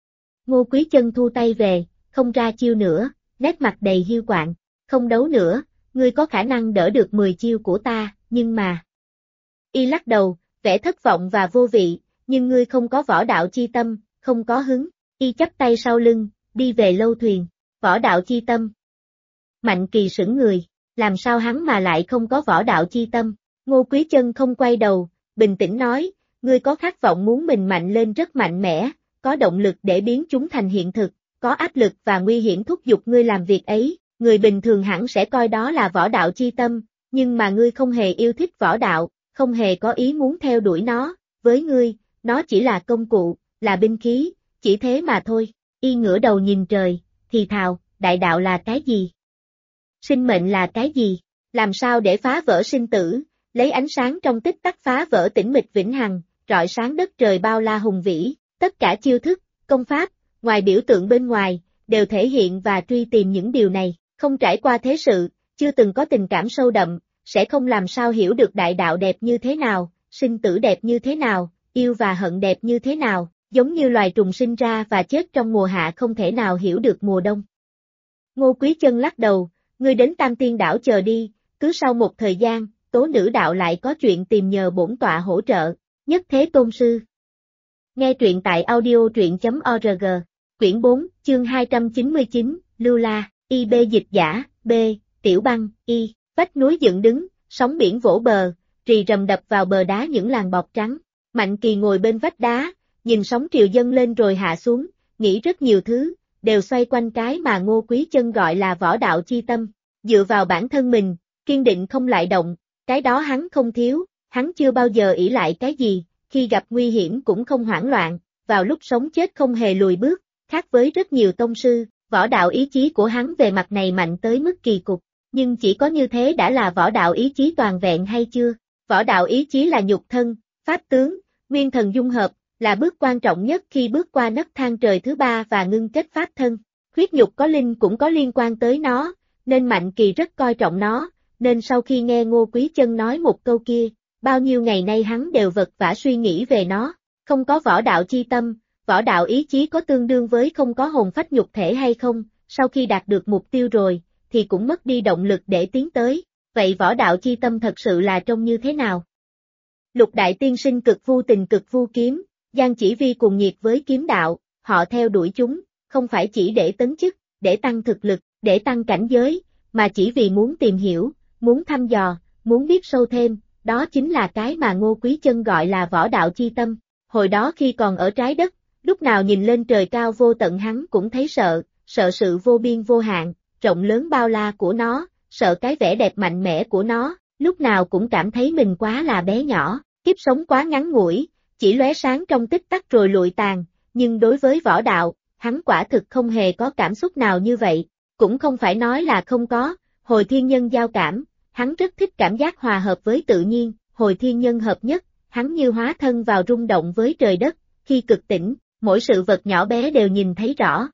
Ngô Quý Chân thu tay về, không ra chiêu nữa, nét mặt đầy hiu quạnh. Không đấu nữa, ngươi có khả năng đỡ được 10 chiêu của ta, nhưng mà... Y lắc đầu, vẻ thất vọng và vô vị, nhưng ngươi không có võ đạo chi tâm, không có hứng. Y chắp tay sau lưng, đi về lâu thuyền. Võ đạo chi tâm. Mạnh Kỳ sững người, làm sao hắn mà lại không có võ đạo chi tâm? Ngô Quý Chân không quay đầu, bình tĩnh nói, ngươi có khát vọng muốn mình mạnh lên rất mạnh mẽ, có động lực để biến chúng thành hiện thực, có áp lực và nguy hiểm thúc giục ngươi làm việc ấy, người bình thường hẳn sẽ coi đó là võ đạo chi tâm, nhưng mà ngươi không hề yêu thích võ đạo, không hề có ý muốn theo đuổi nó, với ngươi, nó chỉ là công cụ, là binh khí, chỉ thế mà thôi. Y ngửa đầu nhìn trời, thì thào, đại đạo là cái gì? Sinh mệnh là cái gì? Làm sao để phá vỡ sinh tử, lấy ánh sáng trong tích tắc phá vỡ tĩnh mịch vĩnh hằng, rọi sáng đất trời bao la hùng vĩ, tất cả chiêu thức, công pháp, ngoài biểu tượng bên ngoài, đều thể hiện và truy tìm những điều này, không trải qua thế sự, chưa từng có tình cảm sâu đậm, sẽ không làm sao hiểu được đại đạo đẹp như thế nào, sinh tử đẹp như thế nào, yêu và hận đẹp như thế nào, giống như loài trùng sinh ra và chết trong mùa hạ không thể nào hiểu được mùa đông. Ngô Quý Chân lắc đầu, ngươi đến Tam Tiên Đảo chờ đi, cứ sau một thời gian, Tố Nữ Đạo lại có chuyện tìm nhờ bổn tọa hỗ trợ, Nhất Thế Tôn Sư. Nghe truyện tại audio.org, quyển 4, chương 299, Lưu La, IB dịch giả, B, Tiểu Băng, Y, vách núi dựng đứng, sóng biển vỗ bờ, rì rầm đập vào bờ đá những làn bọt trắng. Mạnh Kỳ ngồi bên vách đá, nhìn sóng triều dâng lên rồi hạ xuống, nghĩ rất nhiều thứ, đều xoay quanh cái mà Ngô Quý Chân gọi là võ đạo chi tâm. Dựa vào bản thân mình, kiên định không lại động, cái đó hắn không thiếu, hắn chưa bao giờ ỷ lại cái gì, khi gặp nguy hiểm cũng không hoảng loạn, vào lúc sống chết không hề lùi bước, khác với rất nhiều tông sư, võ đạo ý chí của hắn về mặt này mạnh tới mức kỳ cục, nhưng chỉ có như thế đã là võ đạo ý chí toàn vẹn hay chưa? Võ đạo ý chí là nhục thân, pháp tướng, nguyên thần dung hợp, là bước quan trọng nhất khi bước qua nấc thang trời thứ ba và ngưng kết pháp thân. Huyết nhục có linh cũng có liên quan tới nó, nên Mạnh Kỳ rất coi trọng nó, nên sau khi nghe Ngô Quý Chân nói một câu kia, bao nhiêu ngày nay hắn đều vật vã suy nghĩ về nó. Không có võ đạo chi tâm, võ đạo ý chí có tương đương với không có hồn phách nhục thể hay không, sau khi đạt được mục tiêu rồi, thì cũng mất đi động lực để tiến tới. Vậy võ đạo chi tâm thật sự là trông như thế nào? Lục đại tiên sinh cực vu tình cực vu kiếm, Giang Chỉ Vi cùng nhiệt với kiếm đạo, họ theo đuổi chúng, không phải chỉ để tấn chức, để tăng thực lực, để tăng cảnh giới, mà chỉ vì muốn tìm hiểu, muốn thăm dò, muốn biết sâu thêm, đó chính là cái mà Ngô Quý Chân gọi là võ đạo chi tâm. Hồi đó khi còn ở trái đất, lúc nào nhìn lên trời cao vô tận hắn cũng thấy sợ, sợ sự vô biên vô hạn, rộng lớn bao la của nó, sợ cái vẻ đẹp mạnh mẽ của nó, lúc nào cũng cảm thấy mình quá là bé nhỏ, kiếp sống quá ngắn ngủi, chỉ lóe sáng trong tích tắc rồi lụi tàn, nhưng đối với võ đạo, hắn quả thực không hề có cảm xúc nào như vậy, cũng không phải nói là không có, hồi thiên nhân giao cảm, hắn rất thích cảm giác hòa hợp với tự nhiên, hồi thiên nhân hợp nhất, hắn như hóa thân vào rung động với trời đất, khi cực tỉnh, mỗi sự vật nhỏ bé đều nhìn thấy rõ.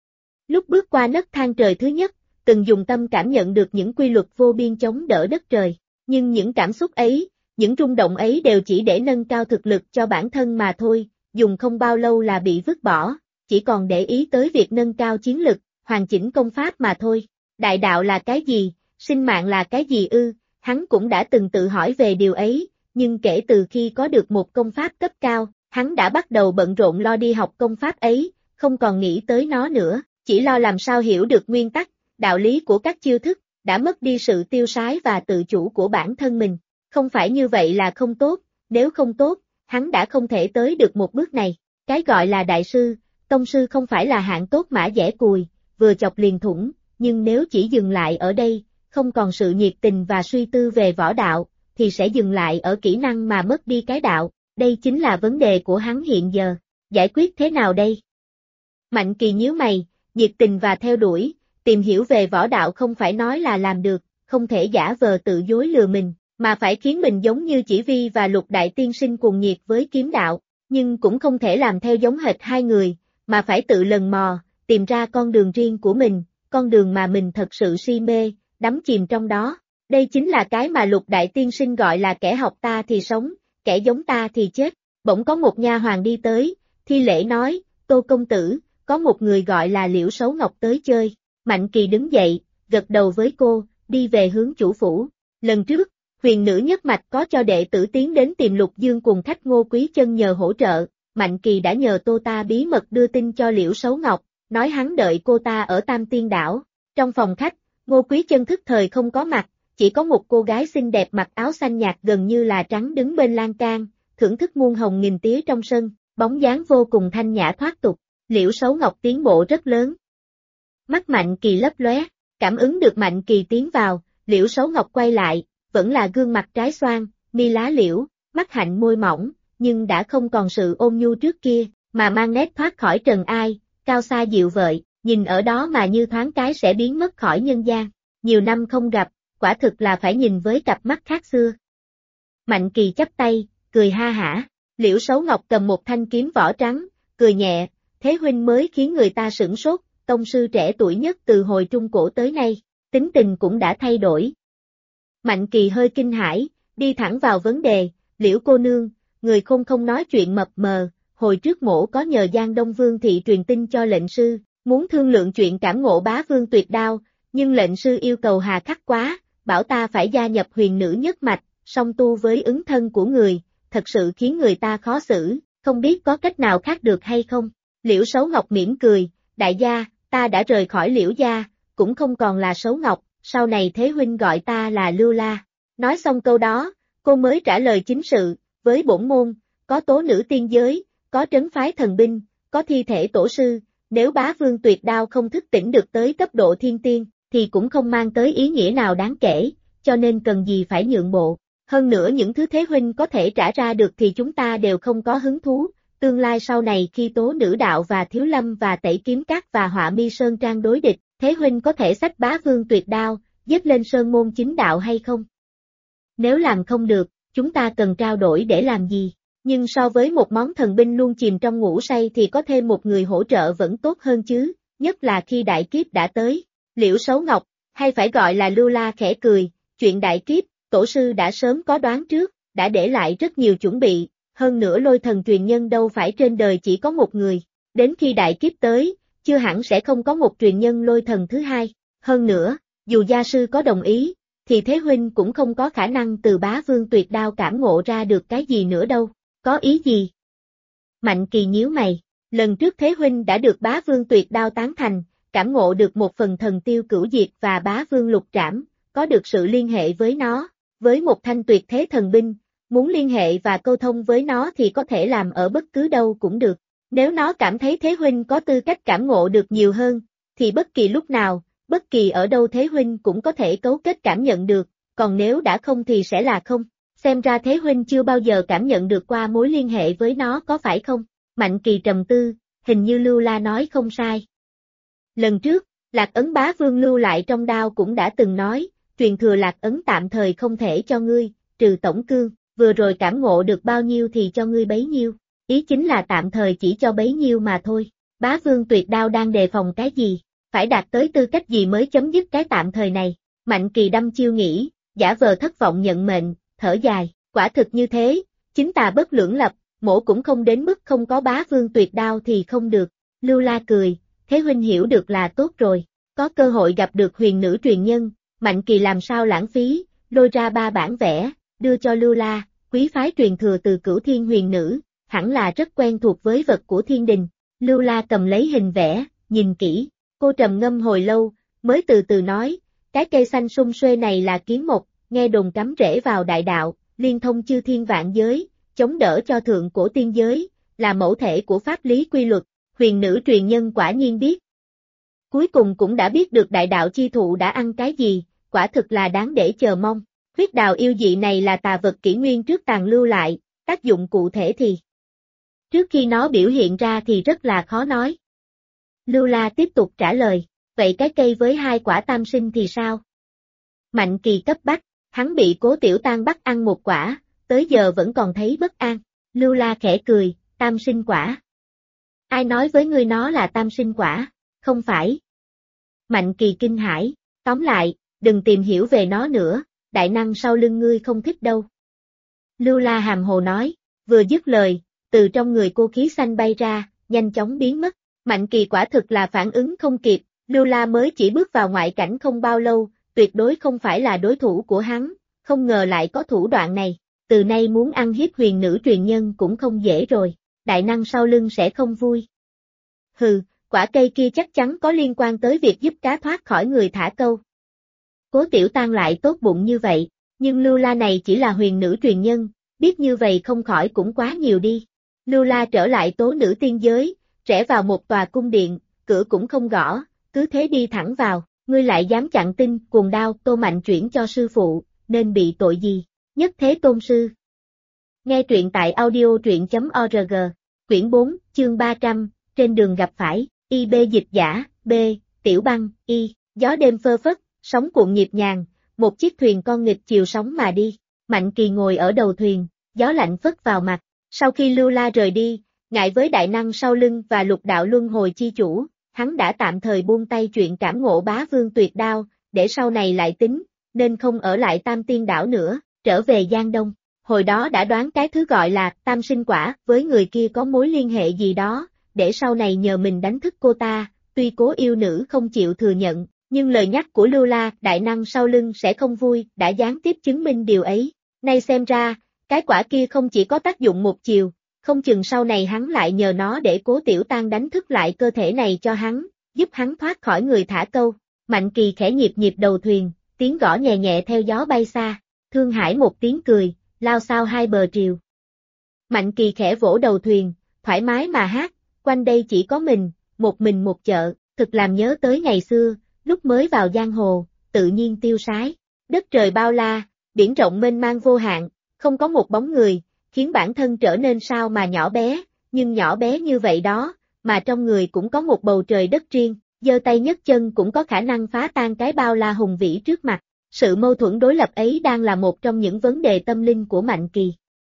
Lúc bước qua nấc thang trời thứ nhất, từng dùng tâm cảm nhận được những quy luật vô biên chống đỡ đất trời, nhưng những cảm xúc ấy, những rung động ấy đều chỉ để nâng cao thực lực cho bản thân mà thôi, dùng không bao lâu là bị vứt bỏ, chỉ còn để ý tới việc nâng cao chiến lực, hoàn chỉnh công pháp mà thôi. Đại đạo là cái gì? Sinh mạng là cái gì ư? hắn cũng đã từng tự hỏi về điều ấy, nhưng kể từ khi có được một công pháp cấp cao, hắn đã bắt đầu bận rộn lo đi học công pháp ấy, không còn nghĩ tới nó nữa, chỉ lo làm sao hiểu được nguyên tắc, đạo lý của các chiêu thức, đã mất đi sự tiêu sái và tự chủ của bản thân mình. Không phải như vậy là không tốt, nếu không tốt, hắn đã không thể tới được một bước này. Cái gọi là đại sư, tông sư không phải là hạng tốt mã dẻ cùi, vừa chọc liền thủng, nhưng nếu chỉ dừng lại ở đây, không còn sự nhiệt tình và suy tư về võ đạo, thì sẽ dừng lại ở kỹ năng mà mất đi cái đạo. Đây chính là vấn đề của hắn hiện giờ. Giải quyết thế nào đây? Mạnh Kỳ nhíu mày, nhiệt tình và theo đuổi, tìm hiểu về võ đạo không phải nói là làm được, không thể giả vờ tự dối lừa mình, mà phải khiến mình giống như Chỉ Vi và Lục Đại Tiên Sinh cuồng nhiệt với kiếm đạo, nhưng cũng không thể làm theo giống hệt hai người, mà phải tự lần mò, tìm ra con đường riêng của mình, con đường mà mình thật sự si mê, đắm chìm trong đó. Đây chính là cái mà Lục Đại Tiên Sinh gọi là kẻ học ta thì sống, kẻ giống ta thì chết. Bỗng có một nha hoàn đi tới, thi lễ nói, Tô công tử, có một người gọi là Liễu Sấu Ngọc tới chơi. Mạnh Kỳ đứng dậy, gật đầu với cô, đi về hướng chủ phủ. Lần trước, huyền nữ nhất mạch có cho đệ tử tiến đến tìm Lục Dương cùng khách Ngô Quý Chân nhờ hỗ trợ, Mạnh Kỳ đã nhờ Tô ta bí mật đưa tin cho Liễu Sấu Ngọc, nói hắn đợi cô ta ở Tam Tiên Đảo. Trong phòng khách, Ngô Quý Chân thức thời không có mặt, chỉ có một cô gái xinh đẹp mặc áo xanh nhạt gần như là trắng đứng bên lan can, thưởng thức muôn hồng nghìn tía trong sân, bóng dáng vô cùng thanh nhã thoát tục. Liễu Sấu Ngọc tiến bộ rất lớn. Mắt Mạnh Kỳ lấp lóe, cảm ứng được Mạnh Kỳ tiến vào, Liễu Sấu Ngọc quay lại, vẫn là gương mặt trái xoan, mi lá liễu, mắt hạnh môi mỏng, nhưng đã không còn sự ôn nhu trước kia, mà mang nét thoát khỏi trần ai, cao xa dịu vợi, nhìn ở đó mà như thoáng cái sẽ biến mất khỏi nhân gian. Nhiều năm không gặp, quả thực là phải nhìn với cặp mắt khác xưa. Mạnh Kỳ chắp tay, cười ha hả, Liễu Sấu Ngọc cầm một thanh kiếm vỏ trắng, cười nhẹ, thế huynh mới khiến người ta sửng sốt, tông sư trẻ tuổi nhất từ hồi trung cổ tới nay, tính tình cũng đã thay đổi. Mạnh Kỳ hơi kinh hãi, đi thẳng vào vấn đề, Liễu cô nương, người khôn không nói chuyện mập mờ, hồi trước mổ có nhờ Giang Đông Vương thị truyền tin cho lệnh sư, muốn thương lượng chuyện cảm ngộ bá vương tuyệt đao, nhưng lệnh sư yêu cầu hà khắc quá, bảo ta phải gia nhập huyền nữ nhất mạch, song tu với ứng thân của người, thật sự khiến người ta khó xử, không biết có cách nào khác được hay không. Liễu Sấu Ngọc mỉm cười, đại gia, ta đã rời khỏi Liễu gia, cũng không còn là Sấu Ngọc, sau này thế huynh gọi ta là Lưu La. Nói xong câu đó, cô mới trả lời chính sự, với bổn môn, có tố nữ tiên giới, có trấn phái thần binh, có thi thể tổ sư, nếu bá vương tuyệt đao không thức tỉnh được tới cấp độ thiên tiên, thì cũng không mang tới ý nghĩa nào đáng kể, cho nên cần gì phải nhượng bộ. Hơn nữa những thứ thế huynh có thể trả ra được thì chúng ta đều không có hứng thú, tương lai sau này khi tố nữ đạo và thiếu lâm và tẩy kiếm các và họa mi sơn trang đối địch, thế huynh có thể xách bá vương tuyệt đao, dứt lên sơn môn chính đạo hay không? Nếu làm không được, chúng ta cần trao đổi để làm gì? Nhưng so với một món thần binh luôn chìm trong ngủ say thì có thêm một người hỗ trợ vẫn tốt hơn chứ, nhất là khi đại kiếp đã tới. Liễu Sấu Ngọc, hay phải gọi là Lưu La khẽ cười, chuyện đại kiếp, tổ sư đã sớm có đoán trước, đã để lại rất nhiều chuẩn bị, hơn nữa lôi thần truyền nhân đâu phải trên đời chỉ có một người, đến khi đại kiếp tới, chưa hẳn sẽ không có một truyền nhân lôi thần thứ hai, hơn nữa, dù gia sư có đồng ý, thì thế huynh cũng không có khả năng từ bá vương tuyệt đao cảm ngộ ra được cái gì nữa đâu, có ý gì? Mạnh Kỳ nhíu mày, lần trước thế huynh đã được bá vương tuyệt đao tán thành, cảm ngộ được một phần thần tiêu cửu diệt và bá vương lục trảm, có được sự liên hệ với nó, với một thanh tuyệt thế thần binh, muốn liên hệ và câu thông với nó thì có thể làm ở bất cứ đâu cũng được. Nếu nó cảm thấy thế huynh có tư cách cảm ngộ được nhiều hơn, thì bất kỳ lúc nào, bất kỳ ở đâu thế huynh cũng có thể cấu kết cảm nhận được, còn nếu đã không thì sẽ là không. Xem ra thế huynh chưa bao giờ cảm nhận được qua mối liên hệ với nó có phải không? Mạnh Kỳ trầm tư, hình như Lưu La nói không sai. Lần trước, Lạc Ấn bá vương lưu lại trong đao cũng đã từng nói, truyền thừa Lạc Ấn tạm thời không thể cho ngươi, trừ tổng cương, vừa rồi cảm ngộ được bao nhiêu thì cho ngươi bấy nhiêu, ý chính là tạm thời chỉ cho bấy nhiêu mà thôi. Bá vương tuyệt đao đang đề phòng cái gì, phải đạt tới tư cách gì mới chấm dứt cái tạm thời này. Mạnh Kỳ đăm chiêu nghĩ, giả vờ thất vọng nhận mệnh, thở dài, quả thực như thế, chính tà bất lưỡng lập, mổ cũng không đến mức không có bá vương tuyệt đao thì không được. Lưu La cười, thế huynh hiểu được là tốt rồi, có cơ hội gặp được huyền nữ truyền nhân, Mạnh Kỳ làm sao lãng phí, lôi ra 3 bản vẽ, đưa cho Lưu La, quý phái truyền thừa từ Cửu Thiên Huyền Nữ, hẳn là rất quen thuộc với vật của thiên đình. Lưu La cầm lấy hình vẽ, nhìn kỹ, cô trầm ngâm hồi lâu, mới từ từ nói, cái cây xanh sum xuê này là kiến mộc, nghe đồn cắm rễ vào đại đạo, liên thông chư thiên vạn giới, chống đỡ cho thượng cổ tiên giới, là mẫu thể của pháp lý quy luật, huyền nữ truyền nhân quả nhiên biết. Cuối cùng cũng đã biết được đại đạo chi thụ đã ăn cái gì, quả thực là đáng để chờ mong. Huyết đào yêu dị này là tà vật kỷ nguyên trước tàn lưu lại, tác dụng cụ thể thì trước khi nó biểu hiện ra thì rất là khó nói. Lưu La tiếp tục trả lời, vậy cái cây với 2 quả tam sinh thì sao? Mạnh Kỳ cấp bách, hắn bị Cố Tiểu Tang bắt ăn 1 quả, tới giờ vẫn còn thấy bất an. Lưu La khẽ cười, tam sinh quả. Ai nói với ngươi nó là tam sinh quả, không phải. Mạnh Kỳ kinh hãi, tóm lại, đừng tìm hiểu về nó nữa, đại năng sau lưng ngươi không thích đâu. Lưu La hàm hồ nói, vừa dứt lời, từ trong người cô khí xanh bay ra, nhanh chóng biến mất. Mạnh Kỳ quả thực là phản ứng không kịp, Lưu La mới chỉ bước vào ngoại cảnh không bao lâu, tuyệt đối không phải là đối thủ của hắn, không ngờ lại có thủ đoạn này, từ nay muốn ăn hiếp huyền nữ truyền nhân cũng không dễ rồi, đại năng sau lưng sẽ không vui. Hừ, quả cây kia chắc chắn có liên quan tới việc giúp cá thoát khỏi người thả câu. Cố Tiểu Tang lại tốt bụng như vậy, nhưng Lưu La này chỉ là huyền nữ truyền nhân, biết như vậy không khỏi cũng quá nhiều đi. Lưu La trở lại Tố Nữ tiên giới, rẽ vào một tòa cung điện, cửa cũng không gõ, cứ thế đi thẳng vào, ngươi lại dám chặn tin, cuồng đao, Tô Mạnh chuyển cho sư phụ, nên bị tội gì? Nhất Thế Tôn sư. Nghe truyện tại audio.org, quyển 4, chương 300, trên đường gặp phải, IB dịch giả, B, Tiểu Băng, Y, gió đêm phơ phất, sóng cuộn nhịp nhàng, một chiếc thuyền con nghịch chiều sóng mà đi, Mạnh Kỳ ngồi ở đầu thuyền, gió lạnh phất vào mặt, sau khi Lưu La rời đi, ngại với đại năng sau lưng và lục đạo luân hồi chi chủ, hắn đã tạm thời buông tay chuyện cảm ngộ bá vương tuyệt đao, để sau này lại tính, nên không ở lại Tam Tiên đảo nữa, trở về Giang Đông. Hồi đó đã đoán cái thứ gọi là tam sinh quả với người kia có mối liên hệ gì đó, để sau này nhờ mình đánh thức cô ta, tuy Cố yêu nữ không chịu thừa nhận, nhưng lời nhắc của Lưu La, đại năng sau lưng sẽ không vui, đã gián tiếp chứng minh điều ấy. Nay xem ra, cái quả kia không chỉ có tác dụng một chiều, không chừng sau này hắn lại nhờ nó để Cố Tiểu Tang đánh thức lại cơ thể này cho hắn, giúp hắn thoát khỏi người thả câu. Mạnh Kỳ khẽ nhịp nhịp đầu thuyền, tiếng gõ nhẹ nhẹ theo gió bay xa, Thương Hải một tiếng cười, lao sao hai bờ triều. Mạnh Kỳ khẽ vỗ đầu thuyền, thoải mái mà hát, quanh đây chỉ có mình một chợ, thực làm nhớ tới ngày xưa, lúc mới vào giang hồ, tự nhiên tiêu sái. Đất trời bao la, biển rộng mênh mang vô hạn, không có một bóng người, khiến bản thân trở nên sao mà nhỏ bé, nhưng nhỏ bé như vậy đó, mà trong người cũng có một bầu trời đất riêng, giơ tay nhấc chân cũng có khả năng phá tan cái bao la hùng vĩ trước mặt. Sự mâu thuẫn đối lập ấy đang là một trong những vấn đề tâm linh của Mạnh Kỳ.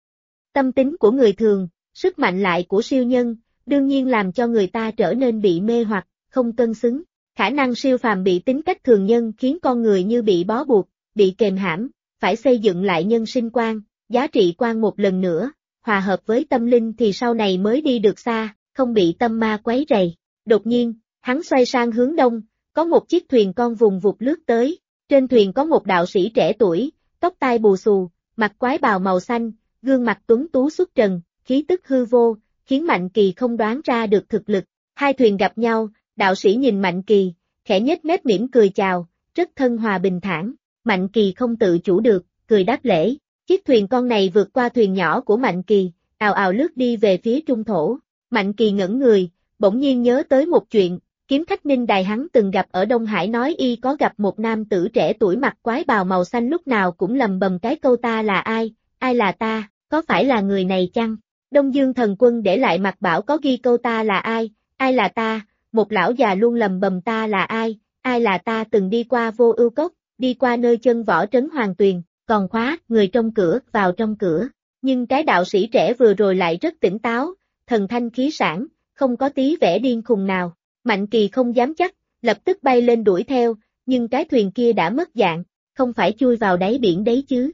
Tâm tính của người thường, sức mạnh lại của siêu nhân, đương nhiên làm cho người ta trở nên bị mê hoặc, không cân xứng. Khả năng siêu phàm bị tính cách thường nhân khiến con người như bị bó buộc, bị kềm hãm, phải xây dựng lại nhân sinh quan, giá trị quan một lần nữa, hòa hợp với tâm linh thì sau này mới đi được xa, không bị tâm ma quấy rầy. Đột nhiên, hắn xoay sang hướng đông, có một chiếc thuyền con vùng vụt lướt tới, trên thuyền có một đạo sĩ trẻ tuổi, tóc tai bù xù, mặc quái bào màu xanh, gương mặt tuấn tú xuất trần, khí tức hư vô, khiến Mạnh Kỳ không đoán ra được thực lực. Hai thuyền gặp nhau, đạo sĩ nhìn Mạnh Kỳ, khẽ nhếch mép mỉm cười chào, rất thân hòa bình thản. Mạnh Kỳ không tự chủ được, cười đáp lễ. Chiếc thuyền con này vượt qua thuyền nhỏ của Mạnh Kỳ, ào ào lướt đi về phía trung thổ. Mạnh Kỳ ngẩn người, bỗng nhiên nhớ tới một chuyện, kiếm khách Ninh Đài hắn từng gặp ở Đông Hải nói y có gặp một nam tử trẻ tuổi mặc quái bào màu xanh lúc nào cũng lầm bầm cái câu ta là ai là ta, có phải là người này chăng? Đông Dương Thần Quân để lại mặt bảo có ghi câu ta là ai là ta, một lão già luôn lầm bầm ta là ai là ta từng đi qua Vô Ưu Cốc, đi qua nơi chân võ trấn Hoàng Tuyền, còn khóa người trong cửa vào trong cửa. Nhưng cái đạo sĩ trẻ vừa rồi lại rất tỉnh táo, thần thanh khí sảng, không có tí vẻ điên khùng nào. Mạnh Kỳ không dám chắc, lập tức bay lên đuổi theo, nhưng cái thuyền kia đã mất dạng, không phải chui vào đáy biển đấy chứ.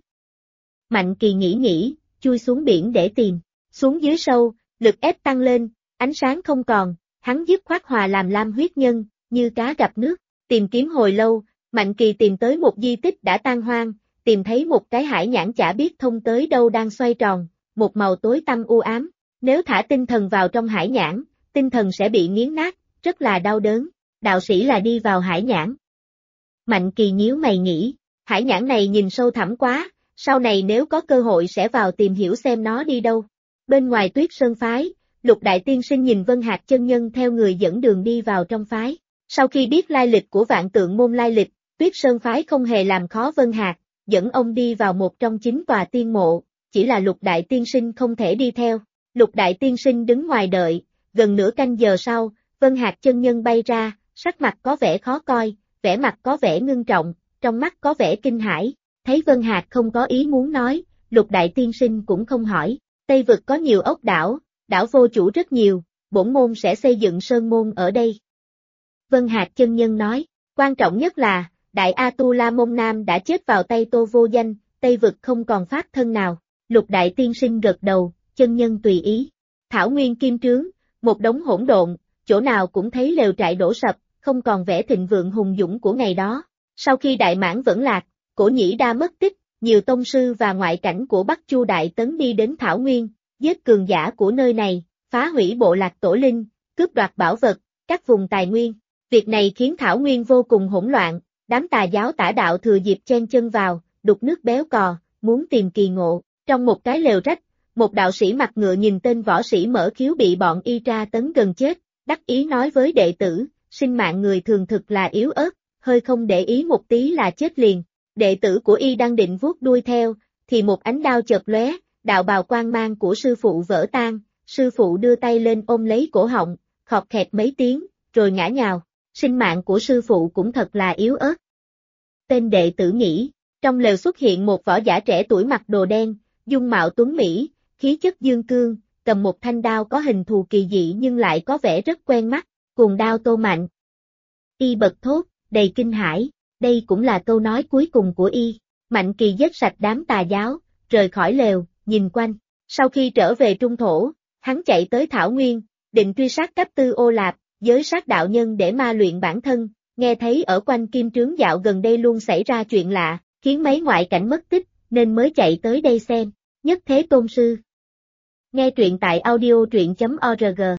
Mạnh Kỳ nghĩ, chui xuống biển để tìm, xuống dưới sâu, lực ép tăng lên, ánh sáng không còn, hắn dứt khoát hòa làm lam huyết nhân, như cá gặp nước, tìm kiếm hồi lâu, Mạnh Kỳ tìm tới một di tích đã tan hoang, tìm thấy một cái hải nhãn chả biết thông tới đâu đang xoay tròn, một màu tối tăm u ám. Nếu thả tinh thần vào trong hải nhãn, tinh thần sẽ bị nghiến nát, rất là đau đớn. Đạo sĩ là đi vào hải nhãn. Mạnh Kỳ nhíu mày nghĩ, hải nhãn này nhìn sâu thẳm quá, sau này nếu có cơ hội sẽ vào tìm hiểu xem nó đi đâu. Bên ngoài Tuyết Sơn phái, Lục Đại Tiên Sinh nhìn Vân Hạc chân nhân theo người dẫn đường đi vào trong phái. Sau khi biết lai lịch của Vạn Tượng môn lai lịch, Tuyết Sơn phái không hề làm khó Vân Hạc, dẫn ông đi vào một trong 9 tòa tiên mộ, chỉ là Lục Đại Tiên Sinh không thể đi theo. Lục Đại Tiên Sinh đứng ngoài đợi, gần nửa canh giờ sau, Vân Hạc chân nhân bay ra, sắc mặt có vẻ khó coi, vẻ mặt có vẻ ngưng trọng, trong mắt có vẻ kinh hãi. Thấy Vân Hạc không có ý muốn nói, Lục Đại Tiên Sinh cũng không hỏi. Tây vực có nhiều ốc đảo, đảo vô chủ rất nhiều, bổn môn sẽ xây dựng sơn môn ở đây. Vân Hạc chân nhân nói, quan trọng nhất là, Đại A-tu-la môn Nam đã chết vào tay Tô Vô Danh, Tây vực không còn pháp thân nào. Lục Đại Tiên Sinh gật đầu, chân nhân tùy ý. Thảo Nguyên Kim Trướng, một đống hỗn độn, chỗ nào cũng thấy lều trại đổ sập, không còn vẻ thịnh vượng hùng dũng của ngày đó. Sau khi Đại Mãn vẫn lạc, Cổ Nhĩ Đa mất tích, nhiều tông sư và ngoại cảnh của Bắc Chu Đại Tấn đi đến Thảo Nguyên, giết cường giả của nơi này, phá hủy bộ lạc tổ linh, cướp đoạt bảo vật, các vùng tài nguyên. Việc này khiến Thảo Nguyên vô cùng hỗn loạn, đám tà giáo tả đạo thừa dịp chen chân vào, đục nước béo cò, muốn tìm kỳ ngộ. Trong một cái lều rách, một đạo sĩ mặt ngựa nhìn tên võ sĩ mở khiếu bị bọn y tra tấn gần chết, đắc ý nói với đệ tử, sinh mạng người thường thực là yếu ớt, hơi không để ý một tí là chết liền. Đệ tử của y đang định vuốt đuôi theo, thì một ánh đao chợt lóe, đạo bào quang mang của sư phụ vỡ tan, sư phụ đưa tay lên ôm lấy cổ họng, khọt khẹt mấy tiếng, rồi ngã nhào. Sinh mạng của sư phụ cũng thật là yếu ớt. Tên đệ tử nghĩ, trong lều xuất hiện một võ giả trẻ tuổi mặc đồ đen, dung mạo tuấn mỹ, khí chất dương cương, cầm một thanh đao có hình thù kỳ dị nhưng lại có vẻ rất quen mắt, cuồng đao Tô Mạnh. Y bật thốt, đầy kinh hãi, đây cũng là câu nói cuối cùng của y. Mạnh Kỳ giết sạch đám tà giáo, rời khỏi lều, nhìn quanh. Sau khi trở về trung thổ, hắn chạy tới Thảo Nguyên, định truy sát Cáp Tư Ô Lạp, giới sát đạo nhân để ma luyện bản thân. Nghe thấy ở quanh Kim Trướng dạo gần đây luôn xảy ra chuyện lạ, khiến mấy ngoại cảnh mất tích, nên mới chạy tới đây xem. Nhất Thế Tôn Sư. Nghe truyện tại audio truyện.org